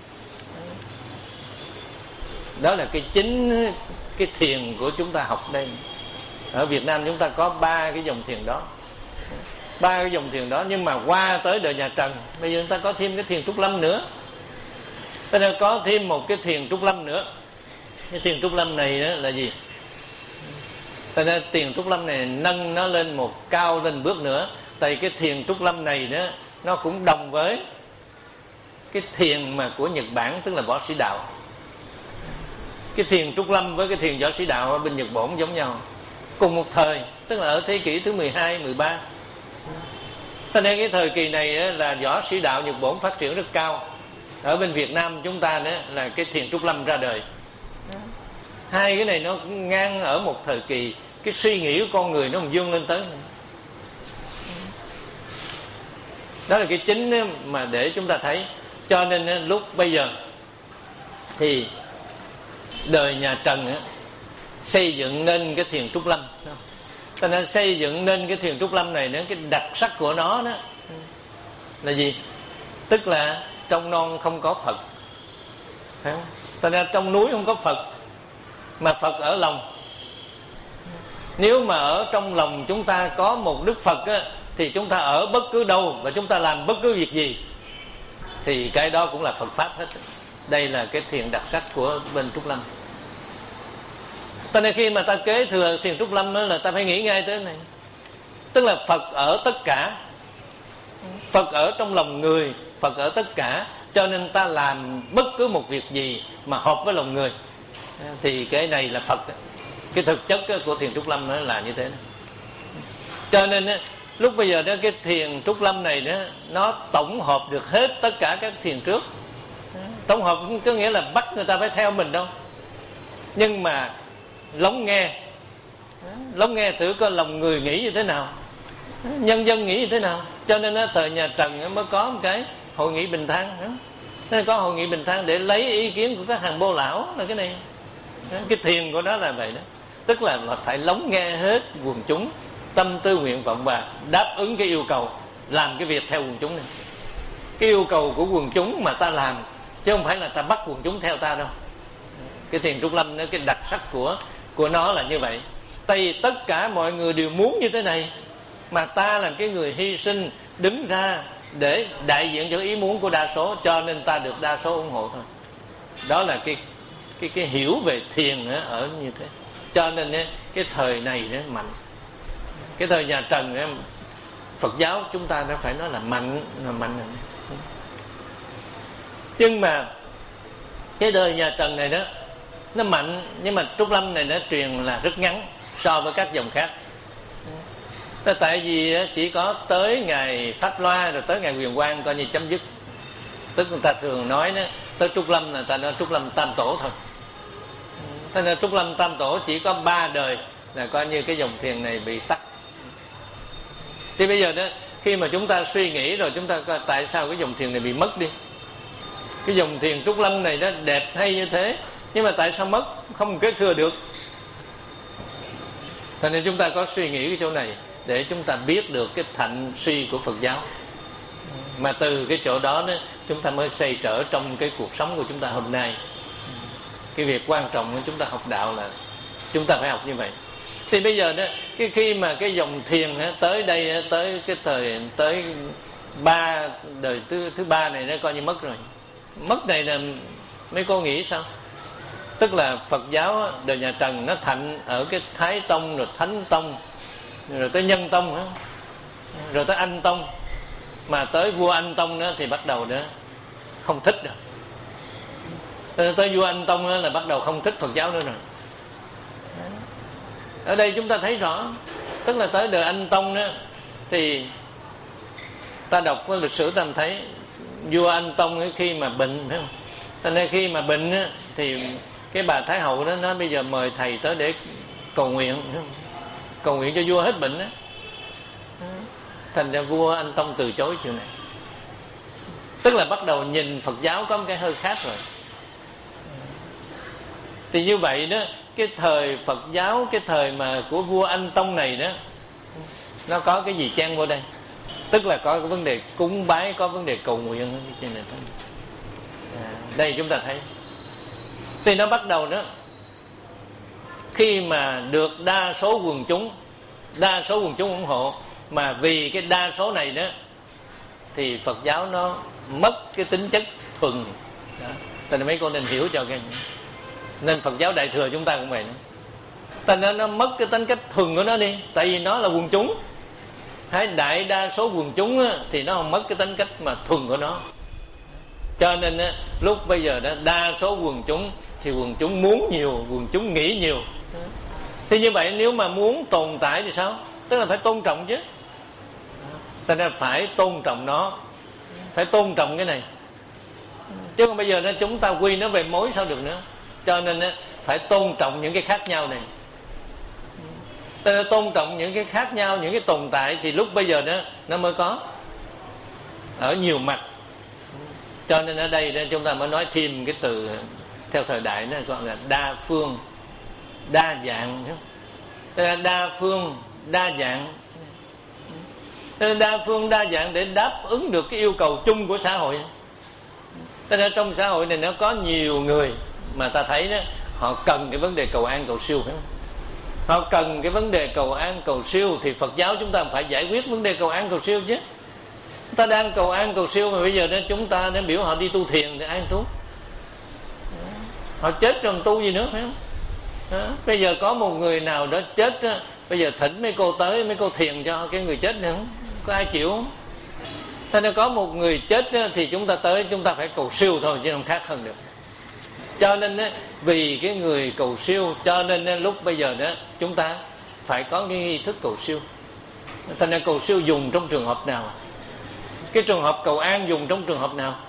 Đó là cái chính cái thiền của chúng ta học đây. Ở Việt Nam chúng ta có ba cái dòng thiền đó, ba cái dòng thiền đó. Nhưng mà qua tới đời nhà Trần, bây giờ chúng ta có thêm cái thiền Trúc Lâm nữa. Bây giờ có thêm một cái thiền Trúc Lâm nữa. Cái thiền Trúc Lâm này đó là gì? Cho nên thiền Trúc Lâm này nâng nó lên một cao lên bước nữa. Tại cái thiền Trúc Lâm này đó, nó cũng đồng với cái thiền mà của Nhật Bản, tức là Võ Sĩ Đạo. Cái thiền Trúc Lâm với cái thiền Võ Sĩ Đạo ở bên Nhật Bản giống nhau, cùng một thời, tức là ở thế kỷ thứ mười hai, mười ba. Cho nên cái thời kỳ này là Võ Sĩ Đạo Nhật Bản phát triển rất cao. Ở bên Việt Nam chúng ta nữa là cái thiền Trúc Lâm ra đời. Hai cái này nó ngang ở một thời kỳ. Cái suy nghĩ của con người nó còn dương lên tới. Đó là cái chính mà để chúng ta thấy. Cho nên lúc bây giờ thì đời nhà Trần xây dựng nên cái thiền Trúc Lâm. Cho nên xây dựng nên cái thiền Trúc Lâm này nữa, cái đặc sắc của nó đó là gì? Tức là trong non không có Phật, phải không? Cho nên trong núi không có Phật, mà Phật ở lòng. Nếu mà ở trong lòng chúng ta có một Đức Phật á, thì chúng ta ở bất cứ đâu và chúng ta làm bất cứ việc gì thì cái đó cũng là Phật Pháp hết. Đây là cái thiền đặc sắc của bên Trúc Lâm. Cho nên khi mà ta kế thừa thiền Trúc Lâm là ta phải nghĩ ngay tới này. Tức là Phật ở tất cả, Phật ở trong lòng người, Phật ở tất cả. Cho nên ta làm bất cứ một việc gì mà hợp với lòng người thì cái này là Phật. Cái thực chất của thiền Trúc Lâm nó là như thế. Cho nên lúc bây giờ đó cái thiền Trúc Lâm này đó, nó tổng hợp được hết tất cả các thiền trước. Tổng hợp có nghĩa là bắt người ta phải theo mình đâu, nhưng mà lắng nghe, lắng nghe thử coi lòng người nghĩ như thế nào, nhân dân nghĩ như thế nào. Cho nên đó, thời nhà Trần mới có một cái hội nghị bình thang. Nên có hội nghị bình thang để lấy ý kiến của các hàng bô lão là cái này. Cái thiền của nó là vậy đó. Tức là, là phải lắng nghe hết quần chúng, tâm tư nguyện vọng và đáp ứng cái yêu cầu, làm cái việc theo quần chúng này. Cái yêu cầu của quần chúng mà ta làm, chứ không phải là ta bắt quần chúng theo ta đâu. Cái thiền Trúc Lâm nó cái đặc sắc của của nó là như vậy. Tại vì tất cả mọi người đều muốn như thế này, mà ta là cái người hy sinh đứng ra để đại diện cho ý muốn của đa số, cho nên ta được đa số ủng hộ thôi. Đó là cái cái cái hiểu về thiền ở như thế. Cho nên cái thời này nó mạnh. Cái thời nhà Trần Phật giáo chúng ta đã phải nói là mạnh, là mạnh rồi. Nhưng mà cái đời nhà Trần này đó nó mạnh, nhưng mà Trúc Lâm này nó truyền là rất ngắn so với các dòng khác. Tại vì chỉ có tới ngày Pháp Loa rồi tới ngày Huyền Quang coi như chấm dứt. Tức người ta thường nói đó, tới Trúc Lâm là người ta nói Trúc Lâm Tam Tổ thôi. Thế nên Trúc Lâm Tam Tổ chỉ có ba đời là coi như cái dòng thiền này bị tắt. Thì bây giờ đó, khi mà chúng ta suy nghĩ rồi chúng ta coi tại sao cái dòng thiền này bị mất đi. Cái dòng thiền Trúc Lâm này đó đẹp hay như thế, nhưng mà tại sao mất, không kế thừa được. Cho nên chúng ta có suy nghĩ cái chỗ này để chúng ta biết được cái thạnh suy của Phật giáo. Mà từ cái chỗ đó, đó chúng ta mới xây trở trong cái cuộc sống của chúng ta hôm nay. Cái việc quan trọng của chúng ta học đạo là chúng ta phải học như vậy. Thì bây giờ đó, cái khi mà cái dòng thiền đó, tới đây đó, tới cái thời tới ba đời thứ thứ ba này nó coi như mất rồi. Mất này là mấy cô nghĩ sao? Tức là Phật giáo đời nhà Trần nó thạnh ở cái Thái Tông, rồi Thánh Tông, rồi tới Nhân Tông đó, rồi tới Anh Tông, mà tới vua Anh Tông đó thì bắt đầu đó không thích rồi. Tới vua Anh Tông đó là bắt đầu không thích Phật giáo nữa rồi. Ở đây chúng ta thấy rõ, tức là tới đời Anh Tông đó thì ta đọc cái lịch sử ta thấy vua Anh Tông khi mà bệnh, phải không? Cho nên khi mà bệnh á, thì cái bà Thái Hậu đó nói bây giờ mời thầy tới để cầu nguyện, cầu nguyện cho vua hết bệnh đó. Thành ra vua Anh Tông từ chối chuyện này. Tức là bắt đầu nhìn Phật giáo có một cái hơi khác rồi. Thì như vậy đó, cái thời Phật giáo, cái thời mà của vua Anh Tông này đó, nó có cái gì chen vô đây? Tức là có cái vấn đề cúng bái, có vấn đề cầu nguyện trên này. À, đây chúng ta thấy. Thì nó bắt đầu đó, khi mà được đa số quần chúng, đa số quần chúng ủng hộ, mà vì cái đa số này đó thì Phật giáo nó mất cái tính chất thuần. Cho nên mấy con nên hiểu cho cái. Nên Phật giáo Đại Thừa chúng ta cũng vậy nữa. Cho nên nó mất cái tính cách thuần của nó đi, tại vì nó là quần chúng. Hay đại đa số quần chúng á, thì nó không mất cái tính cách mà thuần của nó. Cho nên á, lúc bây giờ đó đa số quần chúng thì quần chúng muốn nhiều, quần chúng nghĩ nhiều. Thì như vậy nếu mà muốn tồn tại thì sao? Tức là phải tôn trọng chứ. Cho nên phải tôn trọng nó, phải tôn trọng cái này. Chứ còn bây giờ đó, chúng ta quy nó về mối sao được nữa. Cho nên á, phải tôn trọng những cái khác nhau này. Cho nên tôn trọng những cái khác nhau, những cái tồn tại thì lúc bây giờ đó nó mới có ở nhiều mặt. Cho nên ở đây đó, chúng ta mới nói thêm cái từ theo thời đại nó gọi là đa phương, đa dạng. Tức là đa phương, đa dạng. Tức là đa phương, đa dạng để đáp ứng được cái yêu cầu chung của xã hội. Tức là trong xã hội này nó có nhiều người mà ta thấy đó, họ cần cái vấn đề cầu an cầu siêu, phải không? Họ cần cái vấn đề cầu an cầu siêu thì Phật giáo chúng ta phải giải quyết vấn đề cầu an cầu siêu chứ. Ta đang cầu an cầu siêu mà bây giờ đó chúng ta nên biểu họ đi tu thiền thì ai tu? Họ chết rồi tu gì nữa, phải không? Đó. Bây giờ có một người nào đó chết đó, bây giờ thỉnh mấy cô tới, mấy cô thiền cho cái người chết nữa, không có ai chịu không? Thế nên có một người chết đó, thì chúng ta tới chúng ta phải cầu siêu thôi chứ không khác hơn được. Cho nên đó, vì cái người cầu siêu, cho nên đó, lúc bây giờ đó chúng ta phải có cái nghi thức cầu siêu. Thế nên cầu siêu dùng trong trường hợp nào? Cái trường hợp cầu an dùng trong trường hợp nào?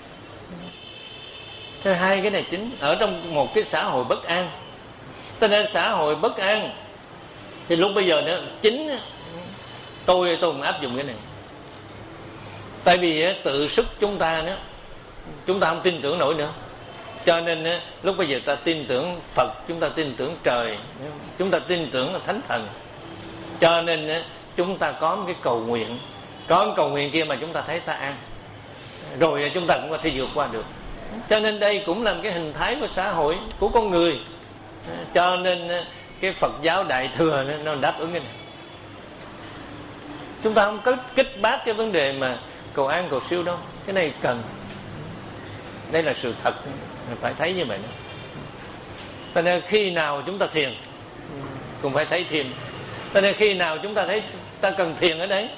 Thế hai cái này chính ở trong một cái xã hội bất an. Cho nên xã hội bất an thì lúc bây giờ đó chính tôi tôi cũng áp dụng cái này. Tại vì tự sức chúng ta đó, chúng ta không tin tưởng nổi nữa. Cho nên lúc bây giờ ta tin tưởng Phật, chúng ta tin tưởng trời, chúng ta tin tưởng Thánh Thần. Cho nên chúng ta có một cái cầu nguyện, có một cầu nguyện kia mà chúng ta thấy ta an, rồi chúng ta cũng có thể vượt qua được. Cho nên đây cũng là một cái hình thái của xã hội, của con người. Cho nên cái Phật giáo Đại Thừa nó đáp ứng cái này. Chúng ta không có kích bác cái vấn đề mà cầu an cầu siêu đâu. Cái này cần. Đây là sự thật, phải thấy như vậy đó. Cho nên khi nào chúng ta thiền cũng phải thấy thiền. Cho nên khi nào chúng ta thấy ta cần thiền ở đấy.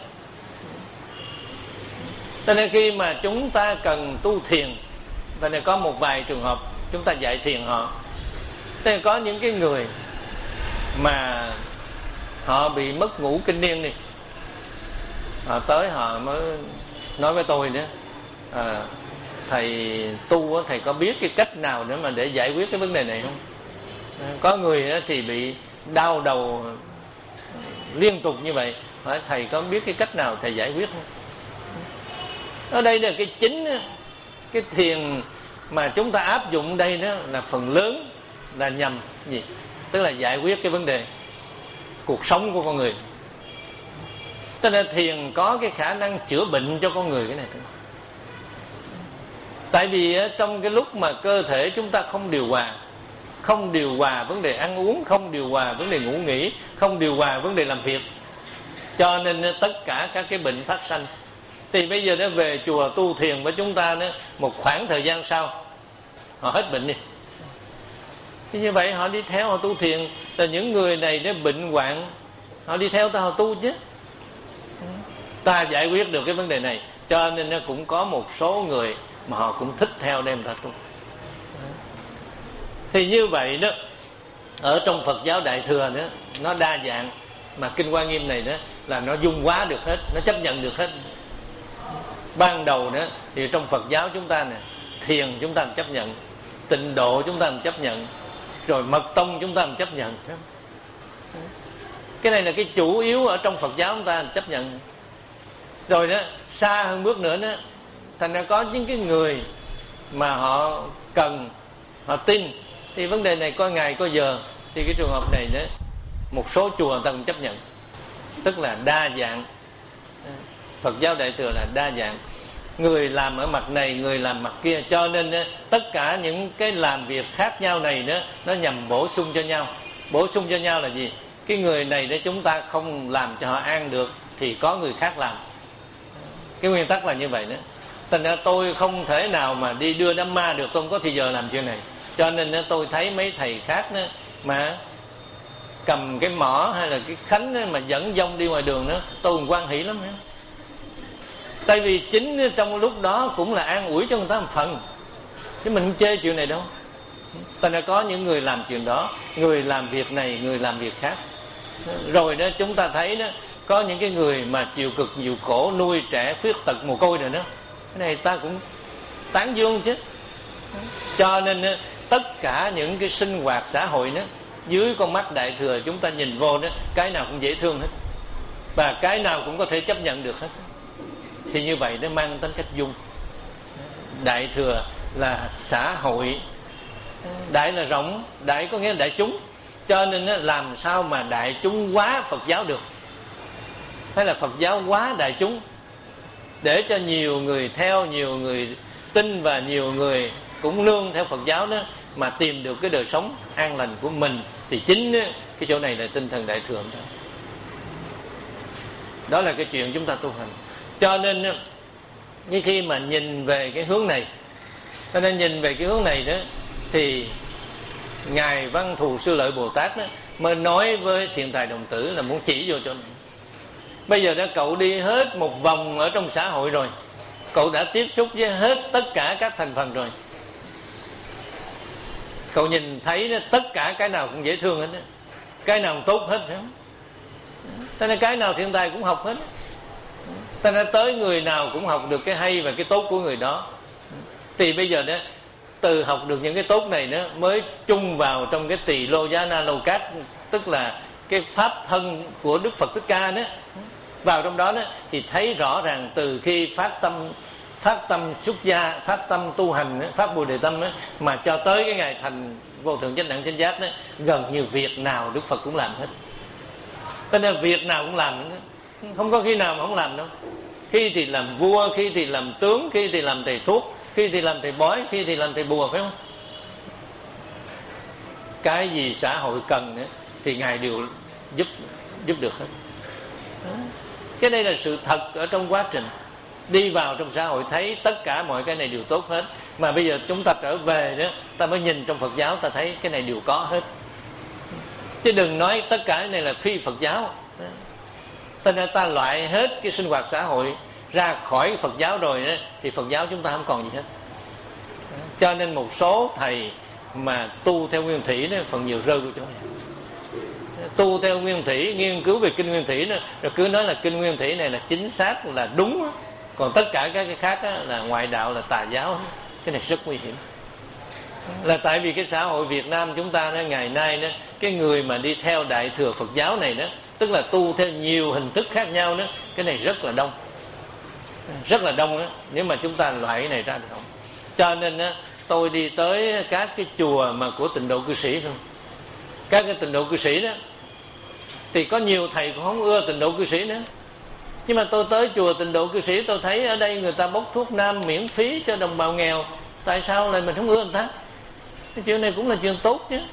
Cho nên khi mà chúng ta cần tu thiền, cho nên có một vài trường hợp chúng ta dạy thiền họ. Cho nên có những cái người mà họ bị mất ngủ kinh niên đi, họ tới họ mới nói với tôi nữa, à, thầy tu thầy có biết cái cách nào nữa mà để giải quyết cái vấn đề này không? Có người thì bị đau đầu liên tục như vậy, hỏi thầy có biết cái cách nào thầy giải quyết không? Ở đây là cái chính, cái thiền mà chúng ta áp dụng đây đó là phần lớn là nhằm gì? Tức là giải quyết cái vấn đề cuộc sống của con người. Cho nên thiền có cái khả năng chữa bệnh cho con người cái này. Tại vì trong cái lúc mà cơ thể chúng ta không điều hòa, không điều hòa vấn đề ăn uống, không điều hòa vấn đề ngủ nghỉ, không điều hòa vấn đề làm việc, cho nên tất cả các cái bệnh phát sanh. Thì bây giờ nó về chùa tu thiền với chúng ta đó, một khoảng thời gian sau họ hết bệnh đi. Thì như vậy họ đi theo họ tu thiền, là những người này nó bệnh hoạn, họ đi theo ta họ tu chứ. Ta giải quyết được cái vấn đề này, cho nên nó cũng có một số người mà họ cũng thích theo đem ta tu. Thì như vậy đó, ở trong Phật giáo Đại Thừa đó, nó đa dạng, mà Kinh Hoa Nghiêm này đó là nó dung hóa được hết, nó chấp nhận được hết. Ban đầu đó thì trong Phật giáo chúng ta nè, thiền chúng ta chấp nhận, tịnh độ chúng ta chấp nhận, rồi mật tông chúng ta chấp nhận. Cái này là cái chủ yếu ở trong Phật giáo chúng ta chấp nhận. Rồi đó, xa hơn bước nữa đó, thành ra có những cái người mà họ cần, họ tin, thì vấn đề này có ngày có giờ, thì cái trường hợp này đó, một số chùa người ta cũng chấp nhận. Tức là đa dạng. Phật giáo Đại Thừa là đa dạng, người làm ở mặt này, người làm mặt kia, cho nên đó, tất cả những cái làm việc khác nhau này đó, nó nhằm bổ sung cho nhau. Bổ sung cho nhau là gì? Cái người này để chúng ta không làm cho họ an được thì có người khác làm. Cái nguyên tắc là như vậy đó. Thành ra tôi không thể nào mà đi đưa đám ma được, tôi không có thì giờ làm chuyện này. Cho nên đó, tôi thấy mấy thầy khác đó, mà cầm cái mỏ hay là cái khánh đó, mà dẫn dông đi ngoài đường đó, tôi cũng hoan hỷ lắm đó. Tại vì chính trong lúc đó cũng là an ủi cho người ta một phần, chứ mình không chê chuyện này đâu. Thành ra có những người làm chuyện đó, người làm việc này, người làm việc khác. Rồi đó chúng ta thấy đó, có những cái người mà chịu cực chịu khổ, nuôi trẻ khuyết tật mồ côi rồi đó, cái này ta cũng tán dương chứ. Cho nên tất cả những cái sinh hoạt xã hội đó, dưới con mắt Đại Thừa chúng ta nhìn vô đó, cái nào cũng dễ thương hết, và cái nào cũng có thể chấp nhận được hết. Thì như vậy nó mang tính cách dung. Đại Thừa là xã hội, đại là rộng, đại có nghĩa là đại chúng, cho nên làm sao mà đại chúng hóa Phật giáo được, hay là Phật giáo hóa đại chúng, để cho nhiều người theo, nhiều người tin và nhiều người cũng nương theo Phật giáo đó mà tìm được cái đời sống an lành của mình. Thì chính cái chỗ này là tinh thần Đại Thừa. Đó là cái chuyện chúng ta tu hành. Cho nên như khi mà nhìn về cái hướng này, cho nên nhìn về cái hướng này đó, thì Ngài Văn Thù Sư Lợi Bồ Tát đó, mới nói với Thiện Tài Đồng Tử là muốn chỉ vô chỗ này. Bây giờ đã cậu đi hết một vòng ở trong xã hội rồi, cậu đã tiếp xúc với hết tất cả các thành phần rồi, cậu nhìn thấy đó, tất cả cái nào cũng dễ thương hết đó, cái nào cũng tốt hết, phải không? Cho nên cái nào Thiện Tài cũng học hết. Ta đã tới người nào cũng học được cái hay và cái tốt của người đó. Thì bây giờ đó, từ học được những cái tốt này đó, mới chung vào trong cái tỳ lô giá na lô cát, tức là cái pháp thân của Đức Phật Thích Ca đó. Vào trong đó đó thì thấy rõ ràng từ khi phát tâm phát tâm xuất gia, phát tâm tu hành đó, phát Bồ Đề tâm đó, mà cho tới cái ngày thành vô thượng chánh đẳng chánh giác đó, gần như việc nào Đức Phật cũng làm hết. Cho nên việc nào cũng làm đó. Không có khi nào mà không làm đâu. Khi thì làm vua, khi thì làm tướng, khi thì làm thầy thuốc, khi thì làm thầy bói, khi thì làm thầy bùa, phải không? Cái gì xã hội cần ấy, thì Ngài đều giúp giúp được hết. Cái đây là sự thật ở trong quá trình đi vào trong xã hội, thấy tất cả mọi cái này đều tốt hết. Mà bây giờ chúng ta trở về đó, ta mới nhìn trong Phật giáo, ta thấy cái này đều có hết. Chứ đừng nói tất cả cái này là phi Phật giáo. Cho nên ta loại hết cái sinh hoạt xã hội ra khỏi Phật giáo rồi đó, thì Phật giáo chúng ta không còn gì hết. Cho nên một số thầy mà tu theo Nguyên Thủy đó, phần nhiều rơi vào chỗ này. Tu theo Nguyên Thủy, nghiên cứu về kinh Nguyên Thủy đó, rồi cứ nói là kinh Nguyên Thủy này là chính xác, là đúng đó. Còn tất cả các cái khác đó, là ngoại đạo, là tà giáo đó. Cái này rất nguy hiểm. Là tại vì cái xã hội Việt Nam chúng ta đó, ngày nay đó, cái người mà đi theo Đại Thừa Phật giáo này đó, tức là tu theo nhiều hình thức khác nhau đó, cái này rất là đông, rất là đông đó. Nếu mà chúng ta loại cái này ra được không? Cho nên đó, tôi đi tới các cái chùa mà của Tịnh Độ Cư Sĩ không, các cái Tịnh Độ Cư Sĩ đó, thì có nhiều thầy cũng không ưa Tịnh Độ Cư Sĩ nữa. Nhưng mà tôi tới chùa Tịnh Độ Cư Sĩ, tôi thấy ở đây người ta bốc thuốc nam miễn phí cho đồng bào nghèo. Tại sao lại mình không ưa người ta? Cái chuyện này cũng là chuyện tốt chứ.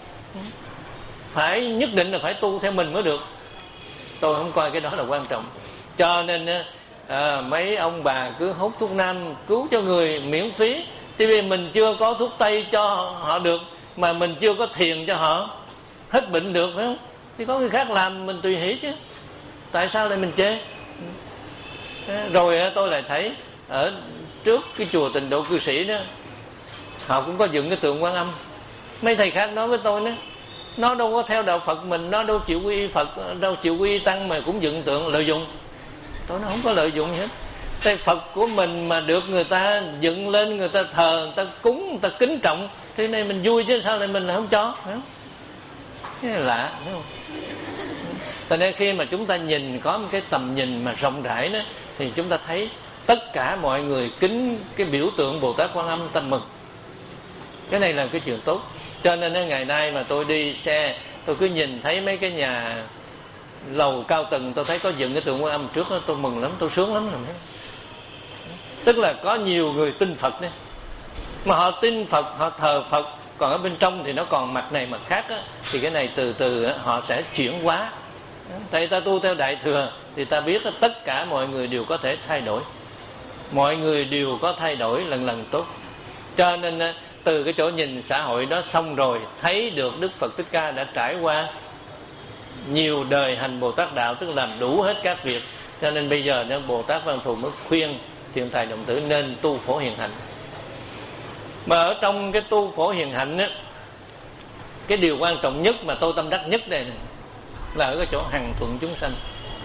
Phải nhất định là phải tu theo mình mới được. Tôi không coi cái đó là quan trọng. Cho nên à, mấy ông bà cứ hút thuốc nam cứu cho người miễn phí, thì vì mình chưa có thuốc tây cho họ được, mà mình chưa có thiền cho họ hết bệnh được, phải không? Thì có người khác làm mình tùy hỷ chứ, tại sao lại mình chê? Rồi tôi lại thấy ở trước cái chùa Tịnh Độ Cư Sĩ đó, họ cũng có dựng cái tượng Quan Âm. Mấy thầy khác nói với tôi đó, nó đâu có theo đạo Phật mình, nó đâu chịu quy y Phật, đâu chịu quy y Tăng mà cũng dựng tượng lợi dụng. Tôi nói không có lợi dụng gì hết. Cái Phật của mình mà được người ta dựng lên, người ta thờ, người ta cúng, người ta kính trọng, thế này mình vui chứ sao lại mình là không cho, phải không? Cái này lạ, phải không? Cho nên khi mà chúng ta nhìn có một cái tầm nhìn mà rộng rãi đó, thì chúng ta thấy tất cả mọi người kính cái biểu tượng Bồ Tát Quan Âm, ta mừng. Cái này là cái chuyện tốt. Cho nên ngày nay mà tôi đi xe, tôi cứ nhìn thấy mấy cái nhà lầu cao tầng, tôi thấy có dựng cái tượng Quan Âm trước đó, tôi mừng lắm, tôi sướng lắm rồi. Tức là có nhiều người tin Phật đấy, mà họ tin Phật, họ thờ Phật, còn ở bên trong thì nó còn mặt này mặt khác á, thì cái này từ từ họ sẽ chuyển hóa. Tại ta tu theo Đại Thừa thì ta biết tất cả mọi người đều có thể thay đổi, mọi người đều có thay đổi lần lần tốt. Cho nên từ cái chỗ nhìn xã hội đó xong rồi, thấy được Đức Phật Thích Ca đã trải qua nhiều đời hành Bồ Tát đạo, tức làm đủ hết các việc. Cho nên bây giờ đó, Bồ Tát Văn Thù mới khuyên thiện tài đồng tử nên tu phổ hiền hạnh. Mà ở trong cái tu phổ hiền hạnh á, cái điều quan trọng nhất mà tôi tâm đắc nhất đây này, là ở cái chỗ hằng thuận chúng sanh.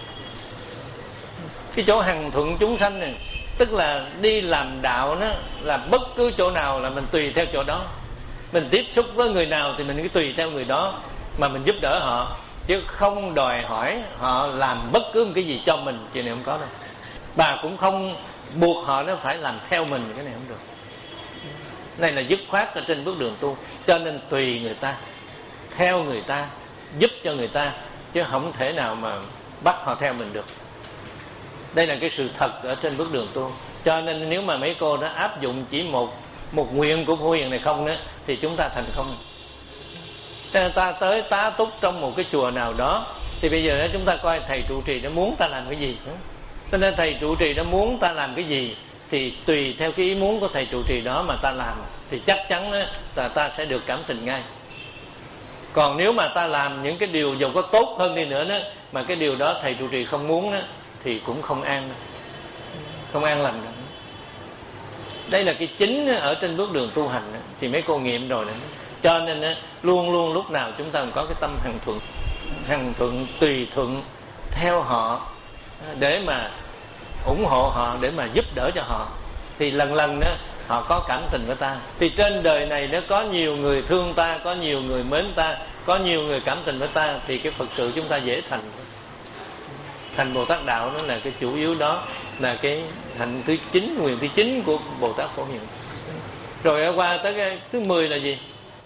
Cái chỗ hằng thuận chúng sanh này, tức là đi làm đạo đó, là bất cứ chỗ nào là mình tùy theo chỗ đó. Mình tiếp xúc với người nào thì mình cứ tùy theo người đó mà mình giúp đỡ họ, chứ không đòi hỏi họ làm bất cứ một cái gì cho mình. Chuyện này không có đâu. Bà cũng không buộc họ nó phải làm theo mình, cái này không được. Này là dứt khoát ở trên bước đường tu. Cho nên tùy người ta, theo người ta, giúp cho người ta, chứ không thể nào mà bắt họ theo mình được. Đây là cái sự thật ở trên bước đường tu. Cho nên nếu mà mấy cô đã áp dụng chỉ một một nguyện của Phổ Hiền này không đó, thì chúng ta thành không. Cho nên ta tới tá túc trong một cái chùa nào đó, thì bây giờ đó chúng ta coi thầy trụ trì nó muốn ta làm cái gì. Cho nên thầy trụ trì nó muốn ta làm cái gì, thì tùy theo cái ý muốn của thầy trụ trì đó mà ta làm, thì chắc chắn là ta sẽ được cảm tình ngay. Còn nếu mà ta làm những cái điều dù có tốt hơn đi nữa đó, mà cái điều đó thầy trụ trì không muốn đó, thì cũng không an, không an lành nữa. Đây là cái chính ở trên bước đường tu hành đó, thì mấy cô nghiệm rồi đó. Cho nên đó, luôn luôn lúc nào chúng ta cũng có cái tâm hằng thuận, hằng thuận tùy thuận theo họ, để mà ủng hộ họ, để mà giúp đỡ cho họ, thì lần lần đó họ có cảm tình với ta. Thì trên đời này nó có nhiều người thương ta, có nhiều người mến ta, có nhiều người cảm tình với ta, thì cái Phật sự chúng ta dễ thành. Thành Bồ Tát đạo nó là cái chủ yếu đó, là cái hạnh thứ chín, nguyện thứ chín của Bồ Tát Phổ Hiền. Rồi qua tới cái thứ mười là gì?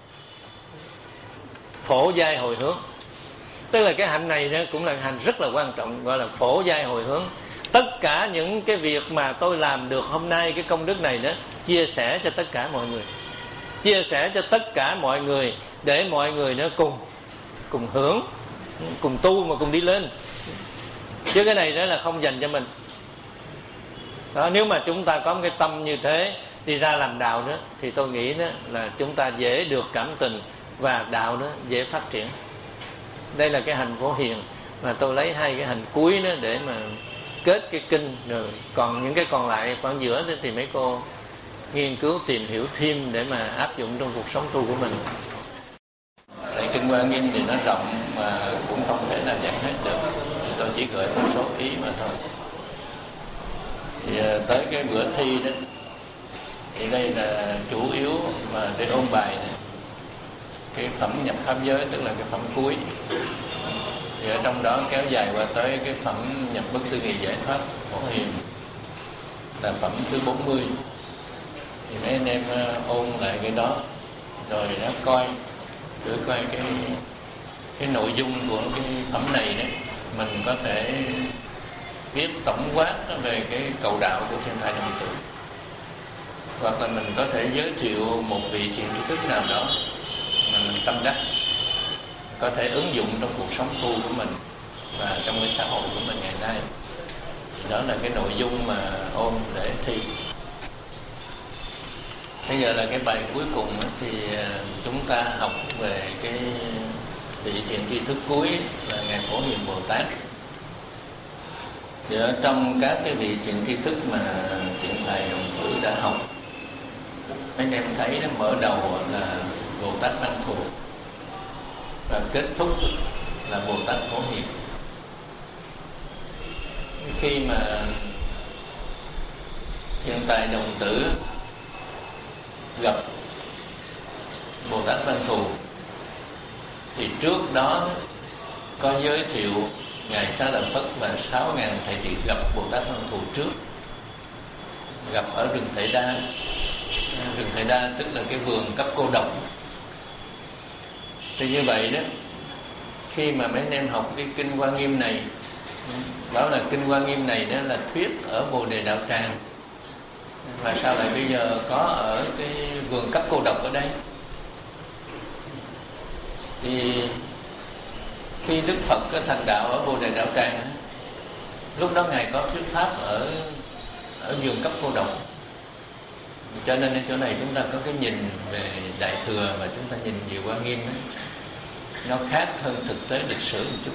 Phổ giai hồi hướng. Tức là cái hạnh này đó cũng là hạnh rất là quan trọng, gọi là phổ giai hồi hướng. Tất cả những cái việc mà tôi làm được hôm nay, cái công đức này đó, chia sẻ cho tất cả mọi người, chia sẻ cho tất cả mọi người, để mọi người nó cùng cùng hưởng, cùng tu mà cùng đi lên. Chứ cái này đó là không dành cho mình đó. Nếu mà chúng ta có một cái tâm như thế đi ra làm đạo đó, thì tôi nghĩ đó là chúng ta dễ được cảm tình, và đạo đó dễ phát triển. Đây là cái hành Phổ Hiền, mà tôi lấy hai cái hành cuối đó để mà kết cái kinh. Rồi còn những cái còn lại khoảng giữa đó thì mấy cô nghiên cứu tìm hiểu thêm để mà áp dụng trong cuộc sống tu của mình. Tại kinh Hoa Nghiêm thì nó rộng mà cũng không thể nào giảng hết được, thì tôi chỉ gửi một số ý mà thôi. Thì tới cái bữa thi đó, thì đây là chủ yếu mà để ôn bài này. Cái phẩm nhập pháp giới tức là cái phẩm cuối, thì ở trong đó kéo dài qua tới cái phẩm nhập bất tư nghị giải thoát Phổ Hiền là phẩm thứ bốn mươi. Thì mấy anh em ôn lại cái đó, rồi nó coi thử coi cái cái nội dung của cái phẩm này đấy, mình có thể viết tổng quát về cái cầu đạo của thiên thai đồng tử. hoặc là mình có thể giới thiệu một vị thiện tri thức nào đó mà mình tâm đắc, có thể ứng dụng trong cuộc sống tu của mình và trong cái xã hội của mình ngày nay. Đó là cái nội dung mà ôn để thi. Bây giờ là cái bài cuối cùng thì chúng ta học về cái vị thiện tri thức cuối là Ngài Phổ Hiền Bồ Tát. Thì ở trong các cái vị thiện tri thức mà thiện thầy đồng tử đã học, mấy anh em thấy nó mở đầu là Bồ Tát Văn Thù và kết thúc là Bồ Tát Phổ Hiền. Khi mà hiện tại đồng tử gặp Bồ Tát Văn Thù thì trước đó có giới thiệu Ngài Xá Lợi Phất và sáu ngàn thầy tỳ gặp Bồ Tát Văn Thù trước, gặp ở rừng Thệ Đa. Rừng Thệ Đa tức là cái vườn cấp cô độc. Thì như vậy đó, khi mà mấy anh em học cái kinh Hoa Nghiêm này, bảo là kinh Hoa Nghiêm này đó là thuyết ở Bồ Đề Đạo Tràng, và sao lại bây giờ có ở cái vườn cấp cô độc ở đây? Thì khi Đức Phật có thành đạo ở Bồ Đề Đạo Tràng, lúc đó Ngài có thuyết pháp ở ở vườn cấp cô độc. Cho nên ở chỗ này chúng ta có cái nhìn về Đại Thừa mà chúng ta nhìn về Hoa Nghiêm đó, nó khác hơn thực tế lịch sử một chút.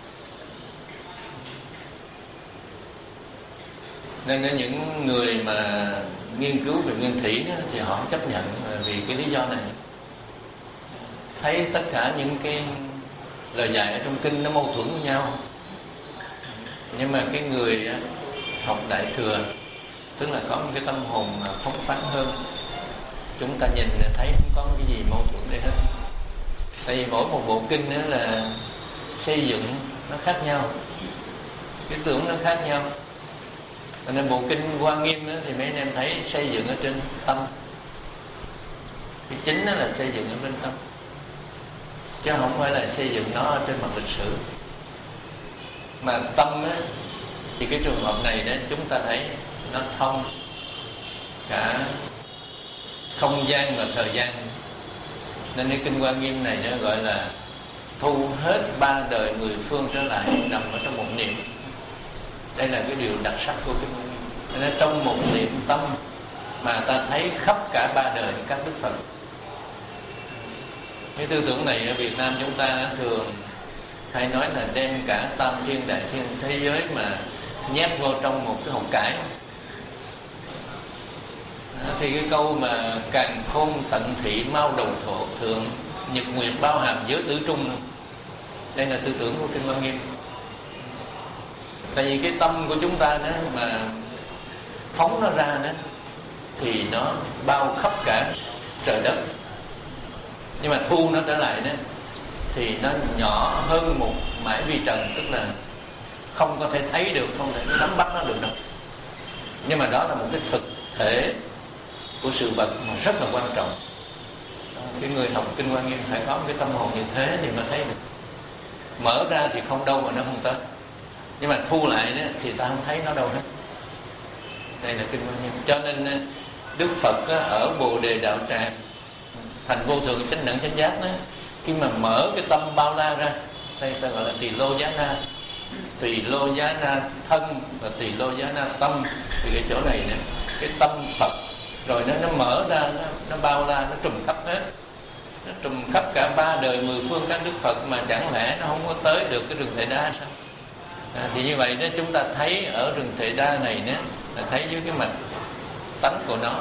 Nên những người mà nghiên cứu về nguyên thủy đó, thì họ không chấp nhận vì cái lý do này. Thấy tất cả những cái lời dạy ở trong kinh nó mâu thuẫn với nhau. Nhưng mà cái người học Đại Thừa, tức là có một cái tâm hồn phóng khoáng hơn, chúng ta nhìn thấy không có cái gì mâu thuẫn đây hết. Tại vì mỗi một bộ kinh đó là xây dựng nó khác nhau, cái tưởng nó khác nhau. Cho nên bộ kinh Hoa Nghiêm đó, thì mấy anh em thấy xây dựng ở trên tâm. Cái chính đó là xây dựng ở bên tâm, chứ không phải là xây dựng nó ở trên mặt lịch sử. Mà tâm á, thì cái trường hợp này đó chúng ta thấy nó thông cả không gian và thời gian. Nên cái kinh Hoa Nghiêm này nó gọi là thu hết ba đời mười phương trở lại nằm ở trong một niệm. Đây là cái điều đặc sắc của kinh Hoa Nghiêm. Nên trong một niệm tâm mà ta thấy khắp cả ba đời các Đức Phật. Cái tư tưởng này ở Việt Nam chúng ta thường hay nói là đem cả tam thiên đại thiên thế giới mà nhét vô trong một cái hộp cải. Thì cái câu mà càn khôn tận thị mau đầu thọ thượng, nhật nguyệt bao hàm giới tứ trung, đây là tư tưởng của kinh Hoa Nghiêm. Tại vì cái tâm của chúng ta đó mà phóng nó ra đó thì nó bao khắp cả trời đất, nhưng mà thu nó trở lại đó thì nó nhỏ hơn một mãi vi trần, tức là không có thể thấy được, không thể nắm bắt nó được đâu. Nhưng mà đó là một cái thực thể của sự vật mà rất là quan trọng. Cái người học kinh Hoa Nghiêm phải có một cái tâm hồn như thế thì mới thấy được. Mở ra thì không đâu mà nó không tới, nhưng mà thu lại đó thì ta không thấy nó đâu hết. Đây là kinh Hoa Nghiêm. Cho nên Đức Phật ở Bồ Đề Đạo Tràng thành vô thượng chánh đẳng chánh giác đó, khi mà mở cái tâm bao la ra, đây ta gọi là tỳ lô giá na, tỳ lô giá na thân và tỳ lô giá na tâm. Thì cái chỗ này nè, cái tâm Phật rồi nó nó mở ra, nó, nó bao la, nó trùm khắp hết, nó trùm khắp cả ba đời mười phương các Đức Phật, mà chẳng lẽ nó không có tới được cái rừng Thệ Đa sao? À, thì như vậy đó, chúng ta thấy ở rừng Thệ Đa này đó, là thấy dưới cái mặt tánh của nó,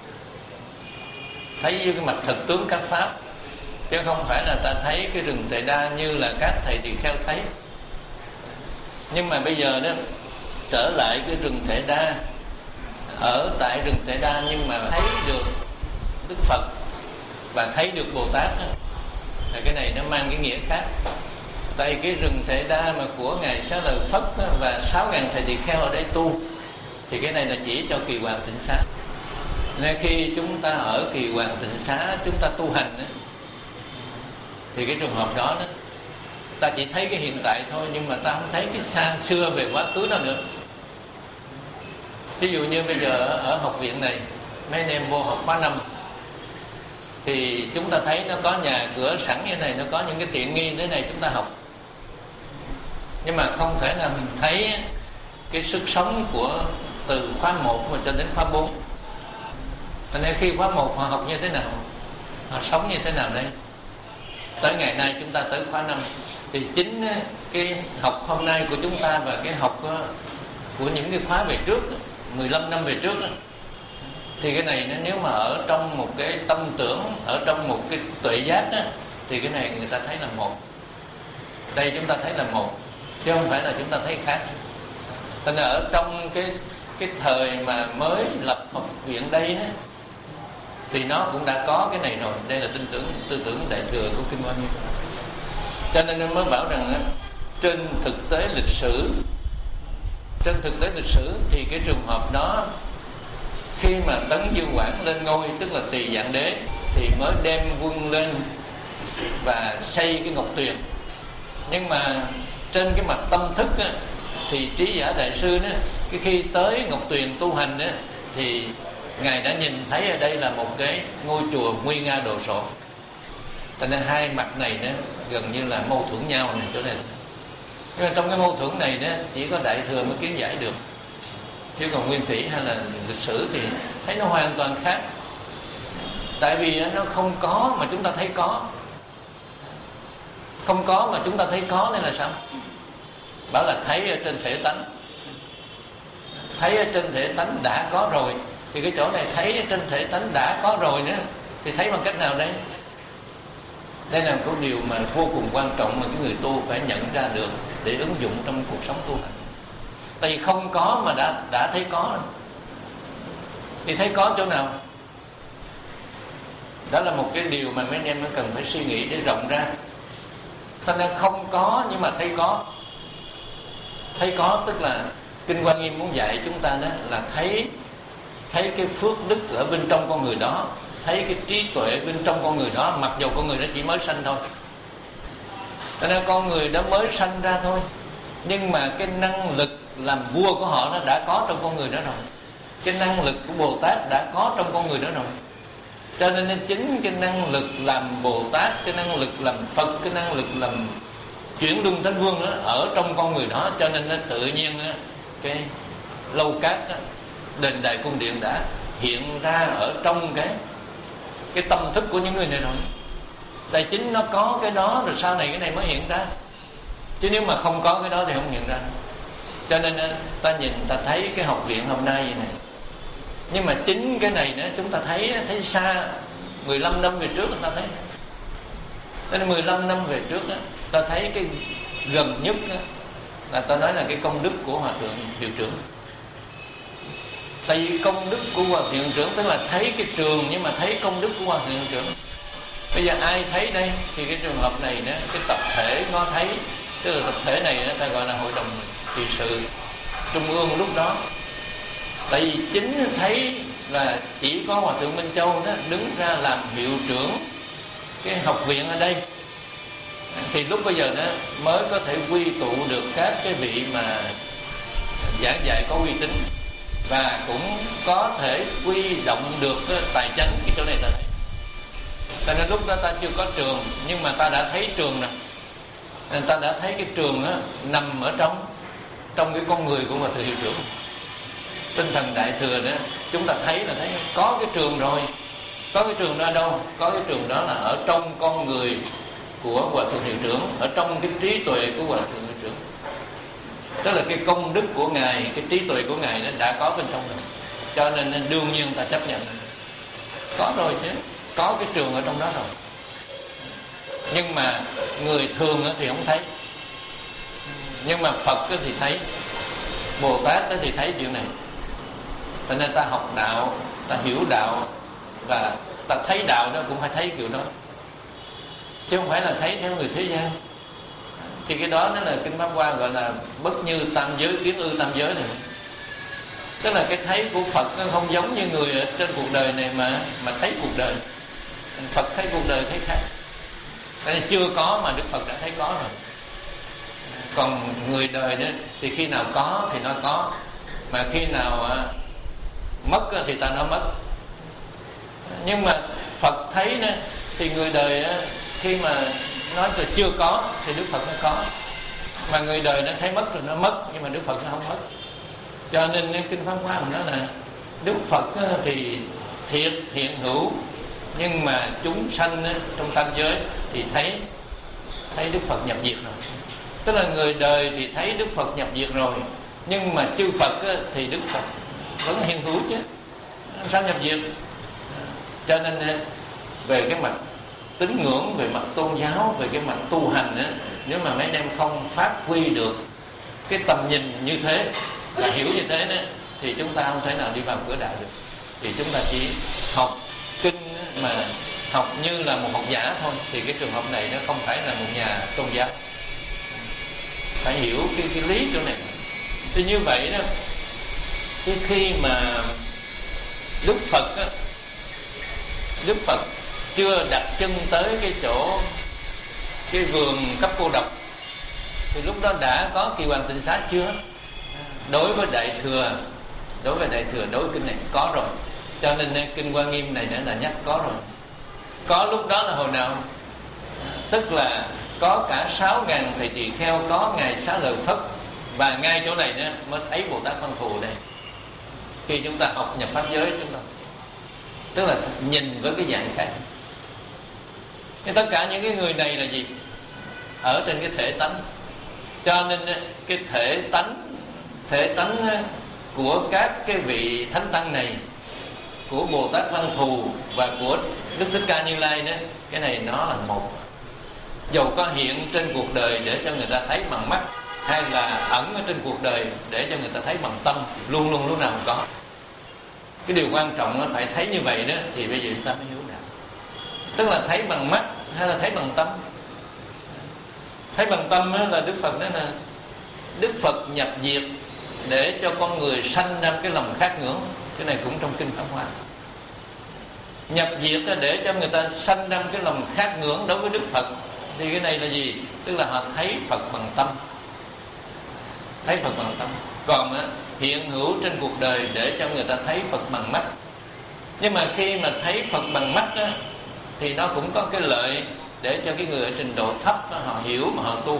thấy dưới cái mặt thực tướng các pháp, chứ không phải là ta thấy cái rừng Thệ Đa như là các thầy tỳ kheo thấy. Nhưng mà bây giờ đó, trở lại cái rừng Thệ Đa, ở tại rừng Thệ Đa nhưng mà thấy được Đức Phật và thấy được Bồ Tát đó, là cái này nó mang cái nghĩa khác. Tại cái rừng Thệ Đa mà của Ngài Xá Lợi Phất đó, và sáu ngàn thầy tỳ kheo ở đây tu, thì cái này là chỉ cho Kỳ Hoàng Tịnh Xá. Nên khi chúng ta ở Kỳ Hoàng Tịnh Xá chúng ta tu hành đó, thì cái trường hợp đó, đó ta chỉ thấy cái hiện tại thôi, nhưng mà ta không thấy cái xa xưa về quá khứ nào nữa. Ví dụ như bây giờ ở, ở học viện này mấy anh em vô học khóa năm thì chúng ta thấy nó có nhà cửa sẵn như này, nó có những cái tiện nghi thế này chúng ta học, nhưng mà không thể nào mình thấy cái sức sống của từ khóa một mà cho đến khóa bốn. Cho nên khi khóa một họ học như thế nào, họ sống như thế nào đây, tới ngày nay chúng ta tới khóa năm thì chính cái học hôm nay của chúng ta và cái học của những cái khóa về trước mười lăm năm về trước đó, thì cái này nếu mà ở trong một cái tâm tưởng, ở trong một cái tuệ giác đó, thì cái này người ta thấy là một. Đây chúng ta thấy là một, chứ không phải là chúng ta thấy khác. Cho nên ở trong cái cái thời mà mới lập học viện đây đó, thì nó cũng đã có cái này rồi. Đây là tin tưởng tư tưởng đại thừa của Kinh Hoa Nghiêm. Cho nên nó mới bảo rằng đó, trên thực tế lịch sử, trên thực tế lịch sử thì cái trường hợp đó khi mà Tấn Dương Quảng lên ngôi, tức là Tỳ Dạng Đế, thì mới đem quân lên và xây cái Ngọc Tuyền. Nhưng mà trên cái mặt tâm thức á, thì Trí Giả Đại Sư đó, cái khi tới Ngọc Tuyền tu hành á, thì Ngài đã nhìn thấy ở đây là một cái ngôi chùa nguy nga đồ sộ. Cho nên hai mặt này đó gần như là mâu thuẫn nhau này chỗ này. Nhưng mà trong cái mâu thuẫn này đó chỉ có Đại Thừa mới kiến giải được, chứ còn Nguyên Thủy hay là lịch sử thì thấy nó hoàn toàn khác. Tại vì nó không có mà chúng ta thấy có, không có mà chúng ta thấy có nên là sao? Bảo là thấy ở trên thể tánh, thấy ở trên thể tánh đã có rồi. Thì cái chỗ này thấy ở trên thể tánh đã có rồi nữa, thì thấy bằng cách nào đây? Đây là một điều mà vô cùng quan trọng mà cái người tu phải nhận ra được để ứng dụng trong cuộc sống tu hành. Tại vì không có mà đã đã thấy có rồi. Thì thấy có chỗ nào? Đó là một cái điều mà mấy anh em cần phải suy nghĩ để rộng ra. Cho nên không có nhưng mà thấy có. Thấy có tức là Kinh Hoa Nghiêm muốn dạy chúng ta đó là thấy thấy cái phước đức ở bên trong con người đó, thấy cái trí tuệ bên trong con người đó, mặc dù con người đó chỉ mới sanh thôi. Cho nên con người đó mới sanh ra thôi, nhưng mà cái năng lực làm vua của họ nó đã có trong con người đó rồi. Cái năng lực của Bồ Tát đã có trong con người đó rồi. Cho nên chính cái năng lực làm Bồ Tát, cái năng lực làm Phật, cái năng lực làm chuyển luân thánh vương đó ở trong con người đó. Cho nên nó tự nhiên cái lâu cát đó, đền đài cung điện đã hiện ra ở trong cái cái tâm thức của những người này rồi. Tại chính nó có cái đó rồi sau này cái này mới hiện ra, chứ nếu mà không có cái đó thì không hiện ra. Cho nên ta nhìn ta thấy cái học viện hôm nay vậy này, nhưng mà chính cái này nữa chúng ta thấy thấy xa. Mười lăm năm về trước người ta thấy, nên mười lăm năm về trước đó, ta thấy cái gần nhất đó, là ta nói là cái công đức của Hòa Thượng Hiệu Trưởng. Tại vì công đức của Hòa Thượng Hiệu Trưởng tức là thấy cái trường nhưng mà thấy công đức của Hòa Thượng Hiệu Trưởng. Bây giờ ai thấy đây thì cái trường hợp này đó, cái tập thể nó thấy, tức là tập thể này đó, ta gọi là hội đồng trị sự trung ương lúc đó. Tại vì chính thấy là chỉ có Hòa Thượng Minh Châu đó đứng ra làm hiệu trưởng cái học viện ở đây, thì lúc bây giờ đó mới có thể quy tụ được các cái vị mà giảng dạy có uy tín, và cũng có thể quy động được tài chánh. Cái chỗ này ta thấy. Cho nên lúc đó ta chưa có trường, nhưng mà ta đã thấy trường nè. Nên ta đã thấy cái trường đó nằm ở trong trong cái con người của Hòa Thượng Hiệu Trưởng. Tinh thần Đại Thừa đó chúng ta thấy là thấy có cái trường rồi. Có cái trường đó ở đâu? Có cái trường đó là ở trong con người của Hòa Thượng Hiệu Trưởng, ở trong cái trí tuệ của Hòa Thượng Hiệu Trưởng. Tức là cái công đức của Ngài, cái trí tuệ của Ngài nó đã có bên trong rồi. Cho nên đương nhiên ta chấp nhận có rồi chứ, có cái trường ở trong đó rồi. Nhưng mà người thường thì không thấy, nhưng mà Phật thì thấy, Bồ Tát thì thấy chuyện này. Cho nên ta học đạo, ta hiểu đạo, và ta thấy đạo đó cũng phải thấy kiểu đó, chứ không phải là thấy theo người thế gian. Thì cái đó nó là Kinh Pháp Hoa gọi là bất như tam giới, kiến ư tam giới này. Tức là cái thấy của Phật nó không giống như người ở trên cuộc đời này mà mà thấy cuộc đời. Phật thấy cuộc đời thấy khác. Nên chưa có mà Đức Phật đã thấy có rồi. Còn người đời đó thì khi nào có thì nó có, mà khi nào mất thì ta nói mất. Nhưng mà Phật thấy đó, thì người đời đó, khi mà nói là chưa có thì Đức Phật nó có, mà người đời nó thấy mất rồi nó mất, nhưng mà Đức Phật nó không mất. Cho nên kinh Pháp Hoa mình nói là Đức Phật thì thiệt hiện hữu, nhưng mà chúng sanh trong tam giới thì thấy thấy Đức Phật nhập diệt rồi. Tức là người đời thì thấy Đức Phật nhập diệt rồi, nhưng mà chư Phật thì Đức Phật vẫn hiện hữu chứ, sao nhập diệt. Cho nên về cái mặt tín ngưỡng, về mặt tôn giáo, về cái mặt tu hành á, nếu mà mấy anh em không phát huy được cái tầm nhìn như thế, là hiểu như thế đó, thì chúng ta không thể nào đi vào cửa đạo được. Thì chúng ta chỉ học kinh mà học như là một học giả thôi, thì cái trường hợp này nó không phải là một nhà tôn giáo. Phải hiểu cái, cái lý chỗ này. Thì như vậy đó, cái khi mà Đức Phật á, Đức Phật chưa đặt chân tới cái chỗ cái vườn cấp cô độc, thì lúc đó đã có Kỳ Hoàng Tịnh Xá chưa? Đối với Đại Thừa, đối với Đại Thừa, đối với kinh này có rồi. Cho nên kinh Hoa Nghiêm này đã là nhắc có rồi. Có lúc đó là hồi nào? Tức là có cả sáu ngàn thầy tỳ kheo, có Ngài Xá Lợi Phất, và ngay chỗ này nữa mới thấy Bồ Tát Văn Thù đây. Khi chúng ta học nhập pháp giới, chúng ta tức là nhìn với cái dạng khác. Nhưng tất cả những cái người này là gì? Ở trên cái thể tánh. Cho nên cái thể tánh thể tánh của các cái vị thánh tăng này, của Bồ Tát Văn Thù và của Đức Thích Ca Như Lai đó, cái này nó là một. Dầu có hiện trên cuộc đời để cho người ta thấy bằng mắt, hay là ẩn ở trên cuộc đời để cho người ta thấy bằng tâm, luôn luôn lúc nào cũng có. Cái điều quan trọng là phải thấy như vậy đó, thì bây giờ chúng ta mới hiểu đạo. Tức là thấy bằng mắt hay là thấy bằng tâm. Thấy bằng tâm là Đức Phật nói là Đức Phật nhập diệt để cho con người sanh ra cái lòng khát ngưỡng. Cái này cũng trong kinh Pháp Hoa. Nhập diệt để cho người ta sanh ra cái lòng khát ngưỡng đối với Đức Phật. Thì cái này là gì? Tức là họ thấy Phật bằng tâm. Thấy Phật bằng tâm. Còn á, hiện hữu trên cuộc đời để cho người ta thấy Phật bằng mắt. Nhưng mà khi mà thấy Phật bằng mắt á, thì nó cũng có cái lợi để cho cái người ở trình độ thấp đó, họ hiểu mà họ tu.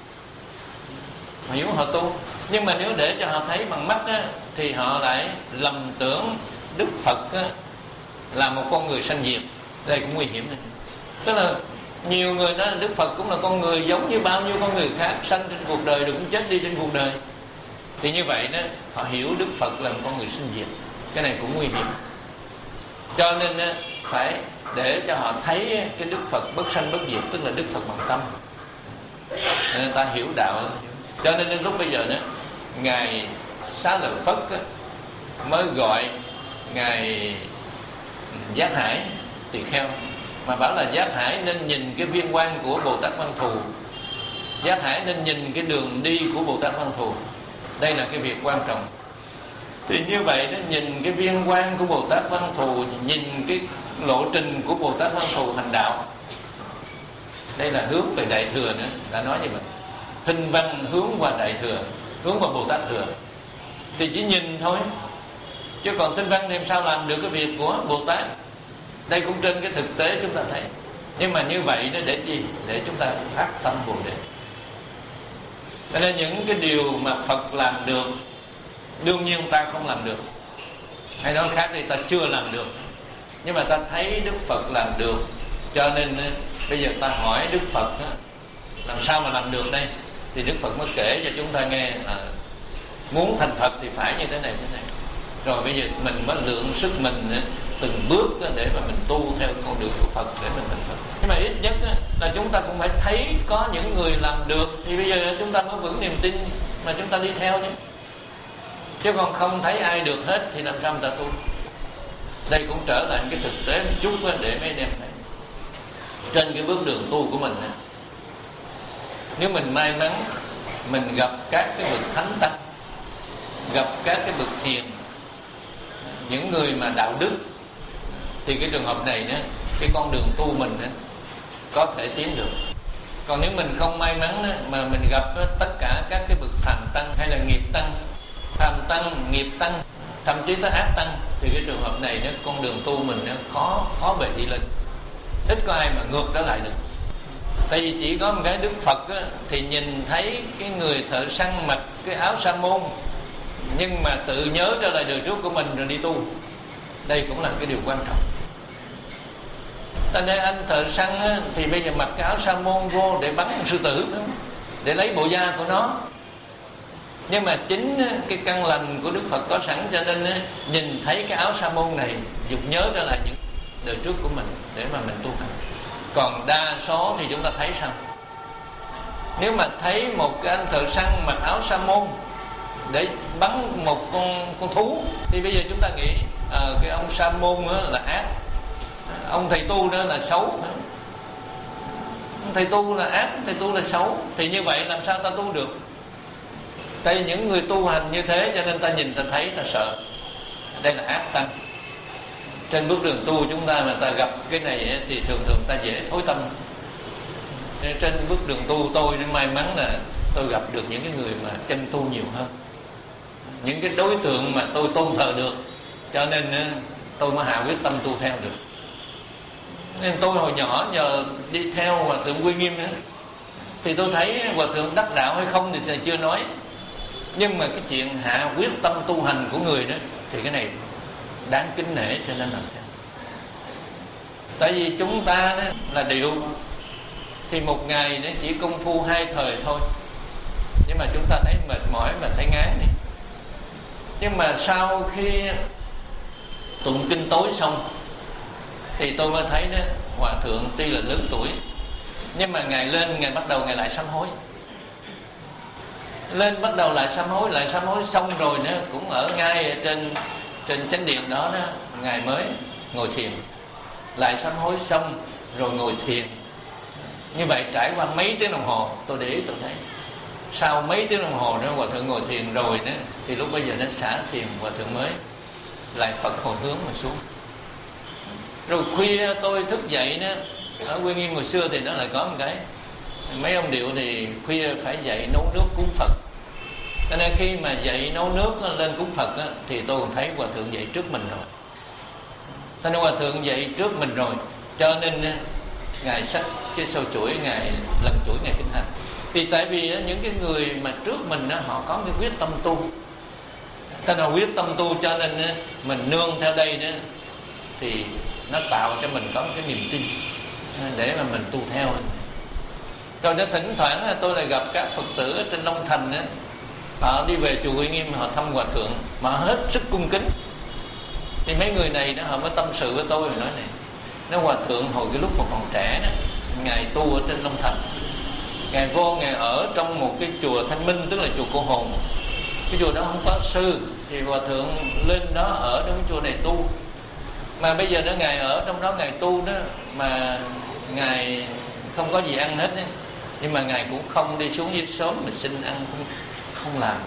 Họ hiểu họ tu. Nhưng mà nếu để cho họ thấy bằng mắt á, thì họ lại lầm tưởng Đức Phật á, là một con người sanh diệt. Đây cũng nguy hiểm này. Tức là nhiều người nói là Đức Phật cũng là con người giống như bao nhiêu con người khác, sanh trên cuộc đời rồi cũng chết đi trên cuộc đời. Thì như vậy đó, họ hiểu Đức Phật là một con người sinh diệt. Cái này cũng nguy hiểm. Cho nên đó, phải để cho họ thấy cái Đức Phật bất sanh bất diệt, tức là Đức Phật bằng tâm, để người ta hiểu đạo. Cho nên đến lúc bây giờ đó, Ngài Xá Lợi Phất đó, mới gọi Ngài Giác Hải tỳ kheo, mà bảo là Giác Hải nên nhìn cái viên quan của Bồ Tát Văn Thù, Giác Hải nên nhìn cái đường đi của Bồ Tát Văn Thù. Đây là cái việc quan trọng. Thì như vậy đó, nhìn cái viên quan của Bồ Tát Văn Thù, nhìn cái lộ trình của Bồ Tát Văn Thù hành đạo. Đây là hướng về Đại Thừa nữa, đã nói như vậy. Thinh văn hướng qua Đại Thừa, hướng qua Bồ Tát Thừa. Thì chỉ nhìn thôi, chứ còn thinh văn thì sao làm được cái việc của Bồ Tát. Đây cũng trên cái thực tế chúng ta thấy. Nhưng mà như vậy đó để gì? Để chúng ta phát tâm Bồ Đề. Cho nên những cái điều mà Phật làm được, đương nhiên ta không làm được. Hay nói khác thì ta chưa làm được. Nhưng mà ta thấy Đức Phật làm được. Cho nên bây giờ ta hỏi Đức Phật làm sao mà làm được đây. Thì Đức Phật mới kể cho chúng ta nghe là muốn thành Phật thì phải như thế này thế này. Rồi bây giờ mình mới lượng sức mình từng bước để mà mình tu theo con đường của Phật để mình thành Phật. Nhưng mà ít nhất là chúng ta cũng phải thấy có những người làm được, thì bây giờ chúng ta mới vững niềm tin mà chúng ta đi theo chứ. Chứ còn không thấy ai được hết thì làm sao người ta tu. Đây cũng trở lại cái thực tế một chút để mấy anh em thấy. Trên cái bước đường tu của mình, nếu mình may mắn mình gặp các cái bậc thánh tăng, gặp các cái bậc hiền, những người mà đạo đức, thì cái trường hợp này nữa, cái con đường tu mình đó, có thể tiến được. Còn nếu mình không may mắn đó, mà mình gặp đó, tất cả các cái bậc phàm tăng hay là nghiệp tăng, phàm tăng, nghiệp tăng, thậm chí tới ác tăng, thì cái trường hợp này đó, con đường tu mình nó khó khó bề đi lên, ít có ai mà ngược trở lại được. Tại vì chỉ có một cái Đức Phật á, thì nhìn thấy cái người thợ săn mặc cái áo sa môn, nhưng mà tự nhớ trở lại đời trước của mình rồi đi tu. Đây cũng là cái điều quan trọng. Tại nên anh thợ săn á, thì bây giờ mặc cái áo sa môn vô để bắn sư tử, để lấy bộ da của nó. Nhưng mà chính cái căn lành của Đức Phật có sẵn, cho nên nhìn thấy cái áo sa môn này dục nhớ trở lại những đời trước của mình để mà mình tu hành. Còn đa số thì chúng ta thấy sao? Nếu mà thấy một cái anh thợ săn mặc áo sa môn để bắn một con con thú, thì bây giờ chúng ta nghĩ à, cái ông sa môn là ác, ông thầy tu đó là xấu. Ông thầy tu là ác, thầy tu là xấu. Thì như vậy làm sao ta tu được? Tại vì những người tu hành như thế, cho nên ta nhìn ta thấy ta sợ. Đây là ác tăng. Trên bước đường tu chúng ta mà ta gặp cái này thì thường thường ta dễ thối tâm. Trên bước đường tu tôi nên may mắn là tôi gặp được những cái người mà chân tu nhiều hơn, những cái đối tượng mà tôi tôn thờ được, cho nên tôi mới hạ quyết tâm tu theo được. Nên tôi hồi nhỏ nhờ đi theo Hòa thượng Quy Nghiêm nữa, thì tôi thấy Hòa thượng đắc đạo hay không thì thầy chưa nói, nhưng mà cái chuyện hạ quyết tâm tu hành của người đó thì cái này đáng kính nể, cho nên làm theo. Tại vì chúng ta đó là điệu, thì một ngày nó chỉ công phu hai thời thôi, nhưng mà chúng ta thấy mệt mỏi và thấy ngán đi. Nhưng mà sau khi tụng kinh tối xong thì tôi mới thấy đó, Hòa thượng tuy là lớn tuổi, nhưng mà ngài lên, ngài bắt đầu ngài lại sám hối. Lên bắt đầu lại sám hối, lại sám hối xong rồi nữa cũng ở ngay ở trên trên chánh điện đó đó, ngài mới ngồi thiền. Lại sám hối xong rồi ngồi thiền. Như vậy trải qua mấy tiếng đồng hồ, tôi để ý tôi thấy sau mấy tiếng đồng hồ đó Hòa thượng ngồi thiền rồi đó, thì lúc bây giờ nó xả thiền, Hòa thượng mới lại Phật hồi hướng mà xuống. Rồi khuya tôi thức dậy đó, ở Quy Nghiêm hồi xưa thì nó lại có một cái, mấy ông điệu thì khuya phải dậy nấu nước cúng Phật. Cho nên khi mà dậy nấu nước lên cúng Phật đó, thì tôi còn thấy Hòa thượng dậy trước mình rồi. Cho nên Hòa thượng dậy trước mình rồi, cho nên ngài xách cái sâu chuỗi, ngài lần chuỗi ngài kinh hành. Thì tại vì những cái người mà trước mình đó, họ có cái quyết tâm tu. Ta nào quyết tâm tu, cho nên mình nương theo đây đó, thì nó tạo cho mình có một cái niềm tin để mà mình tu theo. Rồi đó thỉnh thoảng tôi lại gặp các Phật tử ở trên Long Thành đó, họ đi về chùa Quy Nghiêm, họ thăm Hòa thượng mà hết sức cung kính. Thì mấy người này đó, họ mới tâm sự với tôi rồi nói này, nói Hòa thượng hồi cái lúc mà còn trẻ đó, ngài tu ở trên Long Thành, ngài vô ngài ở trong một cái chùa Thanh Minh, tức là chùa Cô Hồn. Cái chùa đó không có sư, thì Hòa thượng lên đó ở trong cái chùa này tu. Mà bây giờ đó ngài ở trong đó ngài tu đó, mà ngài không có gì ăn hết ấy. Nhưng mà ngài cũng không đi xuống dưới xóm mà xin ăn, không, không làm.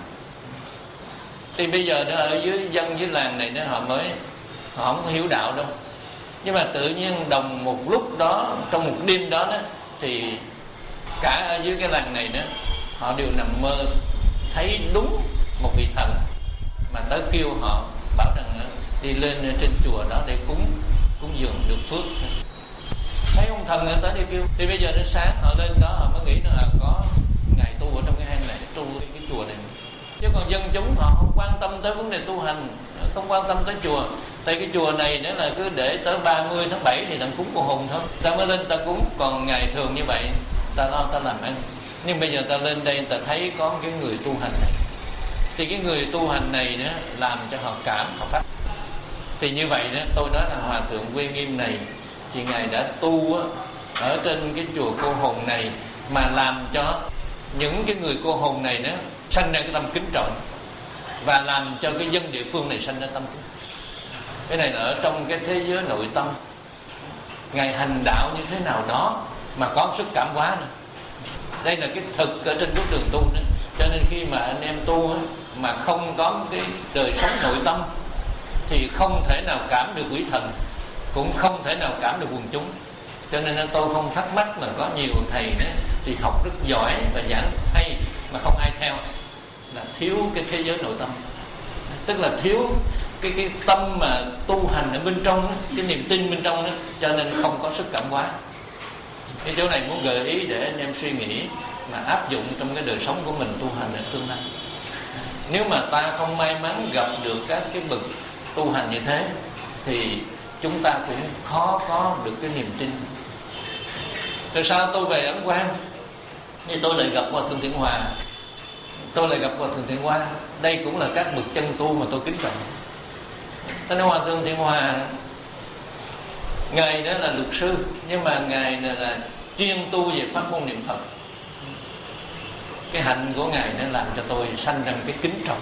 Thì bây giờ đó ở dưới dân dưới làng này đó, họ mới họ không có hiểu đạo đâu. Nhưng mà tự nhiên đồng một lúc đó, trong một đêm đó đó, thì cả ở dưới cái làng này đó, họ đều nằm mơ thấy đúng một vị thần mà tới kêu họ, bảo rằng đi lên trên chùa đó để cúng cúng dường được phước. Thấy ông thần người ta đi kêu. Thì bây giờ đến sáng họ lên đó, họ mới nghĩ là có ngài tu ở trong cái hang này, tu cái, cái chùa này. Chứ còn dân chúng họ không quan tâm tới vấn đề tu hành, không quan tâm tới chùa. Tại cái chùa này nếu là cứ để tới ba mươi tháng bảy thì đặng cúng Cô Hồn thôi, ta mới lên ta cúng. Còn ngày thường như vậy ta lo ta làm ăn. Nhưng bây giờ ta lên đây ta thấy có cái người tu hành này, thì cái người tu hành này đó làm cho họ cảm, họ phát. Thì như vậy đó, tôi nói là Hòa thượng Quy Nghiêm này thì ngài đã tu á, ở trên cái chùa Cô Hồn này, mà làm cho những cái người cô hồn này đó sanh ra cái tâm kính trọng, và làm cho cái dân địa phương này sanh ra tâm kính. Cái này là ở trong cái thế giới nội tâm, ngài hành đạo như thế nào đó mà có sức cảm hóa nữa. Đây là cái thực ở trên bước đường tu đó. Cho nên khi mà anh em tu á, mà không có cái đời sống nội tâm thì không thể nào cảm được quỷ thần, cũng không thể nào cảm được quần chúng. Cho nên tôi không thắc mắc là có nhiều thầy đó thì học rất giỏi và giảng hay mà không ai theo, là thiếu cái thế giới nội tâm, tức là thiếu cái cái tâm mà tu hành ở bên trong, cái niềm tin bên trong đó, cho nên không có sức cảm hóa. Cái chỗ này muốn gợi ý để anh em suy nghĩ mà áp dụng trong cái đời sống của mình tu hành ở tương lai. Nếu mà ta không may mắn gặp được các cái bậc tu hành như thế thì chúng ta cũng khó có được cái niềm tin. Từ sau tôi về Ấn Quang thì tôi lại gặp Hòa Thượng Thiện Hòa, tôi lại gặp Hòa Thượng Thiện Hoa. Đây cũng là các bậc chân tu mà tôi kính trọng. Tôi nói Hòa Thượng Thiện Hòa, ngài đó là luật sư, nhưng mà ngài là, là chuyên tu về pháp môn niệm Phật. Cái hạnh của ngài nó làm cho tôi sanh ra cái kính trọng.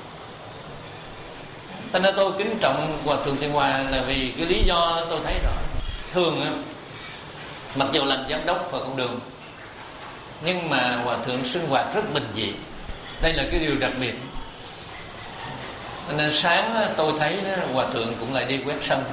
Cho nên tôi kính trọng Hòa Thượng Thiện Hòa là vì cái lý do tôi thấy rõ. Thường á, mặc dù làm giám đốc và con đường, nhưng mà Hòa Thượng sinh hoạt rất bình dị. Đây là cái điều đặc biệt. Nên sáng tôi thấy Hòa Thượng cũng lại đi quét sân.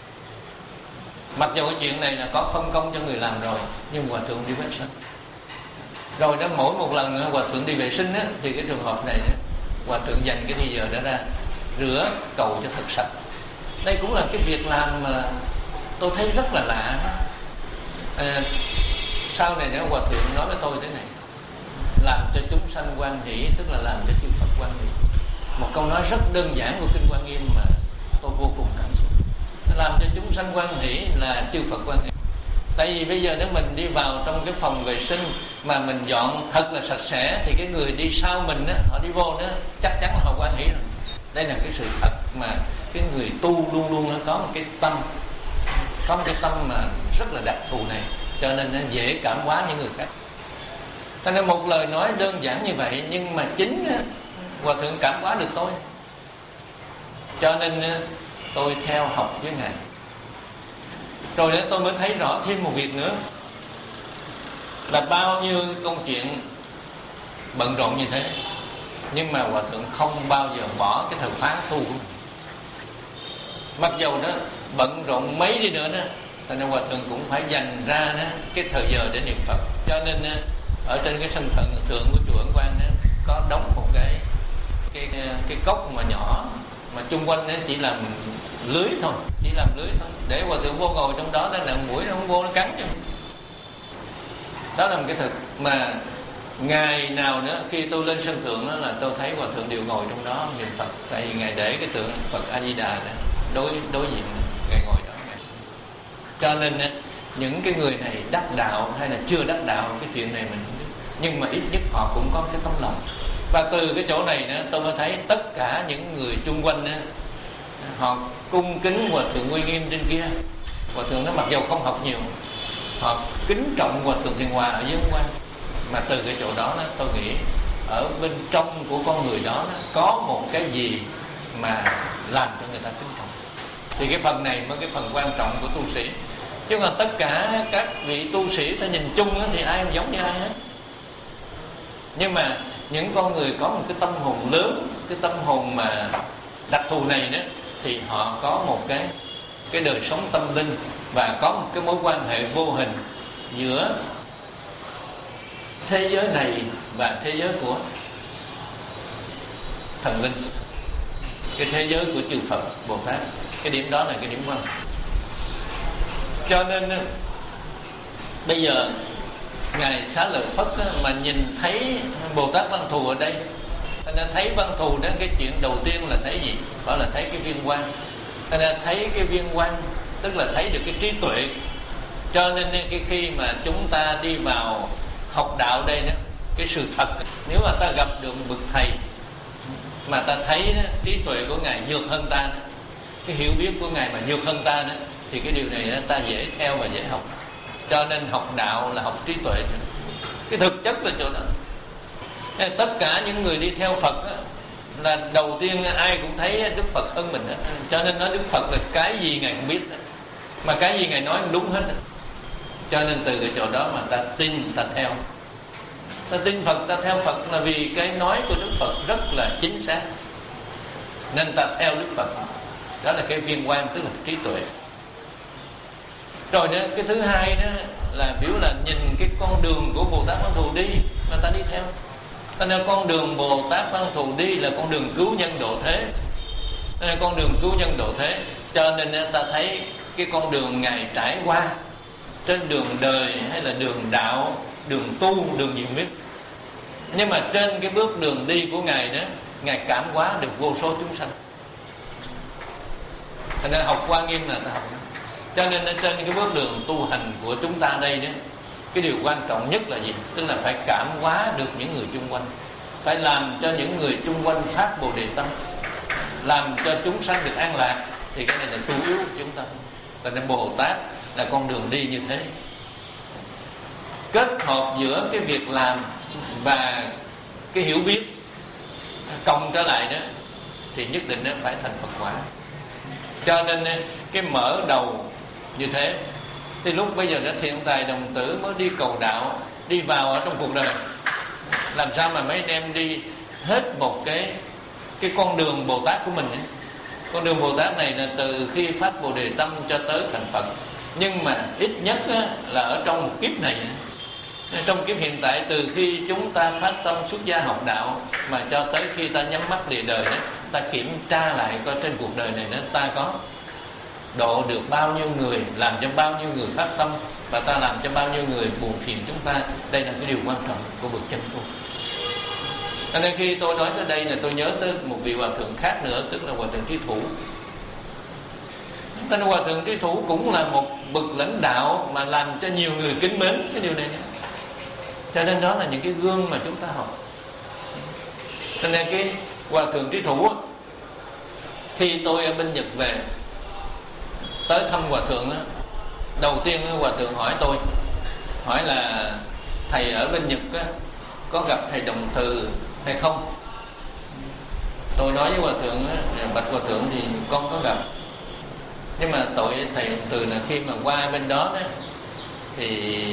Mặc dù cái chuyện này là có phân công cho người làm rồi, nhưng Hòa Thượng đi quét sân. Rồi đó mỗi một lần Hòa Thượng đi vệ sinh á, thì cái trường hợp này Hòa Thượng dành cái thời giờ đó ra rửa cầu cho thật sạch. Đây cũng là cái việc làm mà tôi thấy rất là lạ. À, sau này nữa Hòa Thượng nói với tôi thế này: làm cho chúng sanh hoan hỷ, tức là làm cho chư Phật hoan hỷ. Một câu nói rất đơn giản của Kinh Quan Nghiêm mà tôi vô cùng cảm xúc. Làm cho chúng sanh hoan hỷ là chư Phật hoan hỷ. Tại vì bây giờ nếu mình đi vào trong cái phòng vệ sinh mà mình dọn thật là sạch sẽ thì cái người đi sau mình á, họ đi vô đó chắc chắn là họ hoan hỷ rồi. Đây là cái sự thật mà cái người tu luôn luôn nó có một cái tâm, có một cái tâm mà rất là đặc thù này, cho nên nó dễ cảm hóa những người khác. Cho nên một lời nói đơn giản như vậy, nhưng mà chính Hòa Thượng cảm hóa được tôi, cho nên tôi theo học với ngài. Rồi để tôi mới thấy rõ thêm một việc nữa, là bao nhiêu công chuyện bận rộn như thế, nhưng mà Hòa Thượng không bao giờ bỏ cái thời phán tu của mình. Mặc dầu đó bận rộn mấy đi nữa đó, cho nên Hòa Thượng cũng phải dành ra đó cái thời giờ để niệm Phật. Cho nên ở trên cái sân thượng thượng của chùa Ấn Quang đó có đóng một cái cái cái cốc mà nhỏ, mà chung quanh chỉ làm lưới thôi, chỉ làm lưới thôi, để Hòa Thượng vô ngồi trong đó, đó là mũi nó không vô nó cắn cho. Đó là một cái thực mà ngày nào nữa khi tôi lên sân thượng đó là tôi thấy Hòa Thượng đều ngồi trong đó niệm Phật. Tại vì ngài để cái tượng Phật A Di Đà đối đối diện ngài ngồi đó. Cho nên những cái người này đắc đạo hay là chưa đắc đạo, cái chuyện này mình không biết, nhưng mà ít nhất họ cũng có cái tấm lòng. Và từ cái chỗ này nữa tôi mới thấy tất cả những người chung quanh đó, họ cung kính Hòa Thượng Uy Nghiêm trên kia. Hòa Thượng nó mặc dù không học nhiều, họ kính trọng Hòa Thượng Thiện Hòa ở dưới Ấn Quang. Mà từ cái chỗ đó, đó tôi nghĩ ở bên trong của con người đó, đó có một cái gì mà làm cho người ta kính trọng. Thì cái phần này mới cái phần quan trọng của tu sĩ. Chứ còn tất cả các vị tu sĩ ta nhìn chung đó, thì ai không giống như ai hết. Nhưng mà những con người có một cái tâm hồn lớn, cái tâm hồn mà đặc thù này đó, thì họ có một cái cái đời sống tâm linh và có một cái mối quan hệ vô hình giữa thế giới này và thế giới của thần linh, cái thế giới của chư Phật Bồ Tát. Cái điểm đó là cái điểm quan trọng. Cho nên bây giờ ngài Xá Lợi Phất mà nhìn thấy Bồ Tát Văn Thù ở đây, cho nên thấy Văn Thù đó, cái chuyện đầu tiên là thấy gì? Đó là thấy cái viên quang. Cho nên thấy cái viên quang tức là thấy được cái trí tuệ. Cho nên cái khi mà chúng ta đi vào học đạo đây đó, cái sự thật, nếu mà ta gặp được một bậc thầy mà ta thấy đó, trí tuệ của ngài vượt hơn ta đó, cái hiểu biết của ngài mà vượt hơn ta đó, thì cái điều này đó, ta dễ theo và dễ học. Cho nên học đạo là học trí tuệ. Cái thực chất là chỗ đó. Tất cả những người đi theo Phật đó, là đầu tiên ai cũng thấy Đức Phật hơn mình đó. Cho nên nói Đức Phật là cái gì ngài cũng biết đó. Mà cái gì ngài nói cũng đúng hết đó. Cho nên từ cái chỗ đó mà ta tin, ta theo. Ta tin Phật, ta theo Phật là vì cái nói của Đức Phật rất là chính xác, nên ta theo Đức Phật. Đó là cái viên quang, tức là trí tuệ. Rồi đó, cái thứ hai đó là biểu là nhìn cái con đường của Bồ Tát Văn Thù đi mà ta đi theo. Ta nên con đường Bồ Tát Văn Thù đi là con đường cứu nhân độ thế. Nên con đường cứu nhân độ thế. Cho nên ta thấy cái con đường Ngài trải qua trên đường đời hay là đường đạo, đường tu, đường gì biết, nhưng mà trên cái bước đường đi của Ngài đó, Ngài cảm hóa được vô số chúng sanh. Thành ra học Hoa Nghiêm là ta học. Cho nên trên cái bước đường tu hành của chúng ta đây đó, cái điều quan trọng nhất là gì? Tức là phải cảm hóa được những người chung quanh, phải làm cho những người chung quanh phát Bồ Đề tâm, làm cho chúng sanh được an lạc. Thì cái này là chủ yếu của chúng ta. Cho nên Bồ Tát là con đường đi như thế, kết hợp giữa cái việc làm và cái hiểu biết cộng trở lại đó, thì nhất định nó phải thành Phật quả. Cho nên cái mở đầu như thế, thì lúc bây giờ đó Thiện Tài Đồng Tử mới đi cầu đạo, đi vào ở trong cuộc đời. Làm sao mà mấy anh em đi hết một cái cái con đường Bồ Tát của mình ấy. Con đường Bồ Tát này là từ khi phát Bồ Đề tâm cho tới thành Phật. Nhưng mà ít nhất á, là ở trong một kiếp này, trong kiếp hiện tại, từ khi chúng ta phát tâm xuất gia học đạo mà cho tới khi ta nhắm mắt lìa đời đó, ta kiểm tra lại coi trên cuộc đời này đó, ta có độ được bao nhiêu người, làm cho bao nhiêu người phát tâm, và ta làm cho bao nhiêu người buồn phiền chúng ta. Đây là cái điều quan trọng của bậc chân tu. Cho nên khi tôi nói tới đây là tôi nhớ tới một vị hòa thượng khác nữa, tức là hòa thượng Trí Thủ. Tên hòa thượng Trí Thủ cũng là một bậc lãnh đạo mà làm cho nhiều người kính mến cái điều này. Cho nên đó là những cái gương mà chúng ta học. Cho nên cái hòa thượng Trí Thủ, khi tôi ở bên Nhật về tới thăm hòa thượng, đầu tiên hòa thượng hỏi tôi, hỏi là thầy ở bên Nhật có gặp thầy Đồng Từ hay không. Tôi nói với hòa thượng, bạch hòa thượng thì con có gặp, nhưng mà tội thầy Đồng Từ là khi mà qua bên đó, đó thì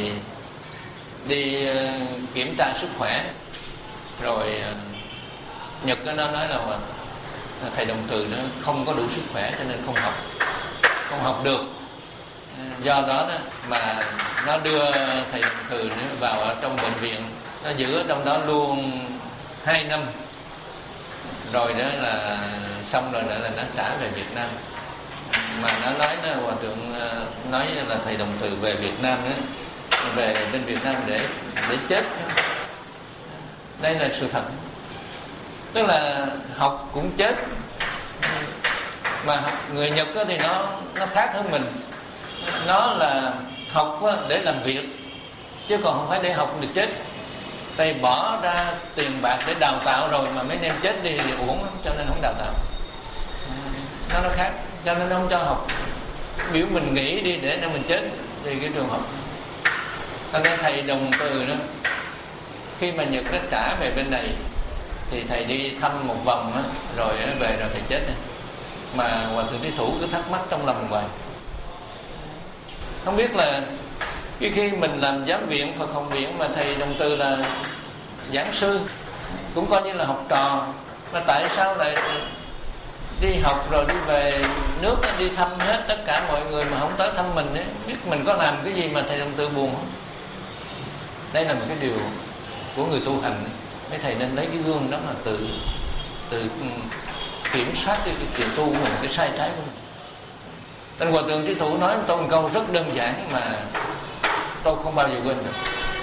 đi kiểm tra sức khỏe, rồi Nhật nó nói là thầy Đồng Từ nó không có đủ sức khỏe cho nên không học, không học được. Do đó, đó mà nó đưa thầy Đồng Từ vào ở trong bệnh viện, nó giữ ở trong đó luôn hai năm, rồi đó là xong rồi đó là nó trả về Việt Nam. Mà nó nói nó hòa thượng nói là thầy Đồng Từ về Việt Nam đó, về bên Việt Nam để để chết. Đây là sự thật. Tức là học cũng chết, mà người Nhật thì nó nó khác hơn mình. Nó là học để làm việc, chứ còn không phải để học được chết. Thầy bỏ ra tiền bạc để đào tạo rồi mà mấy anh em chết đi thì uổng, cho nên không đào tạo. Nó nó khác, cho nên nó không cho học. Biểu mình nghĩ đi để cho mình chết thì cái trường học. Cho nên thầy Đồng Từ đó, khi mà Nhật nó trả về bên này thì thầy đi thăm một vòng đó, rồi về rồi thầy chết này. Mà hòa thượng Trí Thủ cứ thắc mắc trong lòng hoài, không biết là cái khi mình làm giám viện Phật Học Viện mà thầy Đồng Từ là giảng sư, cũng coi như là học trò, mà tại sao lại đi học rồi đi về nước đi thăm hết tất cả mọi người mà không tới thăm mình ấy? Biết mình có làm cái gì mà thầy Đồng Từ buồn không? Đây là một cái điều của người tu hành. Mấy thầy nên lấy cái gương đó mà tự tự kiểm soát cái, cái chuyện tu của mình, cái sai trái của mình. Tên hòa thượng Trí Thủ nói tôi một câu rất đơn giản mà tôi không bao giờ quên được.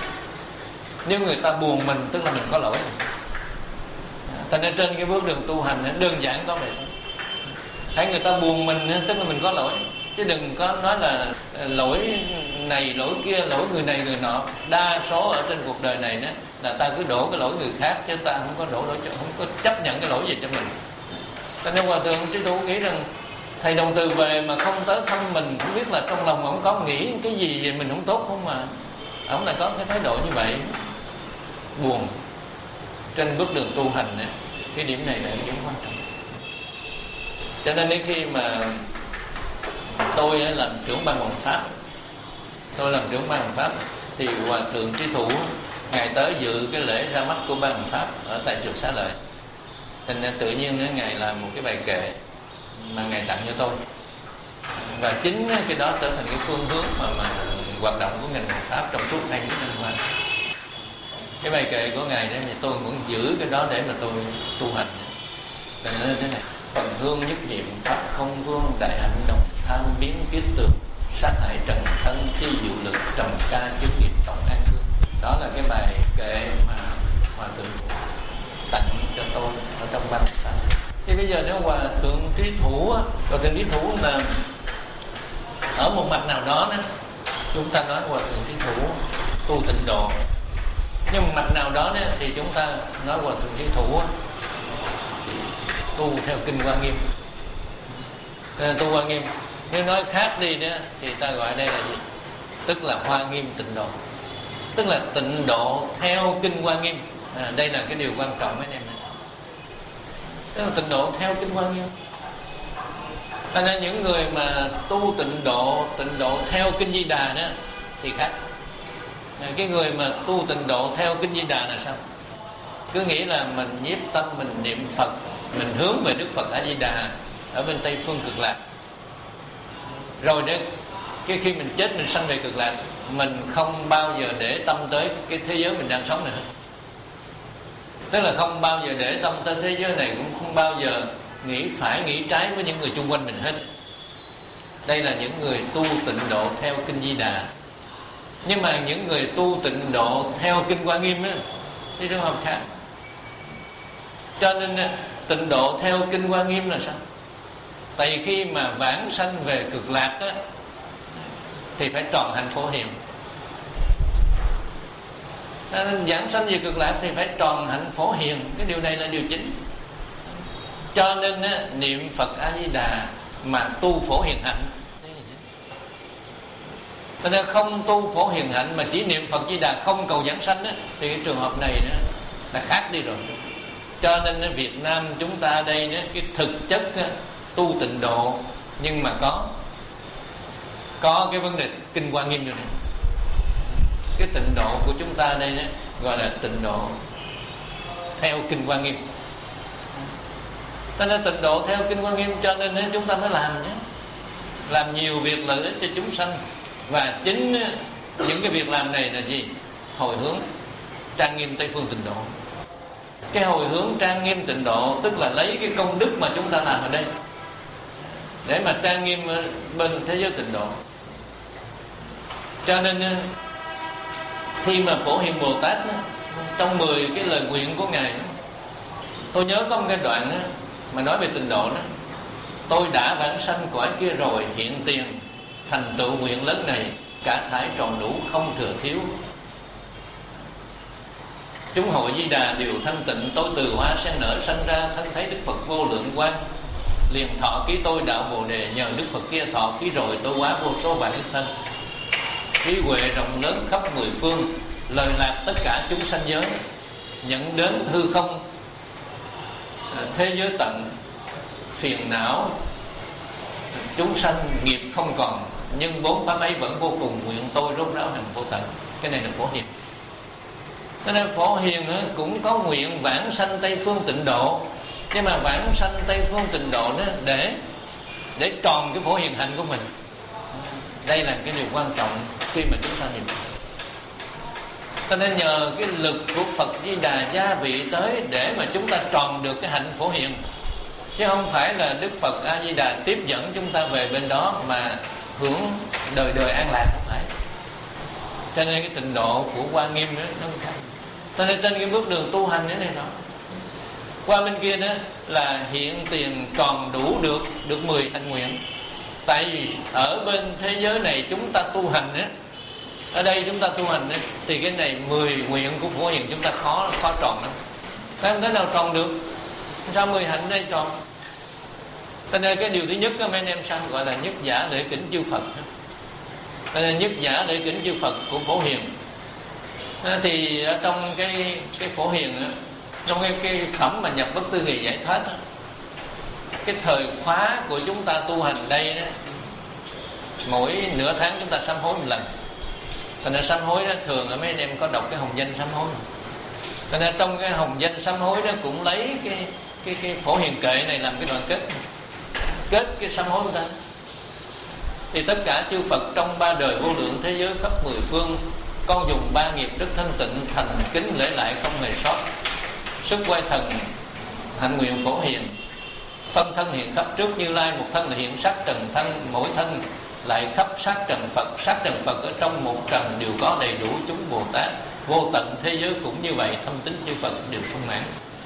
Nếu người ta buồn mình tức là mình có lỗi. Cho nên trên cái bước đường tu hành đơn giản có vậy. Hãy người ta buồn mình tức là mình có lỗi, chứ đừng có nói là lỗi này lỗi kia, lỗi người này người nọ. Đa số ở trên cuộc đời này đó, là ta cứ đổ cái lỗi người khác, chứ ta không có đổ lỗi, không có chấp nhận cái lỗi gì cho mình. Cho nên hòa thượng Trí Thủ nghĩ rằng thầy Đồng Từ về mà không tới thăm mình, không biết là trong lòng ông có nghĩ cái gì về mình không tốt không, mà ông lại có cái thái độ như vậy, buồn. Trên bước đường tu hành này, cái điểm này là cái điểm quan trọng. Cho nên đến khi mà tôi làm trưởng ban hoàng pháp, tôi làm trưởng ban hoàng pháp thì hòa thượng Trí Thủ ngài tới dự cái lễ ra mắt của ban hoàng pháp ở tại chùa Xá Lợi. Thành ra tự nhiên ngài làm một cái bài kệ mà ngài tặng cho tôi, và chính cái đó trở thành cái phương hướng mà, mà hoạt động của ngành hoàng pháp trong suốt hai mươi năm qua. Cái bài kệ của ngài đó thì tôi vẫn giữ cái đó để mà tôi tu hành. Nên thế này: phần hương nhất niệm pháp không vương, đại hạnh đồng tham biến kiết tường, sát hại trần thân chi diệu lực, trầm ca chứng nghiệp trọng an hương. Đó là cái bài kệ mà hòa thượng tặng cho tôi ở trong văn pháp. Thì bây giờ nếu hòa thượng trí thủ á, hòa thượng trí thủ là ở một mặt nào đó đó chúng ta nói hòa thượng trí thủ tu tịnh độ, nhưng một mặt nào đó đó thì chúng ta nói hòa thượng trí thủ á, tu theo kinh Hoa Nghiêm. Tu Hoa Nghiêm, nếu nói khác đi đó thì ta gọi đây là gì? Tức là Hoa Nghiêm tịnh độ, tức là tịnh độ theo kinh Hoa Nghiêm. À, đây là cái điều quan trọng mấy anh em này. Tức là tịnh độ theo kinh Hoa Nghiêm. Cho nên những người mà tu tịnh độ, tịnh độ theo kinh Di Đà đó thì khác. À, cái người mà tu tịnh độ theo kinh Di Đà là sao? Cứ nghĩ là mình nhiếp tâm, mình niệm Phật, mình hướng về Đức Phật A Di Đà ở bên Tây phương Cực Lạc. Rồi đấy, cái khi mình chết mình sanh về Cực Lạc, mình không bao giờ để tâm tới cái thế giới mình đang sống này hết. Tức là không bao giờ để tâm tới thế giới này, cũng không bao giờ nghĩ phải nghĩ trái với những người chung quanh mình hết. Đây là những người tu tịnh độ theo kinh Di Đà. Nhưng mà những người tu tịnh độ theo kinh Hoa Nghiêm á thì trường hợp khác. Cho nên tịnh độ theo kinh Hoa Nghiêm là sao? Tại vì khi mà vãng sanh về Cực Lạc á thì phải tròn hạnh Phổ Hiền. Nên vãng sanh về Cực Lạc thì phải tròn hạnh Phổ Hiền. Cái điều này là điều chính. Cho nên á, niệm Phật A Di Đà mà tu Phổ Hiền hạnh. Cho nên không tu Phổ Hiền hạnh mà chỉ niệm Phật Di Đà không cầu vãng sanh á, thì cái trường hợp này đó là khác đi rồi. Cho nên ở Việt Nam chúng ta đây đó, cái thực chất đó, tu tịnh độ nhưng mà có có cái vấn đề kinh Hoa Nghiêm như này. Cái tịnh độ của chúng ta đây đó, gọi là tịnh độ theo kinh Hoa Nghiêm. Cho nên tịnh độ theo kinh Hoa Nghiêm, cho nên chúng ta mới làm nhé, làm nhiều việc lợi ích cho chúng sanh. Và chính những cái việc làm này là gì? Hồi hướng trang nghiêm Tây phương tịnh độ. Cái hồi hướng trang nghiêm tịnh độ tức là lấy cái công đức mà chúng ta làm ở đây để mà trang nghiêm bên thế giới tịnh độ. Cho nên khi mà Phổ Hiền Bồ Tát trong mười cái lời nguyện của Ngài, tôi nhớ có một cái đoạn mà nói về tịnh độ đó: tôi đã vãng sanh cõi kia rồi, hiện tiền thành tựu nguyện lớn này, cả thải tròn đủ không thừa thiếu. Chúng hội Di Đà đều thanh tịnh, tôi từ hoa sen nở sanh ra, thân thấy Đức Phật vô lượng quang. Liền thọ ký tôi đạo Bồ Đề, nhờ Đức Phật kia thọ ký rồi, tôi quá vô số vạn ức thân. Trí huệ rộng lớn khắp mười phương, lời lạc tất cả chúng sanh giới. Nhận đến hư không thế giới tận, phiền não chúng sanh nghiệp không còn, nhưng bốn pháp ấy vẫn vô cùng, nguyện tôi rốt ráo hành vô tận. Cái này là Phổ Hiền. Cho nên Phổ Hiền cũng có nguyện vãng sanh Tây phương tịnh độ, nhưng mà vãng sanh Tây phương tịnh độ đó để để tròn cái Phổ Hiền hạnh của mình. Đây là cái điều quan trọng khi mà chúng ta niệm. Cho nên nhờ cái lực của Phật Di Đà gia vị tới để mà chúng ta tròn được cái hạnh Phổ Hiền, chứ không phải là Đức Phật A Di Đà tiếp dẫn chúng ta về bên đó mà hưởng đời đời an lạc, không phải. Cho nên cái tịnh độ của Hoa Nghiêm đó, nó không khác. Cho nên trên cái bước đường tu hành thế này đó, qua bên kia đó là hiện tiền còn đủ được được mười hạnh nguyện. Tại vì ở bên thế giới này chúng ta tu hành á, ở đây chúng ta tu hành á, thì cái này mười nguyện của Phổ Hiền chúng ta khó khó tròn lắm. Không thể nào tròn được. Sao mười hạnh đây tròn? Cho nên cái điều thứ nhất đó, mấy anh em sao gọi là nhất giả lễ kính chư Phật. Cho nên nhất giả lễ kính chư Phật của Phổ Hiền. Thì ở trong cái cái Phổ Hiền đó, trong cái, cái phẩm mà nhập bất tư nghị giải thoát đó, cái thời khóa của chúng ta tu hành đây đó, mỗi nửa tháng chúng ta sám hối một lần. Cho nên sám hối đó, thường ở mấy anh em có đọc cái hồng danh sám hối. Cho nên trong cái hồng danh sám hối đó cũng lấy cái cái cái Phổ Hiền kệ này làm cái đoạn kết kết cái sám hối của ta. Thì tất cả chư Phật trong ba đời vô lượng thế giới khắp mười phương, con dùng ba nghiệp rất thanh tịnh, thành kính lễ lại không hề sót. Sức quay thần hạnh nguyện Phổ Hiền, phân thân hiện khắp trước Như Lai, một thân là hiện sắc trần thân, mỗi thân lại khắp sắc trần Phật. Sắc trần Phật ở trong một trần đều có đầy đủ chúng Bồ Tát. Vô tận thế giới cũng như vậy, thâm tín chư Phật đều sung mãn.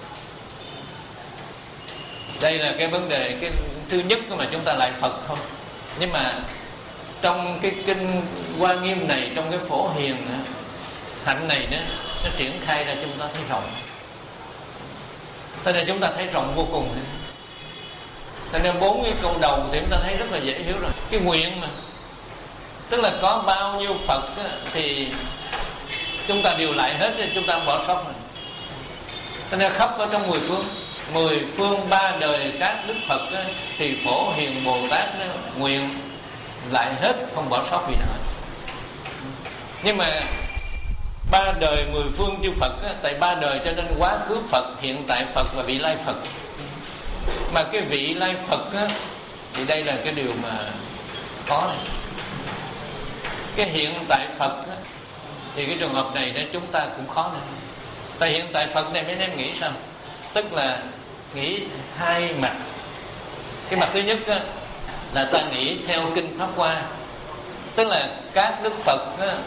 Đây là cái vấn đề cái thứ nhất mà chúng ta lại Phật thôi. Nhưng mà trong cái kinh Hoa Nghiêm này, trong cái Phổ Hiền hạnh này đó, nó triển khai ra chúng ta thấy rộng. Cho nên chúng ta thấy rộng vô cùng. Cho nên bốn cái câu đầu thì chúng ta thấy rất là dễ hiểu rồi. Cái nguyện mà, tức là có bao nhiêu Phật á, thì chúng ta đều lại hết, chúng ta không bỏ sót rồi. Cho nên khắp ở trong mười phương, mười phương ba đời các đức Phật á, thì Phổ Hiền Bồ Tát đó, nguyện lại hết, không bỏ sót gì nữa. Nhưng mà ba đời mười phương chư Phật á, tại ba đời cho nên quá khứ Phật, hiện tại Phật và vị lai Phật. Mà cái vị lai Phật á, thì đây là cái điều mà khó này. Cái hiện tại Phật á, thì cái trường hợp này đó chúng ta cũng khó nữa. Tại hiện tại Phật này mấy em nghĩ sao? Tức là nghĩ hai mặt. Cái mặt thứ nhất á, là ta nghĩ theo kinh Pháp Hoa, tức là các đức Phật á,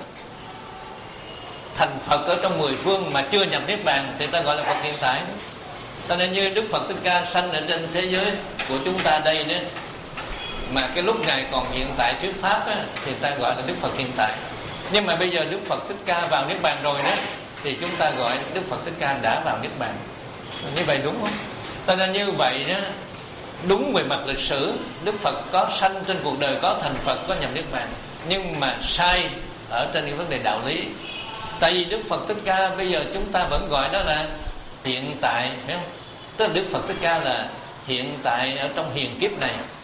thành Phật ở trong mười phương mà chưa nhập Niết Bàn thì ta gọi là Phật hiện tại. Cho nên như Đức Phật Thích Ca sanh ở trên thế giới của chúng ta đây đó, mà cái lúc Ngài còn hiện tại thuyết Pháp á, thì ta gọi là Đức Phật hiện tại. Nhưng mà bây giờ Đức Phật Thích Ca vào Niết Bàn rồi đó, thì chúng ta gọi Đức Phật Thích Ca đã vào Niết Bàn. Như vậy đúng không? Cho nên như vậy đó, đúng về mặt lịch sử, Đức Phật có sanh trên cuộc đời, có thành Phật, có nhập Niết Bàn. Nhưng mà sai ở trên những vấn đề đạo lý. Tại vì Đức Phật Thích Ca bây giờ chúng ta vẫn gọi đó là hiện tại, phải không? Tức là Đức Phật Thích Ca là hiện tại ở trong hiền kiếp này.